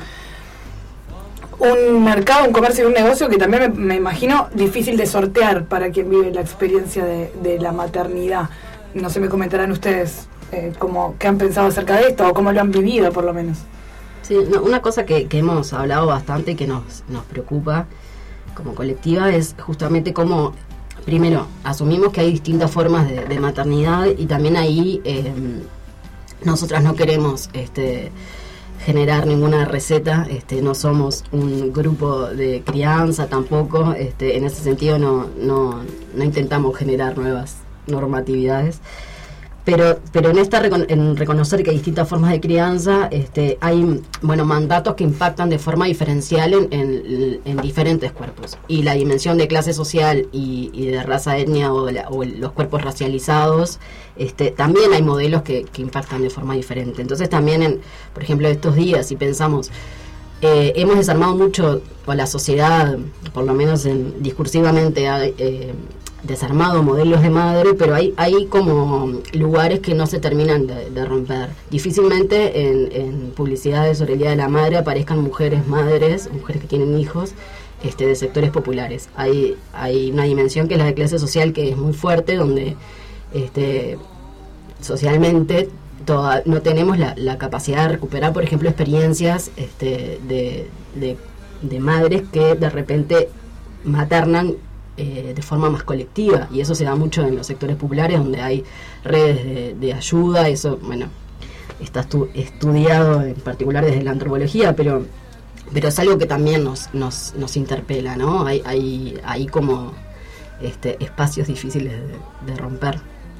un mercado, un comercio y un negocio que también me, me imagino difícil de sortear para quien vive la experiencia de, de la maternidad. No sé, me comentarán ustedes eh, cómo, qué han pensado acerca de esto o cómo lo han vivido por lo menos. Sí, no, una cosa que, que hemos hablado bastante y que nos, nos preocupa como colectiva es justamente cómo, primero, asumimos que hay distintas formas de, de maternidad y también ahí eh, nosotras no queremos este, generar ninguna receta, este, no somos un grupo de crianza tampoco, este, en ese sentido no, no, no intentamos generar nuevas normatividades. Pero, pero en esta recon- en reconocer que hay distintas formas de crianza, este, hay bueno mandatos que impactan de forma diferencial en, en, en diferentes cuerpos. Y la dimensión de clase social y, y de raza, etnia o, la, o el, los cuerpos racializados, este, también hay modelos que, que impactan de forma diferente. Entonces también, en, por ejemplo, estos días, si pensamos, eh, hemos desarmado mucho, o la sociedad, por lo menos en, discursivamente, ha eh, desarmado modelos de madre, pero hay, hay como lugares que no se terminan de, de romper. Difícilmente en, en publicidades sobre el Día de la Madre aparezcan mujeres madres, mujeres que tienen hijos, este, de sectores populares. Hay, hay una dimensión que es la de clase social, que es muy fuerte, donde este, socialmente toda, no tenemos la, la capacidad de recuperar, por ejemplo, experiencias este, de, de, de madres que de repente maternan Eh, de forma más colectiva, y eso se da mucho en los sectores populares donde hay redes de, de ayuda. Eso, bueno, está estu- estudiado en particular desde la antropología, pero pero es algo que también nos nos, nos interpela, ¿no? Hay hay, hay como este, espacios difíciles de, de romper.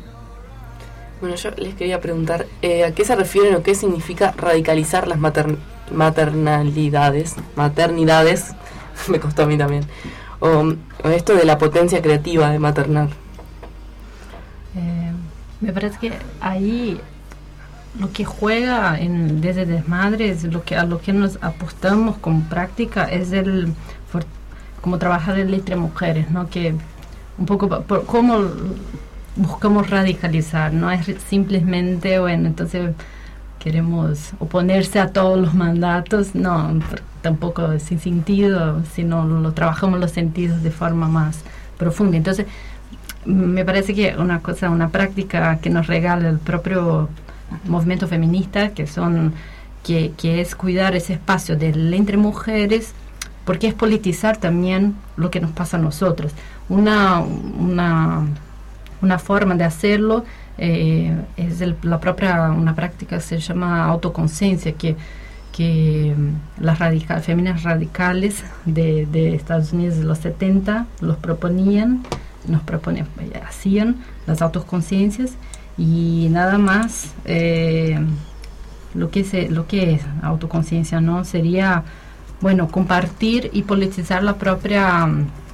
Bueno, yo les quería preguntar, eh, ¿a qué se refieren o qué significa radicalizar las mater- maternalidades, maternidades? Me costó a mí también. O, o esto de la potencia creativa de maternar. Eh, me parece que ahí lo que juega en, desde Desmadres, lo que a lo que nos apostamos como práctica es el for, como trabajar entre mujeres, ¿no? Que un poco por, cómo buscamos radicalizar, no es simplemente, bueno, entonces queremos oponerse a todos los mandatos, no, tampoco es sin sentido, sino lo trabajamos los sentidos de forma más profunda. Entonces, me parece que una cosa, una práctica que nos regala el propio movimiento feminista, que son, que, que es cuidar ese espacio del entre mujeres, porque es politizar también lo que nos pasa a nosotros. Una, una, una forma de hacerlo Eh, es el, la propia, una práctica que se llama autoconciencia, que, que las radical, féminas radicales de, de Estados Unidos de los setenta los proponían, nos proponían, hacían las autoconciencias, y nada más eh, lo que se, lo que es autoconciencia, ¿no? Sería, bueno, compartir y politizar la propia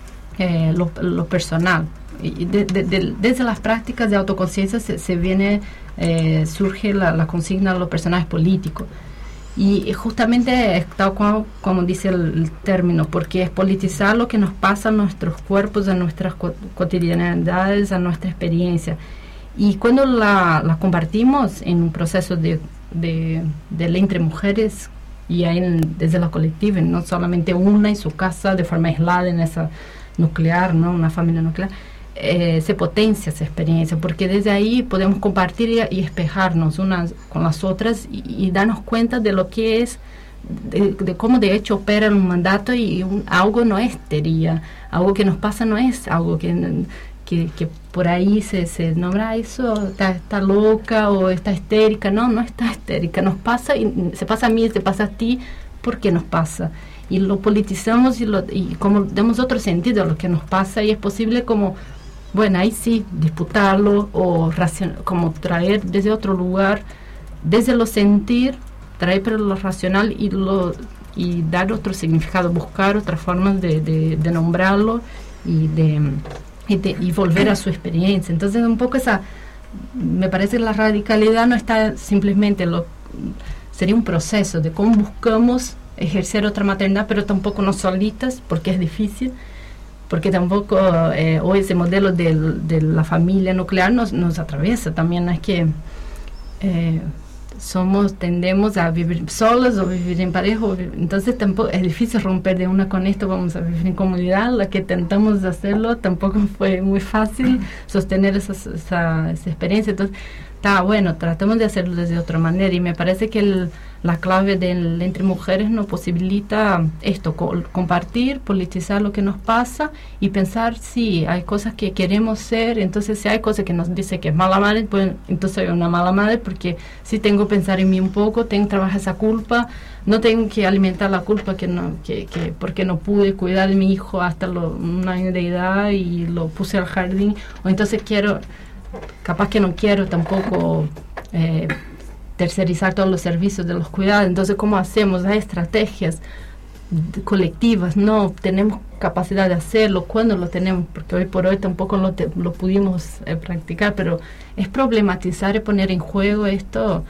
eh, lo, lo personal. Y de, de, de, desde las prácticas de autoconciencia se, se viene, eh, surge la, la consigna de los personajes políticos. Y, y justamente tal cual, como dice el, el término, porque es politizar lo que nos pasa a nuestros cuerpos, a nuestras co- cotidianidades, a nuestra experiencia. Y cuando la, la compartimos en un proceso de, de, de entre mujeres, y ahí en, desde la colectiva, no solamente una en su casa de forma aislada en esa nuclear, ¿no? Una familia nuclear, Eh, se potencia esa experiencia, porque desde ahí podemos compartir y, y espejarnos unas con las otras y, y darnos cuenta de lo que es, de, de cómo de hecho opera un mandato, y un, algo no es teoría, algo que nos pasa no es algo que, que, que por ahí se, se nombra, eso está, está loca o está histérica. No, no está histérica, nos pasa, y se pasa a mí, se pasa a ti, porque nos pasa. Y lo politizamos y, lo, y como damos otro sentido a lo que nos pasa, y es posible como, bueno, ahí sí, disputarlo o racion- como traer desde otro lugar, desde lo sentir, traer pero lo racional y lo y dar otro significado, buscar otras formas de, de, de nombrarlo y de, y de y volver a su experiencia. Entonces un poco esa, me parece que la radicalidad no está simplemente, lo sería un proceso de cómo buscamos ejercer otra maternidad, pero tampoco no solitas, porque es difícil, porque tampoco eh, hoy ese modelo de, de la familia nuclear nos, nos atraviesa. También es que eh, somos, tendemos a vivir solos o vivir en pareja, entonces tampoco es difícil romper de una con esto, vamos a vivir en comunidad. La que tentamos de hacerlo tampoco fue muy fácil sostener esa, esa, esa experiencia. Entonces está bueno, tratemos de hacerlo de otra manera, y me parece que el, la clave del entre mujeres nos posibilita esto, co- compartir, politizar lo que nos pasa y pensar si hay cosas que queremos ser. Entonces si hay cosas que nos dice que es mala madre, pues entonces soy una mala madre, porque si tengo que pensar en mí un poco, tengo que trabajar esa culpa, no tengo que alimentar la culpa que no que, que porque no pude cuidar de mi hijo hasta lo, un año de edad y lo puse al jardín, o entonces quiero capaz que no quiero tampoco eh, tercerizar todos los servicios de los cuidados. Entonces, ¿cómo hacemos? Hay estrategias colectivas, no tenemos capacidad de hacerlo. ¿Cuándo lo tenemos? Porque hoy por hoy tampoco lo, te, lo pudimos eh, practicar, pero es problematizar y poner en juego esto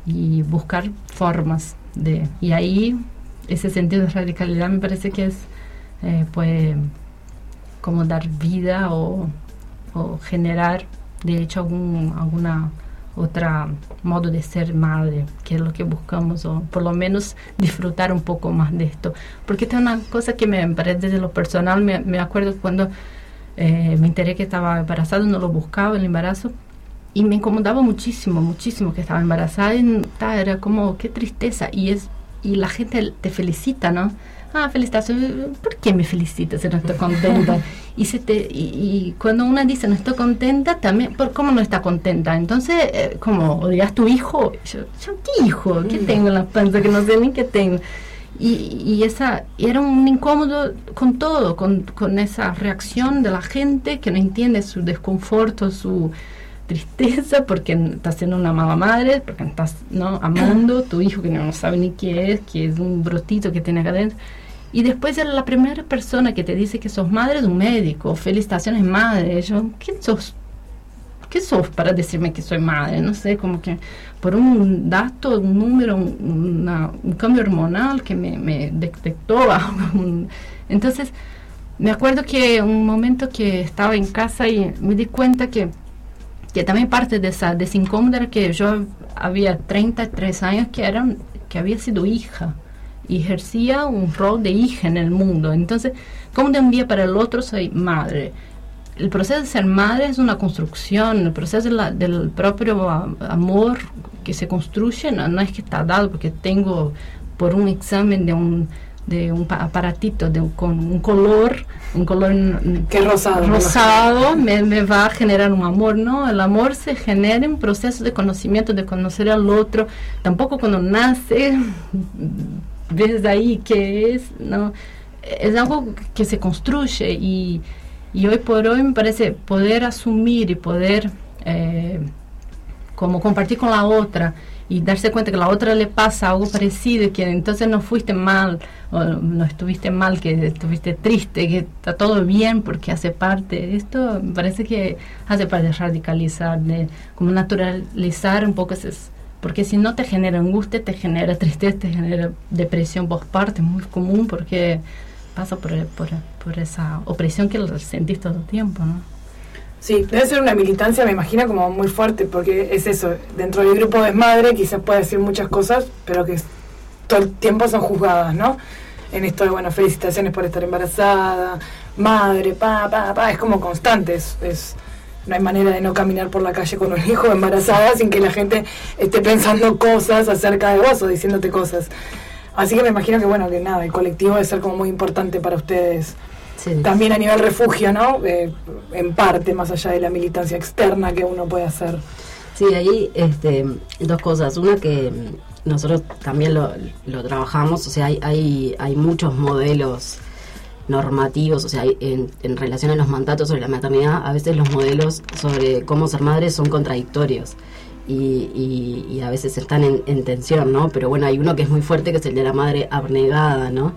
y buscar formas de... Y ahí, ese sentido de radicalidad me parece que es eh, pues como dar vida o, o generar de hecho algún alguna otra modo de ser madre, que es lo que buscamos, o por lo menos disfrutar un poco más de esto, porque esta es una cosa que me parece desde lo personal. Me, me acuerdo cuando eh, me enteré que estaba embarazada, no lo buscaba el embarazo y me incomodaba muchísimo, muchísimo que estaba embarazada, y ta, era como qué tristeza, y es y la gente te felicita, ¿no? Ah, felicitaciones. ¿Por qué me felicitas si no estoy contenta? Y, se te, y, y cuando una dice no estoy contenta, también, ¿por cómo no está contenta? Entonces, eh, como odias tu hijo, yo, yo ¿qué hijo? ¿Qué tengo en la panza que no sé ni qué tengo? Y, y esa era un incómodo con todo, con, con esa reacción de la gente que no entiende su desconforto, su tristeza, porque estás siendo una mala madre, porque estás no amando tu hijo que no sabe ni qué es, que es un brotito que tiene acá adentro. Y después la primera persona que te dice que sos madre es un médico. Felicitaciones, madre. Yo, ¿qué sos? ¿Qué sos para decirme que soy madre? No sé, como que por un dato, un número, un, una, un cambio hormonal que me, me detectó. Entonces, me acuerdo que un momento que estaba en casa y me di cuenta que que también parte de esa de ese incómodo era que yo había treinta y tres años que eran que había sido hija y ejercía un rol de hija en el mundo. Entonces, como de un día para el otro soy madre. El proceso de ser madre es una construcción, el proceso de la, del propio amor que se construye no, no es que está dado porque tengo por un examen de un de un aparatito de un, con un color un color que rosado rosado me, me va a generar un amor. No, el amor se genera en un proceso de conocimiento, de conocer al otro. Tampoco cuando nace ves ahí que es, no, es algo que se construye, y, y hoy por hoy me parece poder asumir y poder eh, como compartir con la otra y darse cuenta que a la otra le pasa algo parecido, y que entonces no fuiste mal, o no estuviste mal, que estuviste triste, que está todo bien porque hace parte. Esto me parece que hace parte de radicalizar, de como naturalizar un poco ese, porque si no te genera angustia, te genera tristeza, te genera depresión postparto, es muy común porque pasa por, por, por esa opresión que lo sentís todo el tiempo, ¿no? Sí, debe ser una militancia, me imagino, como muy fuerte, porque es eso, dentro del grupo Desmadre quizás pueda decir muchas cosas, pero que todo el tiempo son juzgadas, ¿no? En esto de, bueno, felicitaciones por estar embarazada, madre, pa, pa, pa, es como constante, es, es no hay manera de no caminar por la calle con un hijo embarazada sin que la gente esté pensando cosas acerca de vos o diciéndote cosas. Así que me imagino que, bueno, que nada, el colectivo debe ser como muy importante para ustedes. Sí. También a nivel refugio, ¿no? Eh, en parte, más allá de la militancia externa que uno puede hacer. Sí, ahí este, dos cosas. Una que nosotros también lo, lo trabajamos, o sea, hay, hay, hay muchos modelos normativos, o sea, en, en relación a los mandatos sobre la maternidad, a veces los modelos sobre cómo ser madre son contradictorios. Y, y, y a veces están en, en tensión, ¿no? Pero bueno, hay uno que es muy fuerte, que es el de la madre abnegada, ¿no?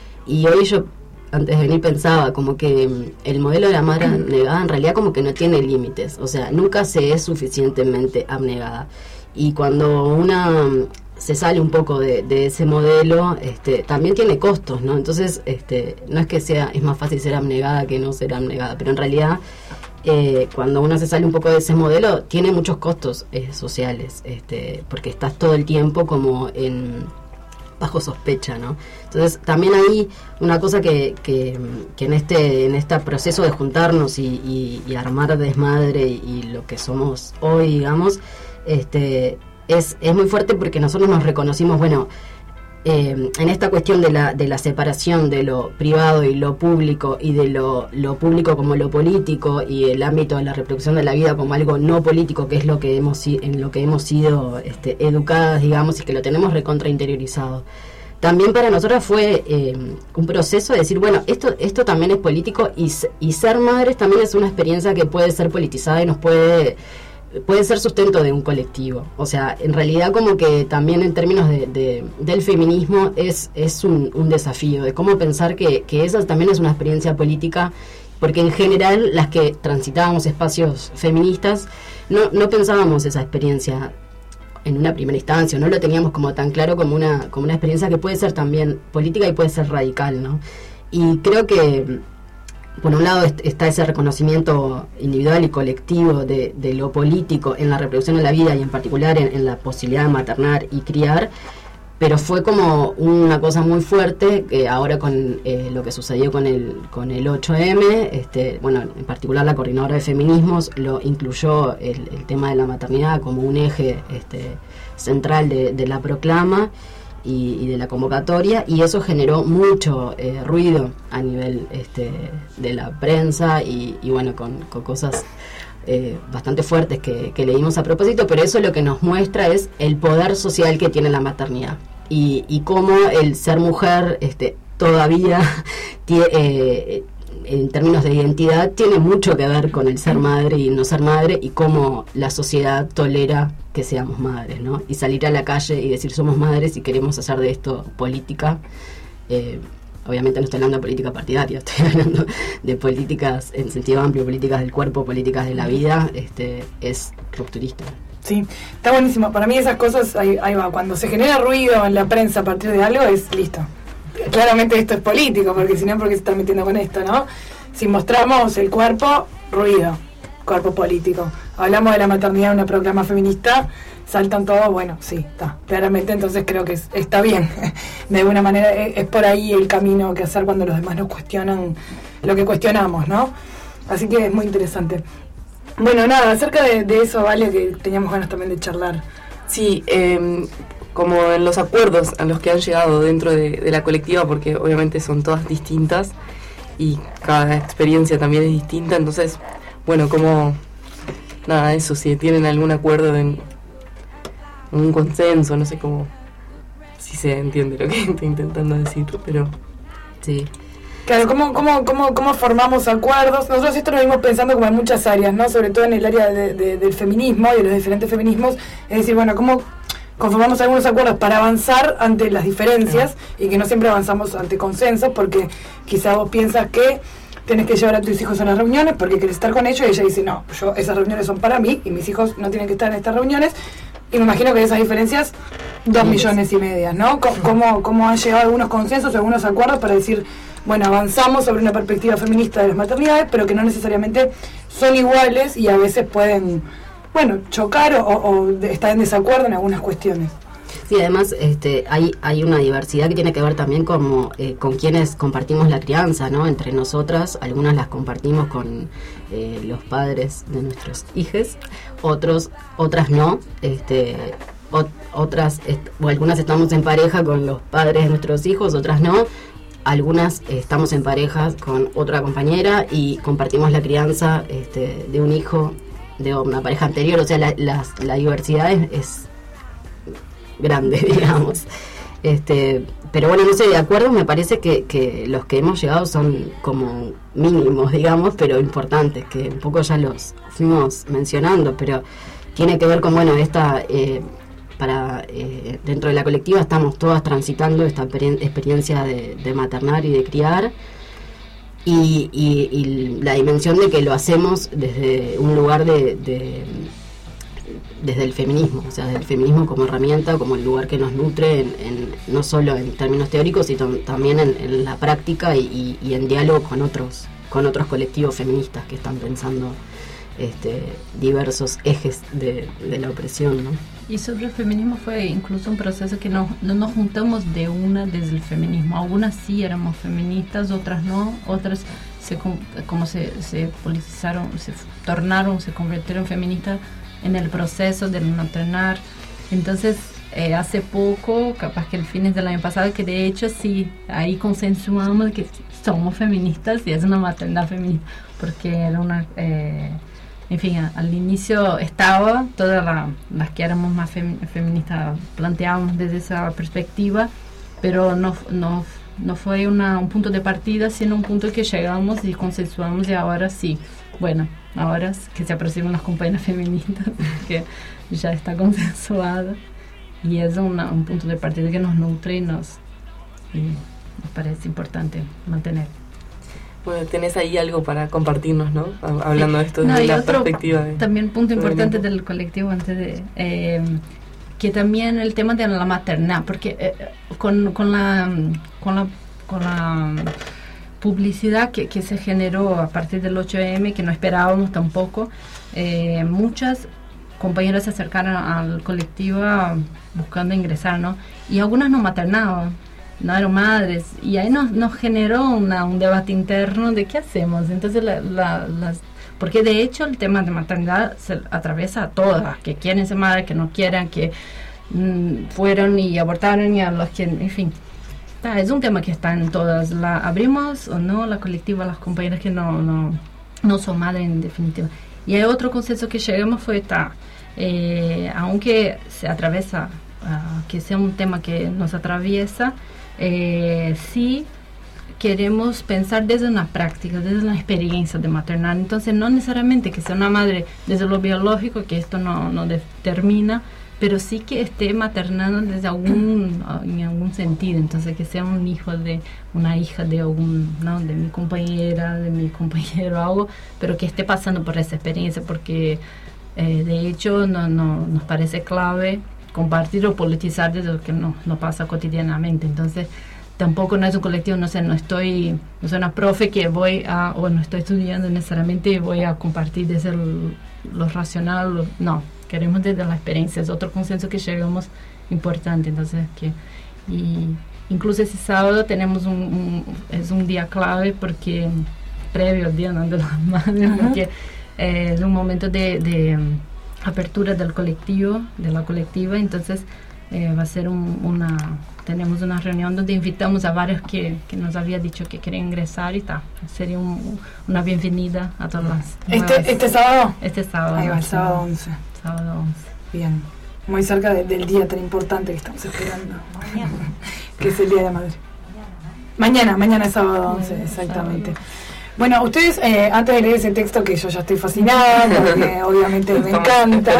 Y hoy yo, antes de venir, pensaba como que el modelo de la madre abnegada en realidad como que no tiene límites, o sea, nunca se es suficientemente abnegada. Y cuando una se sale un poco de, de ese modelo, este, también tiene costos, ¿no? Entonces, este, no es que sea, es más fácil ser abnegada que no ser abnegada, pero en realidad Eh, cuando uno se sale un poco de ese modelo, tiene muchos costos eh, sociales, este, porque estás todo el tiempo como en bajo sospecha, ¿no? Entonces también hay una cosa que, que, que en este en este proceso de juntarnos y, y, y armar Desmadre y, y lo que somos hoy, digamos, este, es, es muy fuerte porque nosotros nos reconocimos, bueno, eh, en esta cuestión de la, de la separación de lo privado y lo público, y de lo, lo público como lo político, y el ámbito de la reproducción de la vida como algo no político, que es lo que hemos, en lo que hemos sido este, educadas, digamos, y que lo tenemos recontra interiorizado. También para nosotros fue eh, un proceso de decir, bueno, esto esto también es político, y, y ser madres también es una experiencia que puede ser politizada y nos puede puede ser sustento de un colectivo. O sea, en realidad como que también en términos de, de, del feminismo es, es un, un desafío, de cómo pensar que, que esa también es una experiencia política, porque en general las que transitábamos espacios feministas no, no pensábamos esa experiencia en una primera instancia, no lo teníamos como tan claro como una, como una experiencia que puede ser también política y puede ser radical, ¿no? Y creo que por un lado está ese reconocimiento individual y colectivo de, de lo político en la reproducción de la vida, y en particular en, en la posibilidad de maternar y criar, pero fue como una cosa muy fuerte que ahora con eh, lo que sucedió con el con el ocho eme, este, bueno, en particular la coordinadora de feminismos lo incluyó el, el tema de la maternidad como un eje este, central de, de la proclama y, y de la convocatoria, y eso generó mucho eh, ruido a nivel este, de la prensa, y, y bueno, con, con cosas eh, bastante fuertes que, que leímos a propósito, pero eso lo que nos muestra es el poder social que tiene la maternidad, y, y cómo el ser mujer este, todavía tiene, eh, en términos de identidad tiene mucho que ver con el ser madre y no ser madre, y cómo la sociedad tolera que seamos madres, ¿no? Y salir a la calle y decir somos madres y queremos hacer de esto política. Eh, obviamente no estoy hablando de política partidaria, estoy hablando de políticas en sentido amplio, políticas del cuerpo, políticas de la vida, este, es rupturista. Sí, está buenísimo. Para mí esas cosas, ahí, ahí va, cuando se genera ruido en la prensa a partir de algo, es listo. Claramente esto es político, porque si no, ¿por qué se están metiendo con esto, no? Si mostramos el cuerpo, ruido, cuerpo político. Hablamos de la maternidad en una proclama feminista, saltan todos, bueno, sí, está, claramente, entonces creo que es, está bien. De alguna manera es, es por ahí el camino que hacer cuando los demás nos cuestionan lo que cuestionamos, ¿no? Así que es muy interesante. Bueno, nada, acerca de, de eso, Vale, que teníamos ganas también de charlar. Sí, eh, como en los acuerdos a los que han llegado dentro de, de la colectiva, porque obviamente son todas distintas y cada experiencia también es distinta, entonces, bueno, como, nada, eso, si tienen algún acuerdo, en un consenso, no sé cómo, si se entiende lo que estoy intentando decir, pero sí. Claro, ¿cómo, cómo, cómo, cómo formamos acuerdos? Nosotros esto lo venimos pensando como en muchas áreas, ¿no? Sobre todo en el área de, de, del feminismo y de los diferentes feminismos. Es decir, bueno, ¿cómo conformamos algunos acuerdos para avanzar ante las diferencias y que no siempre avanzamos ante consensos? Porque quizá vos piensas que tenés que llevar a tus hijos a las reuniones porque querés estar con ellos, y ella dice, no, yo esas reuniones son para mí y mis hijos no tienen que estar en estas reuniones. Y me imagino que de esas diferencias, dos millones y medias, ¿no? ¿Cómo, cómo han llegado algunos consensos, algunos acuerdos para decir, bueno, avanzamos sobre una perspectiva feminista de las maternidades, pero que no necesariamente son iguales y a veces pueden, bueno, chocar o, o estar en desacuerdo en algunas cuestiones? Sí, además este, hay hay una diversidad que tiene que ver también como, eh, con quienes compartimos la crianza, ¿no? Entre nosotras, algunas las compartimos con eh, los padres de nuestros hijos, otros otras no, este, ot, otras est- o algunas estamos en pareja con los padres de nuestros hijos, otras no. Algunas eh, estamos en pareja con otra compañera y compartimos la crianza este, de un hijo de una pareja anterior, o sea, la, la, la diversidad es, es grande, digamos. Este, pero bueno, no sé, de acuerdo, me parece que, que los que hemos llegado son como mínimos, digamos, pero importantes, que un poco ya los fuimos mencionando, pero tiene que ver con, bueno, esta... Eh, para eh, dentro de la colectiva estamos todas transitando esta exper- experiencia de, de maternar y de criar, y, y, y la dimensión de que lo hacemos desde un lugar de, de desde el feminismo, o sea, desde el feminismo como herramienta, como el lugar que nos nutre, en, en, no solo en términos teóricos, sino también en, en la práctica y, y, y en diálogo con otros con otros colectivos feministas que están pensando este, diversos ejes de, de la opresión, ¿no? Y sobre el feminismo fue incluso un proceso que no, no nos juntamos de una desde el feminismo. Algunas sí éramos feministas, otras no, otras se como se, se politizaron, se tornaron, se convirtieron feministas en el proceso del maternar. Entonces, eh, hace poco, capaz que el fines del año pasado, que de hecho sí, ahí consensuamos que somos feministas y es una maternidad feminista, porque era una... Eh, en fin, a, al inicio estaba, todas la, las que éramos más fem, feministas planteábamos desde esa perspectiva, pero no, no, no fue una, un punto de partida, sino un punto que llegamos y consensuamos, y ahora sí, bueno, ahora que se aproximan las compañeras feministas, que ya está consensuado, y es una, un punto de partida que nos nutre y nos, y nos parece importante mantener. Bueno, tenés ahí algo para compartirnos, ¿no? Hablando de esto no, desde la otro, perspectiva de... También punto importante del colectivo antes de... Eh, que también el tema de la maternidad, porque eh, con, con, la, con, la, con la publicidad que, que se generó a partir del ocho eme, que no esperábamos tampoco, eh, muchas compañeras se acercaron al colectivo buscando ingresar, ¿no? Y algunas no maternaban, no eran madres, y ahí nos, nos generó una, un debate interno de qué hacemos. Entonces la, la, las, porque de hecho el tema de maternidad se atraviesa a todas, que quieren ser madres, que no quieran, que mmm, fueron y abortaron, y a los que, en fin, ah, es un tema que está en todas. La abrimos o no la colectiva a las compañeras que no, no, no son madres en definitiva. Y hay otro consenso que llegamos fue esta, eh, aunque se atraviesa, uh, que sea un tema que nos atraviesa, Eh, sí queremos pensar desde una práctica, desde una experiencia de maternar. Entonces no necesariamente que sea una madre desde lo biológico, que esto no, no determina, pero sí que esté maternando desde algún, en algún sentido. Entonces que sea un hijo de una hija de algún, ¿no? De mi compañera, de mi compañero, algo, pero que esté pasando por esa experiencia, porque eh, de hecho no, no, nos parece clave compartir o politizar desde lo que no, no pasa cotidianamente. Entonces tampoco no es un colectivo, no sé, no estoy, no soy una profe que voy a, o no estoy estudiando necesariamente y voy a compartir desde el, lo racional, lo, no, queremos desde la experiencia. Es otro consenso que llegamos importante. Entonces que, y incluso ese sábado tenemos un, un es un día clave, porque previo al día, ¿no?, de las madres, uh-huh. porque eh, es un momento de, de apertura del colectivo, de la colectiva. Entonces eh, va a ser un, una, tenemos una reunión donde invitamos a varios que, que nos había dicho que quieren ingresar, y tal, sería un, una bienvenida a todas las este nuevas. este sábado este sábado ahí va, el sábado once sábado once bien, muy cerca de, del día tan importante que estamos esperando, que es el Día de la Madre. Mañana, mañana es sábado once, exactamente. Bueno, ustedes, eh, antes de leer ese texto, que yo ya estoy fascinada, porque obviamente me encanta,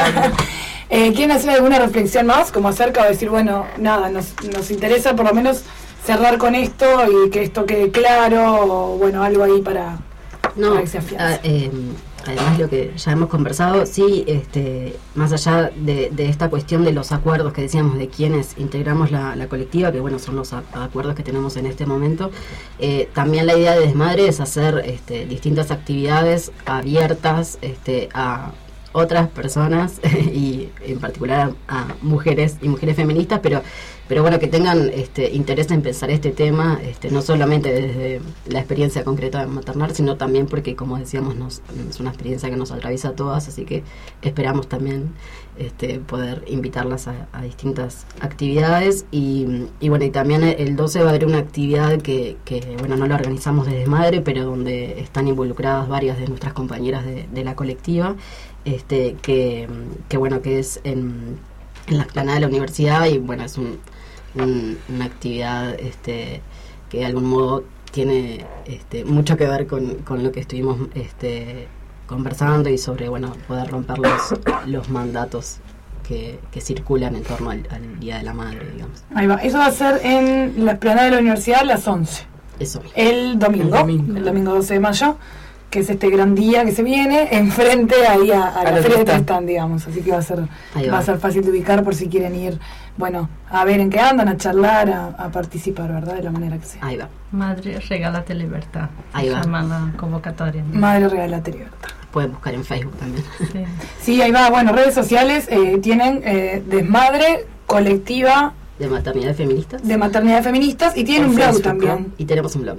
eh, ¿quieren hacer alguna reflexión más, como acerca de decir, bueno, nada, nos, nos interesa por lo menos cerrar con esto y que esto quede claro, o bueno, algo ahí para, no, para que se afiance? Uh, eh, además lo que ya hemos conversado, sí, este, más allá de, de esta cuestión de los acuerdos que decíamos de quienes integramos la, la colectiva, que bueno, son los a, acuerdos que tenemos en este momento, eh, también la idea de Desmadre es hacer este, distintas actividades abiertas este, a otras personas y en particular a, a mujeres y mujeres feministas, pero pero bueno, que tengan este interés en pensar este tema, este no solamente desde la experiencia concreta de maternar, sino también porque, como decíamos, nos, es una experiencia que nos atraviesa a todas, así que esperamos también este poder invitarlas a, a distintas actividades. Y, y bueno, y también el doce va a haber una actividad que, que bueno, no la organizamos desde Madre, pero donde están involucradas varias de nuestras compañeras de, de la colectiva, este que, que bueno, que es en, en la explanada de la universidad, y bueno, es un, un, una actividad este que de algún modo tiene este mucho que ver con, con lo que estuvimos este conversando, y sobre, bueno, poder romper los, los mandatos que, que circulan en torno al, al Día de la Madre, digamos. Ahí va, eso va a ser en la explanada de la universidad a las once. Eso. El domingo, el domingo, el domingo doce de mayo, que es este gran día que se viene, enfrente ahí a, a, a la feria de Tristán, digamos, así que va a ser va. va a ser fácil de ubicar por si quieren ir, bueno, a ver en qué andan, a charlar, a, a participar, ¿verdad? De la manera que sea. Ahí va. Madre, regálate libertad. Ahí va. Llama la convocatoria, ¿no? Madre, regálate libertad. Pueden buscar en Facebook también. Sí, sí, ahí va. Bueno, redes sociales eh, tienen eh, Desmadre Colectiva de Maternidad Feministas. De Maternidad Feministas, y tienen un blog Facebook, también. ¿no? Y tenemos un blog.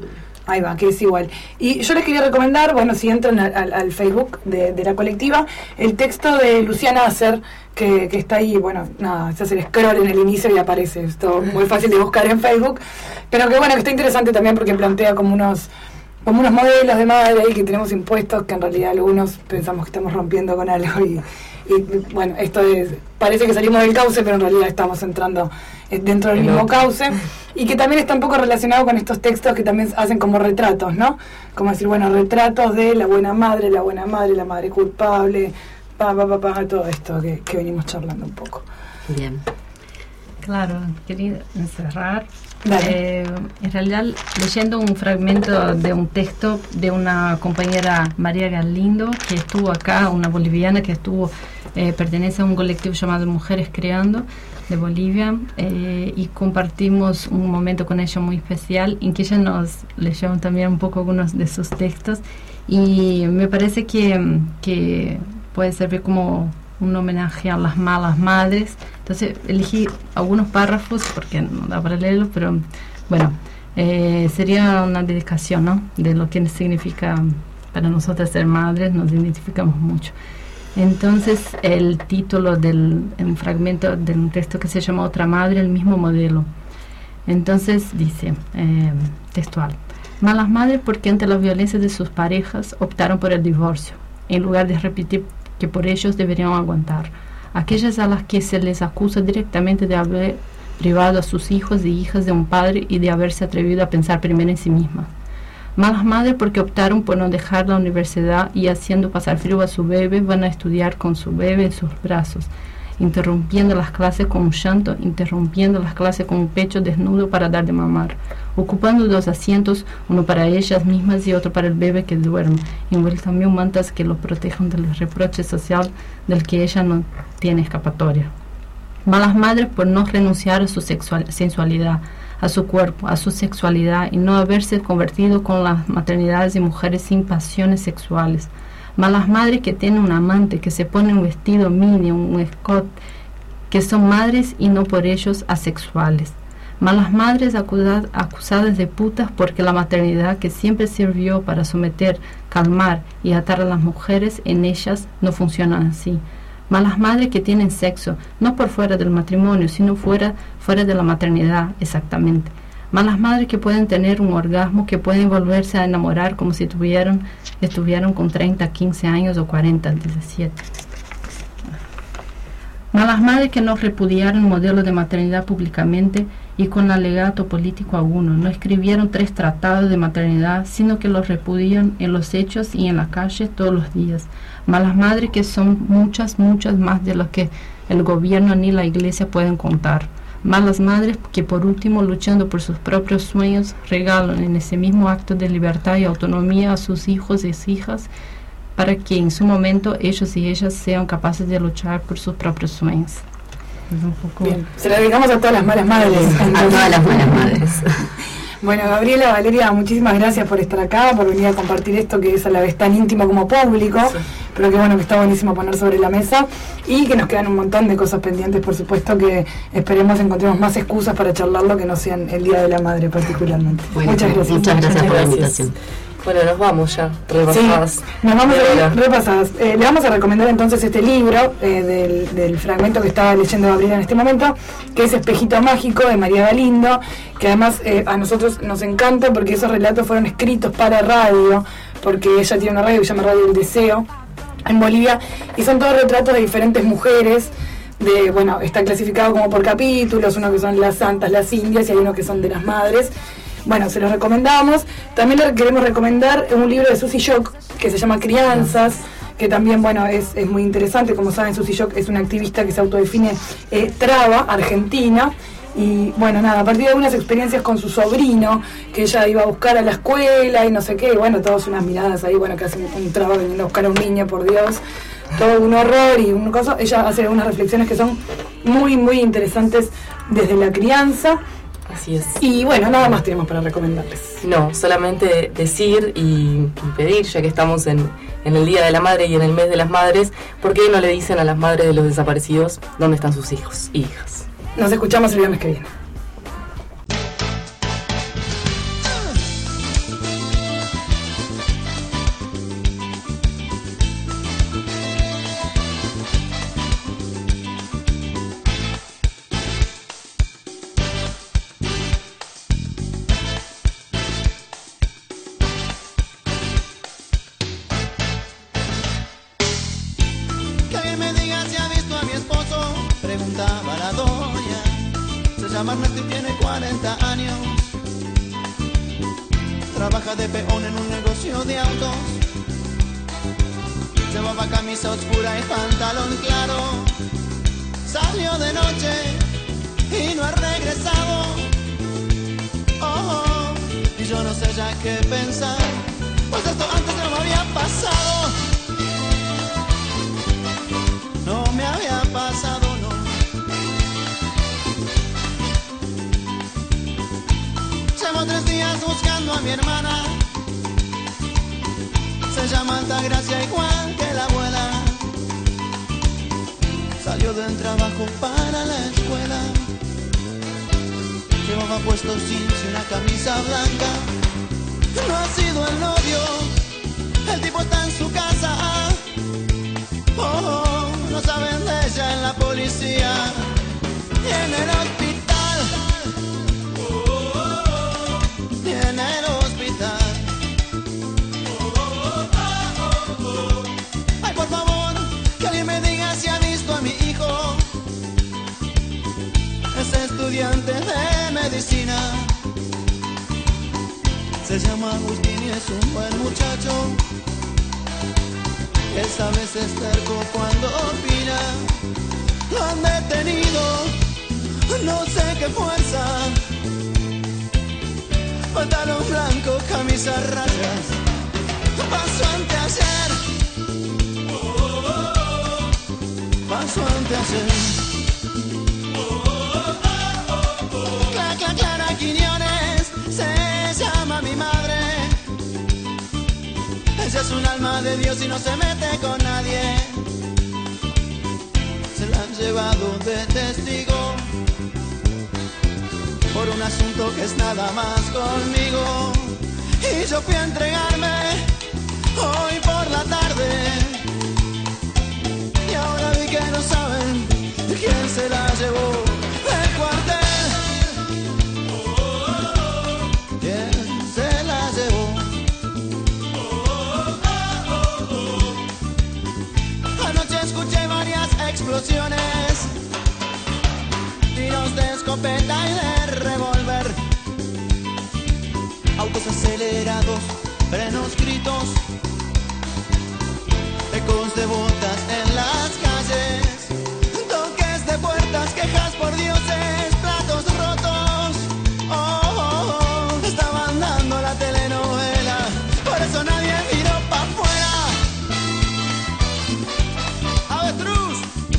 Ahí va, que es igual. Y yo les quería recomendar, bueno, si entran al, al, al Facebook de, de la colectiva, el texto de Luciana Acer, que, que está ahí, bueno, nada, se hace el scroll en el inicio y aparece, es todo muy fácil de buscar en Facebook, pero que bueno, que está interesante también porque plantea como unos como unos modelos de madre ahí que tenemos impuestos que en realidad algunos pensamos que estamos rompiendo con algo y, y bueno, esto es, parece que salimos del cauce, pero en realidad estamos entrando dentro del mismo cauce, y que también está un poco relacionado con estos textos que también hacen como retratos, ¿no? Como decir, bueno, retratos de la buena madre, la buena madre, la madre culpable, pa, pa, pa, pa, todo esto que, que venimos charlando un poco. Bien. Claro, quería encerrar. Eh, en realidad, leyendo un fragmento de un texto de una compañera, María Galindo, que estuvo acá, una boliviana que estuvo, eh, pertenece a un colectivo llamado Mujeres Creando, de Bolivia, eh, y compartimos un momento con ella muy especial en que ella nos leyó también un poco algunos de sus textos, y me parece que, que puede servir como un homenaje a las malas madres. Entonces elegí algunos párrafos porque no da para leerlo, pero bueno, eh, sería una dedicación, ¿no?, de lo que significa para nosotras ser madres. Nos identificamos mucho. Entonces el título del un fragmento de un texto que se llama Otra madre, el mismo modelo. Entonces dice, eh, textual: malas madres porque ante la violencia de sus parejas optaron por el divorcio, en lugar de repetir que por ellos deberían aguantar. Aquellas a las que se les acusa directamente de haber privado a sus hijos y hijas de un padre y de haberse atrevido a pensar primero en sí mismas. Malas madres porque optaron por no dejar la universidad y, haciendo pasar frío a su bebé, van a estudiar con su bebé en sus brazos, interrumpiendo las clases con un llanto, interrumpiendo las clases con un pecho desnudo para dar de mamar, ocupando dos asientos, uno para ellas mismas y otro para el bebé que duerme, envuelto también mantas que lo protejan del reproche social del que ella no tiene escapatoria. Malas madres por no renunciar a su sexual, sensualidad, a su cuerpo, a su sexualidad, y no haberse convertido con las maternidades de mujeres sin pasiones sexuales. Malas madres que tienen un amante, que se pone un vestido mini, un escote, que son madres y no por ellos asexuales. Malas madres acusadas, acusadas de putas porque la maternidad que siempre sirvió para someter, calmar y atar a las mujeres, en ellas no funciona así. Malas madres que tienen sexo, no por fuera del matrimonio, sino fuera, fuera de la maternidad, exactamente. Malas madres que pueden tener un orgasmo, que pueden volverse a enamorar como si tuvieran, estuvieran con treinta, quince años o cuarenta, diecisiete. Malas madres que no repudiaron el modelo de maternidad públicamente y con alegato político alguno. No escribieron tres tratados de maternidad, sino que los repudian en los hechos y en la calle todos los días. Malas madres que son muchas, muchas más de las que el gobierno ni la iglesia pueden contar. Malas madres que, por último, luchando por sus propios sueños, regalan en ese mismo acto de libertad y autonomía a sus hijos y hijas para que en su momento ellos y ellas sean capaces de luchar por sus propios sueños. Es un poco... Bien, se lo dedicamos a todas las malas madres. A todas las malas madres. Bueno, Gabriela, Valeria, muchísimas gracias por estar acá, por venir a compartir esto que es a la vez tan íntimo como público, sí. Pero que bueno, que está buenísimo poner sobre la mesa, y que nos quedan un montón de cosas pendientes, por supuesto, que esperemos encontremos más excusas para charlarlo que no sean el Día de la Madre particularmente. Bueno, muchas gracias. Muchas gracias por la invitación. Bueno, nos vamos ya, repasadas. Sí, nos vamos a ir repasadas. Eh, le vamos a recomendar entonces este libro eh, del, del fragmento que estaba leyendo Gabriela en este momento, que es Espejito Mágico, de María Galindo, que además eh, a nosotros nos encanta porque esos relatos fueron escritos para radio, porque ella tiene una radio que se llama Radio El Deseo en Bolivia, y son todos retratos de diferentes mujeres. De, bueno, está clasificado como por capítulos, uno que son las santas, las indias, y hay uno que son de las madres. Bueno, se los recomendamos. También le queremos recomendar un libro de Susie Shock que se llama Crianzas, que también, bueno, es, es muy interesante. Como saben, Susie Shock es una activista que se autodefine eh, traba, argentina. Y bueno, nada, a partir de algunas experiencias con su sobrino, que ella iba a buscar a la escuela y no sé qué, y bueno, todas unas miradas ahí, bueno, que hacen un traba viniendo a buscar a un niño, por Dios, todo un horror y un cosa. Ella hace unas reflexiones que son muy, muy interesantes desde la crianza. Así es. Y bueno, nada más tenemos para recomendarles. No, solamente decir y pedir, ya que estamos en, en el Día de la Madre y en el mes de las madres, ¿por qué no le dicen a las madres de los desaparecidos dónde están sus hijos e hijas? Nos escuchamos el viernes que viene. alguien me diga si ha visto a mi esposo, preguntaba la doña. Se llama Ernesto y tiene cuarenta años. Trabaja de peón en un negocio de autos. Llevaba camisa oscura y pantalón claro. Salió de noche y no ha regresado. Oh, oh, y yo no sé ya qué pensar, pues esto antes no me había pasado. No me había pasado, no. Llevo tres días buscando a mi hermana. Se llama Altagracia igual que la abuela. Salió del trabajo para la escuela. Llevaba puestos jeans y una camisa blanca. No ha sido el novio, el tipo está en su casa. Oh, oh, no saben de ella en la policía y en el hospital. Y en el hospital. Ay, por favor, que alguien me diga si ha visto a mi hijo. Es estudiante de medicina. Se llama Agustín y es un buen muchacho. Esta vez es terco cuando opina. Lo han detenido, no sé qué fuerza. Pantalón blanco, camisa rayas. Pasó anteayer. Pasó anteayer. Cla, cla, Clara Quiñones se llama mi madre. Ella es un alma de Dios y no se mete con nadie. Se la han llevado de testigo por un asunto que es nada más conmigo. Y yo fui a entregarme hoy por la tarde. Y ahora vi que no saben quién se la llevó del cuartel. ¿Quién se la llevó? Anoche escuché varias explosiones, tiros de escopeta y de revólver, autos acelerados, frenos, gritos, ecos de botas en las calles, toques de puertas, quejas por dioses, platos rotos. Oh, oh, oh, estaban dando la telenovela, por eso nadie miró pa' afuera. ¡Avestruz!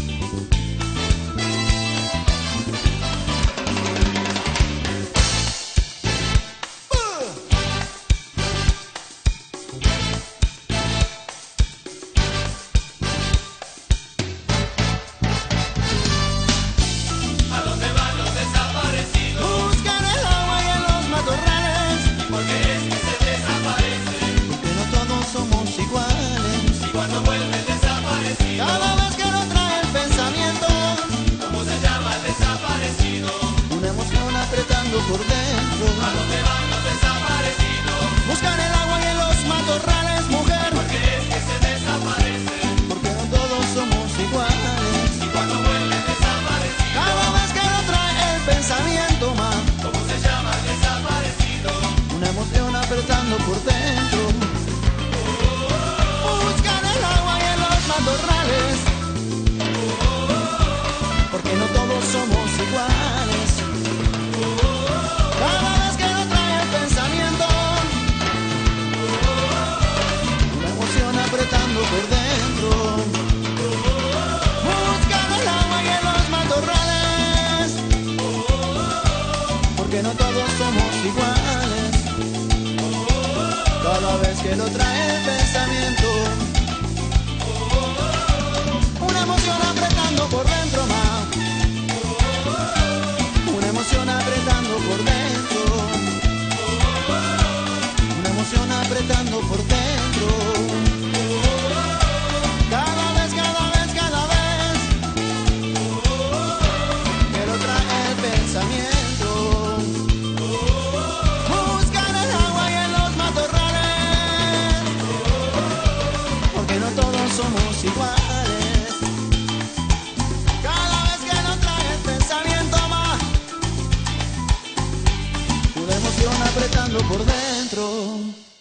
Por dentro, ¿a dónde van los desaparecidos? Buscan el agua y en los matorrales, mujer. Porque es que se desaparecen. Porque no todos somos iguales. Y cuando vuelven desaparecidos, cada vez que lo trae el pensamiento más. ¿Cómo se llama el desaparecido? Una emoción apretando por dentro. Buscan el agua y en los matorrales. Porque no todos somos iguales. Cada vez que lo trae el pensamiento, una emoción apretando por dentro. Buscan el agua y en los matorrales, porque no todos somos iguales. Cada vez que lo trae el pensamiento, una emoción apretando por dentro más. Una emoción apretando por dentro. Una emoción apretando por dentro. Cada vez, cada vez, cada vez que lo trae el pensamiento. Buscan el agua y en los matorrales, porque no todos somos iguales. corazón apretando por dentro.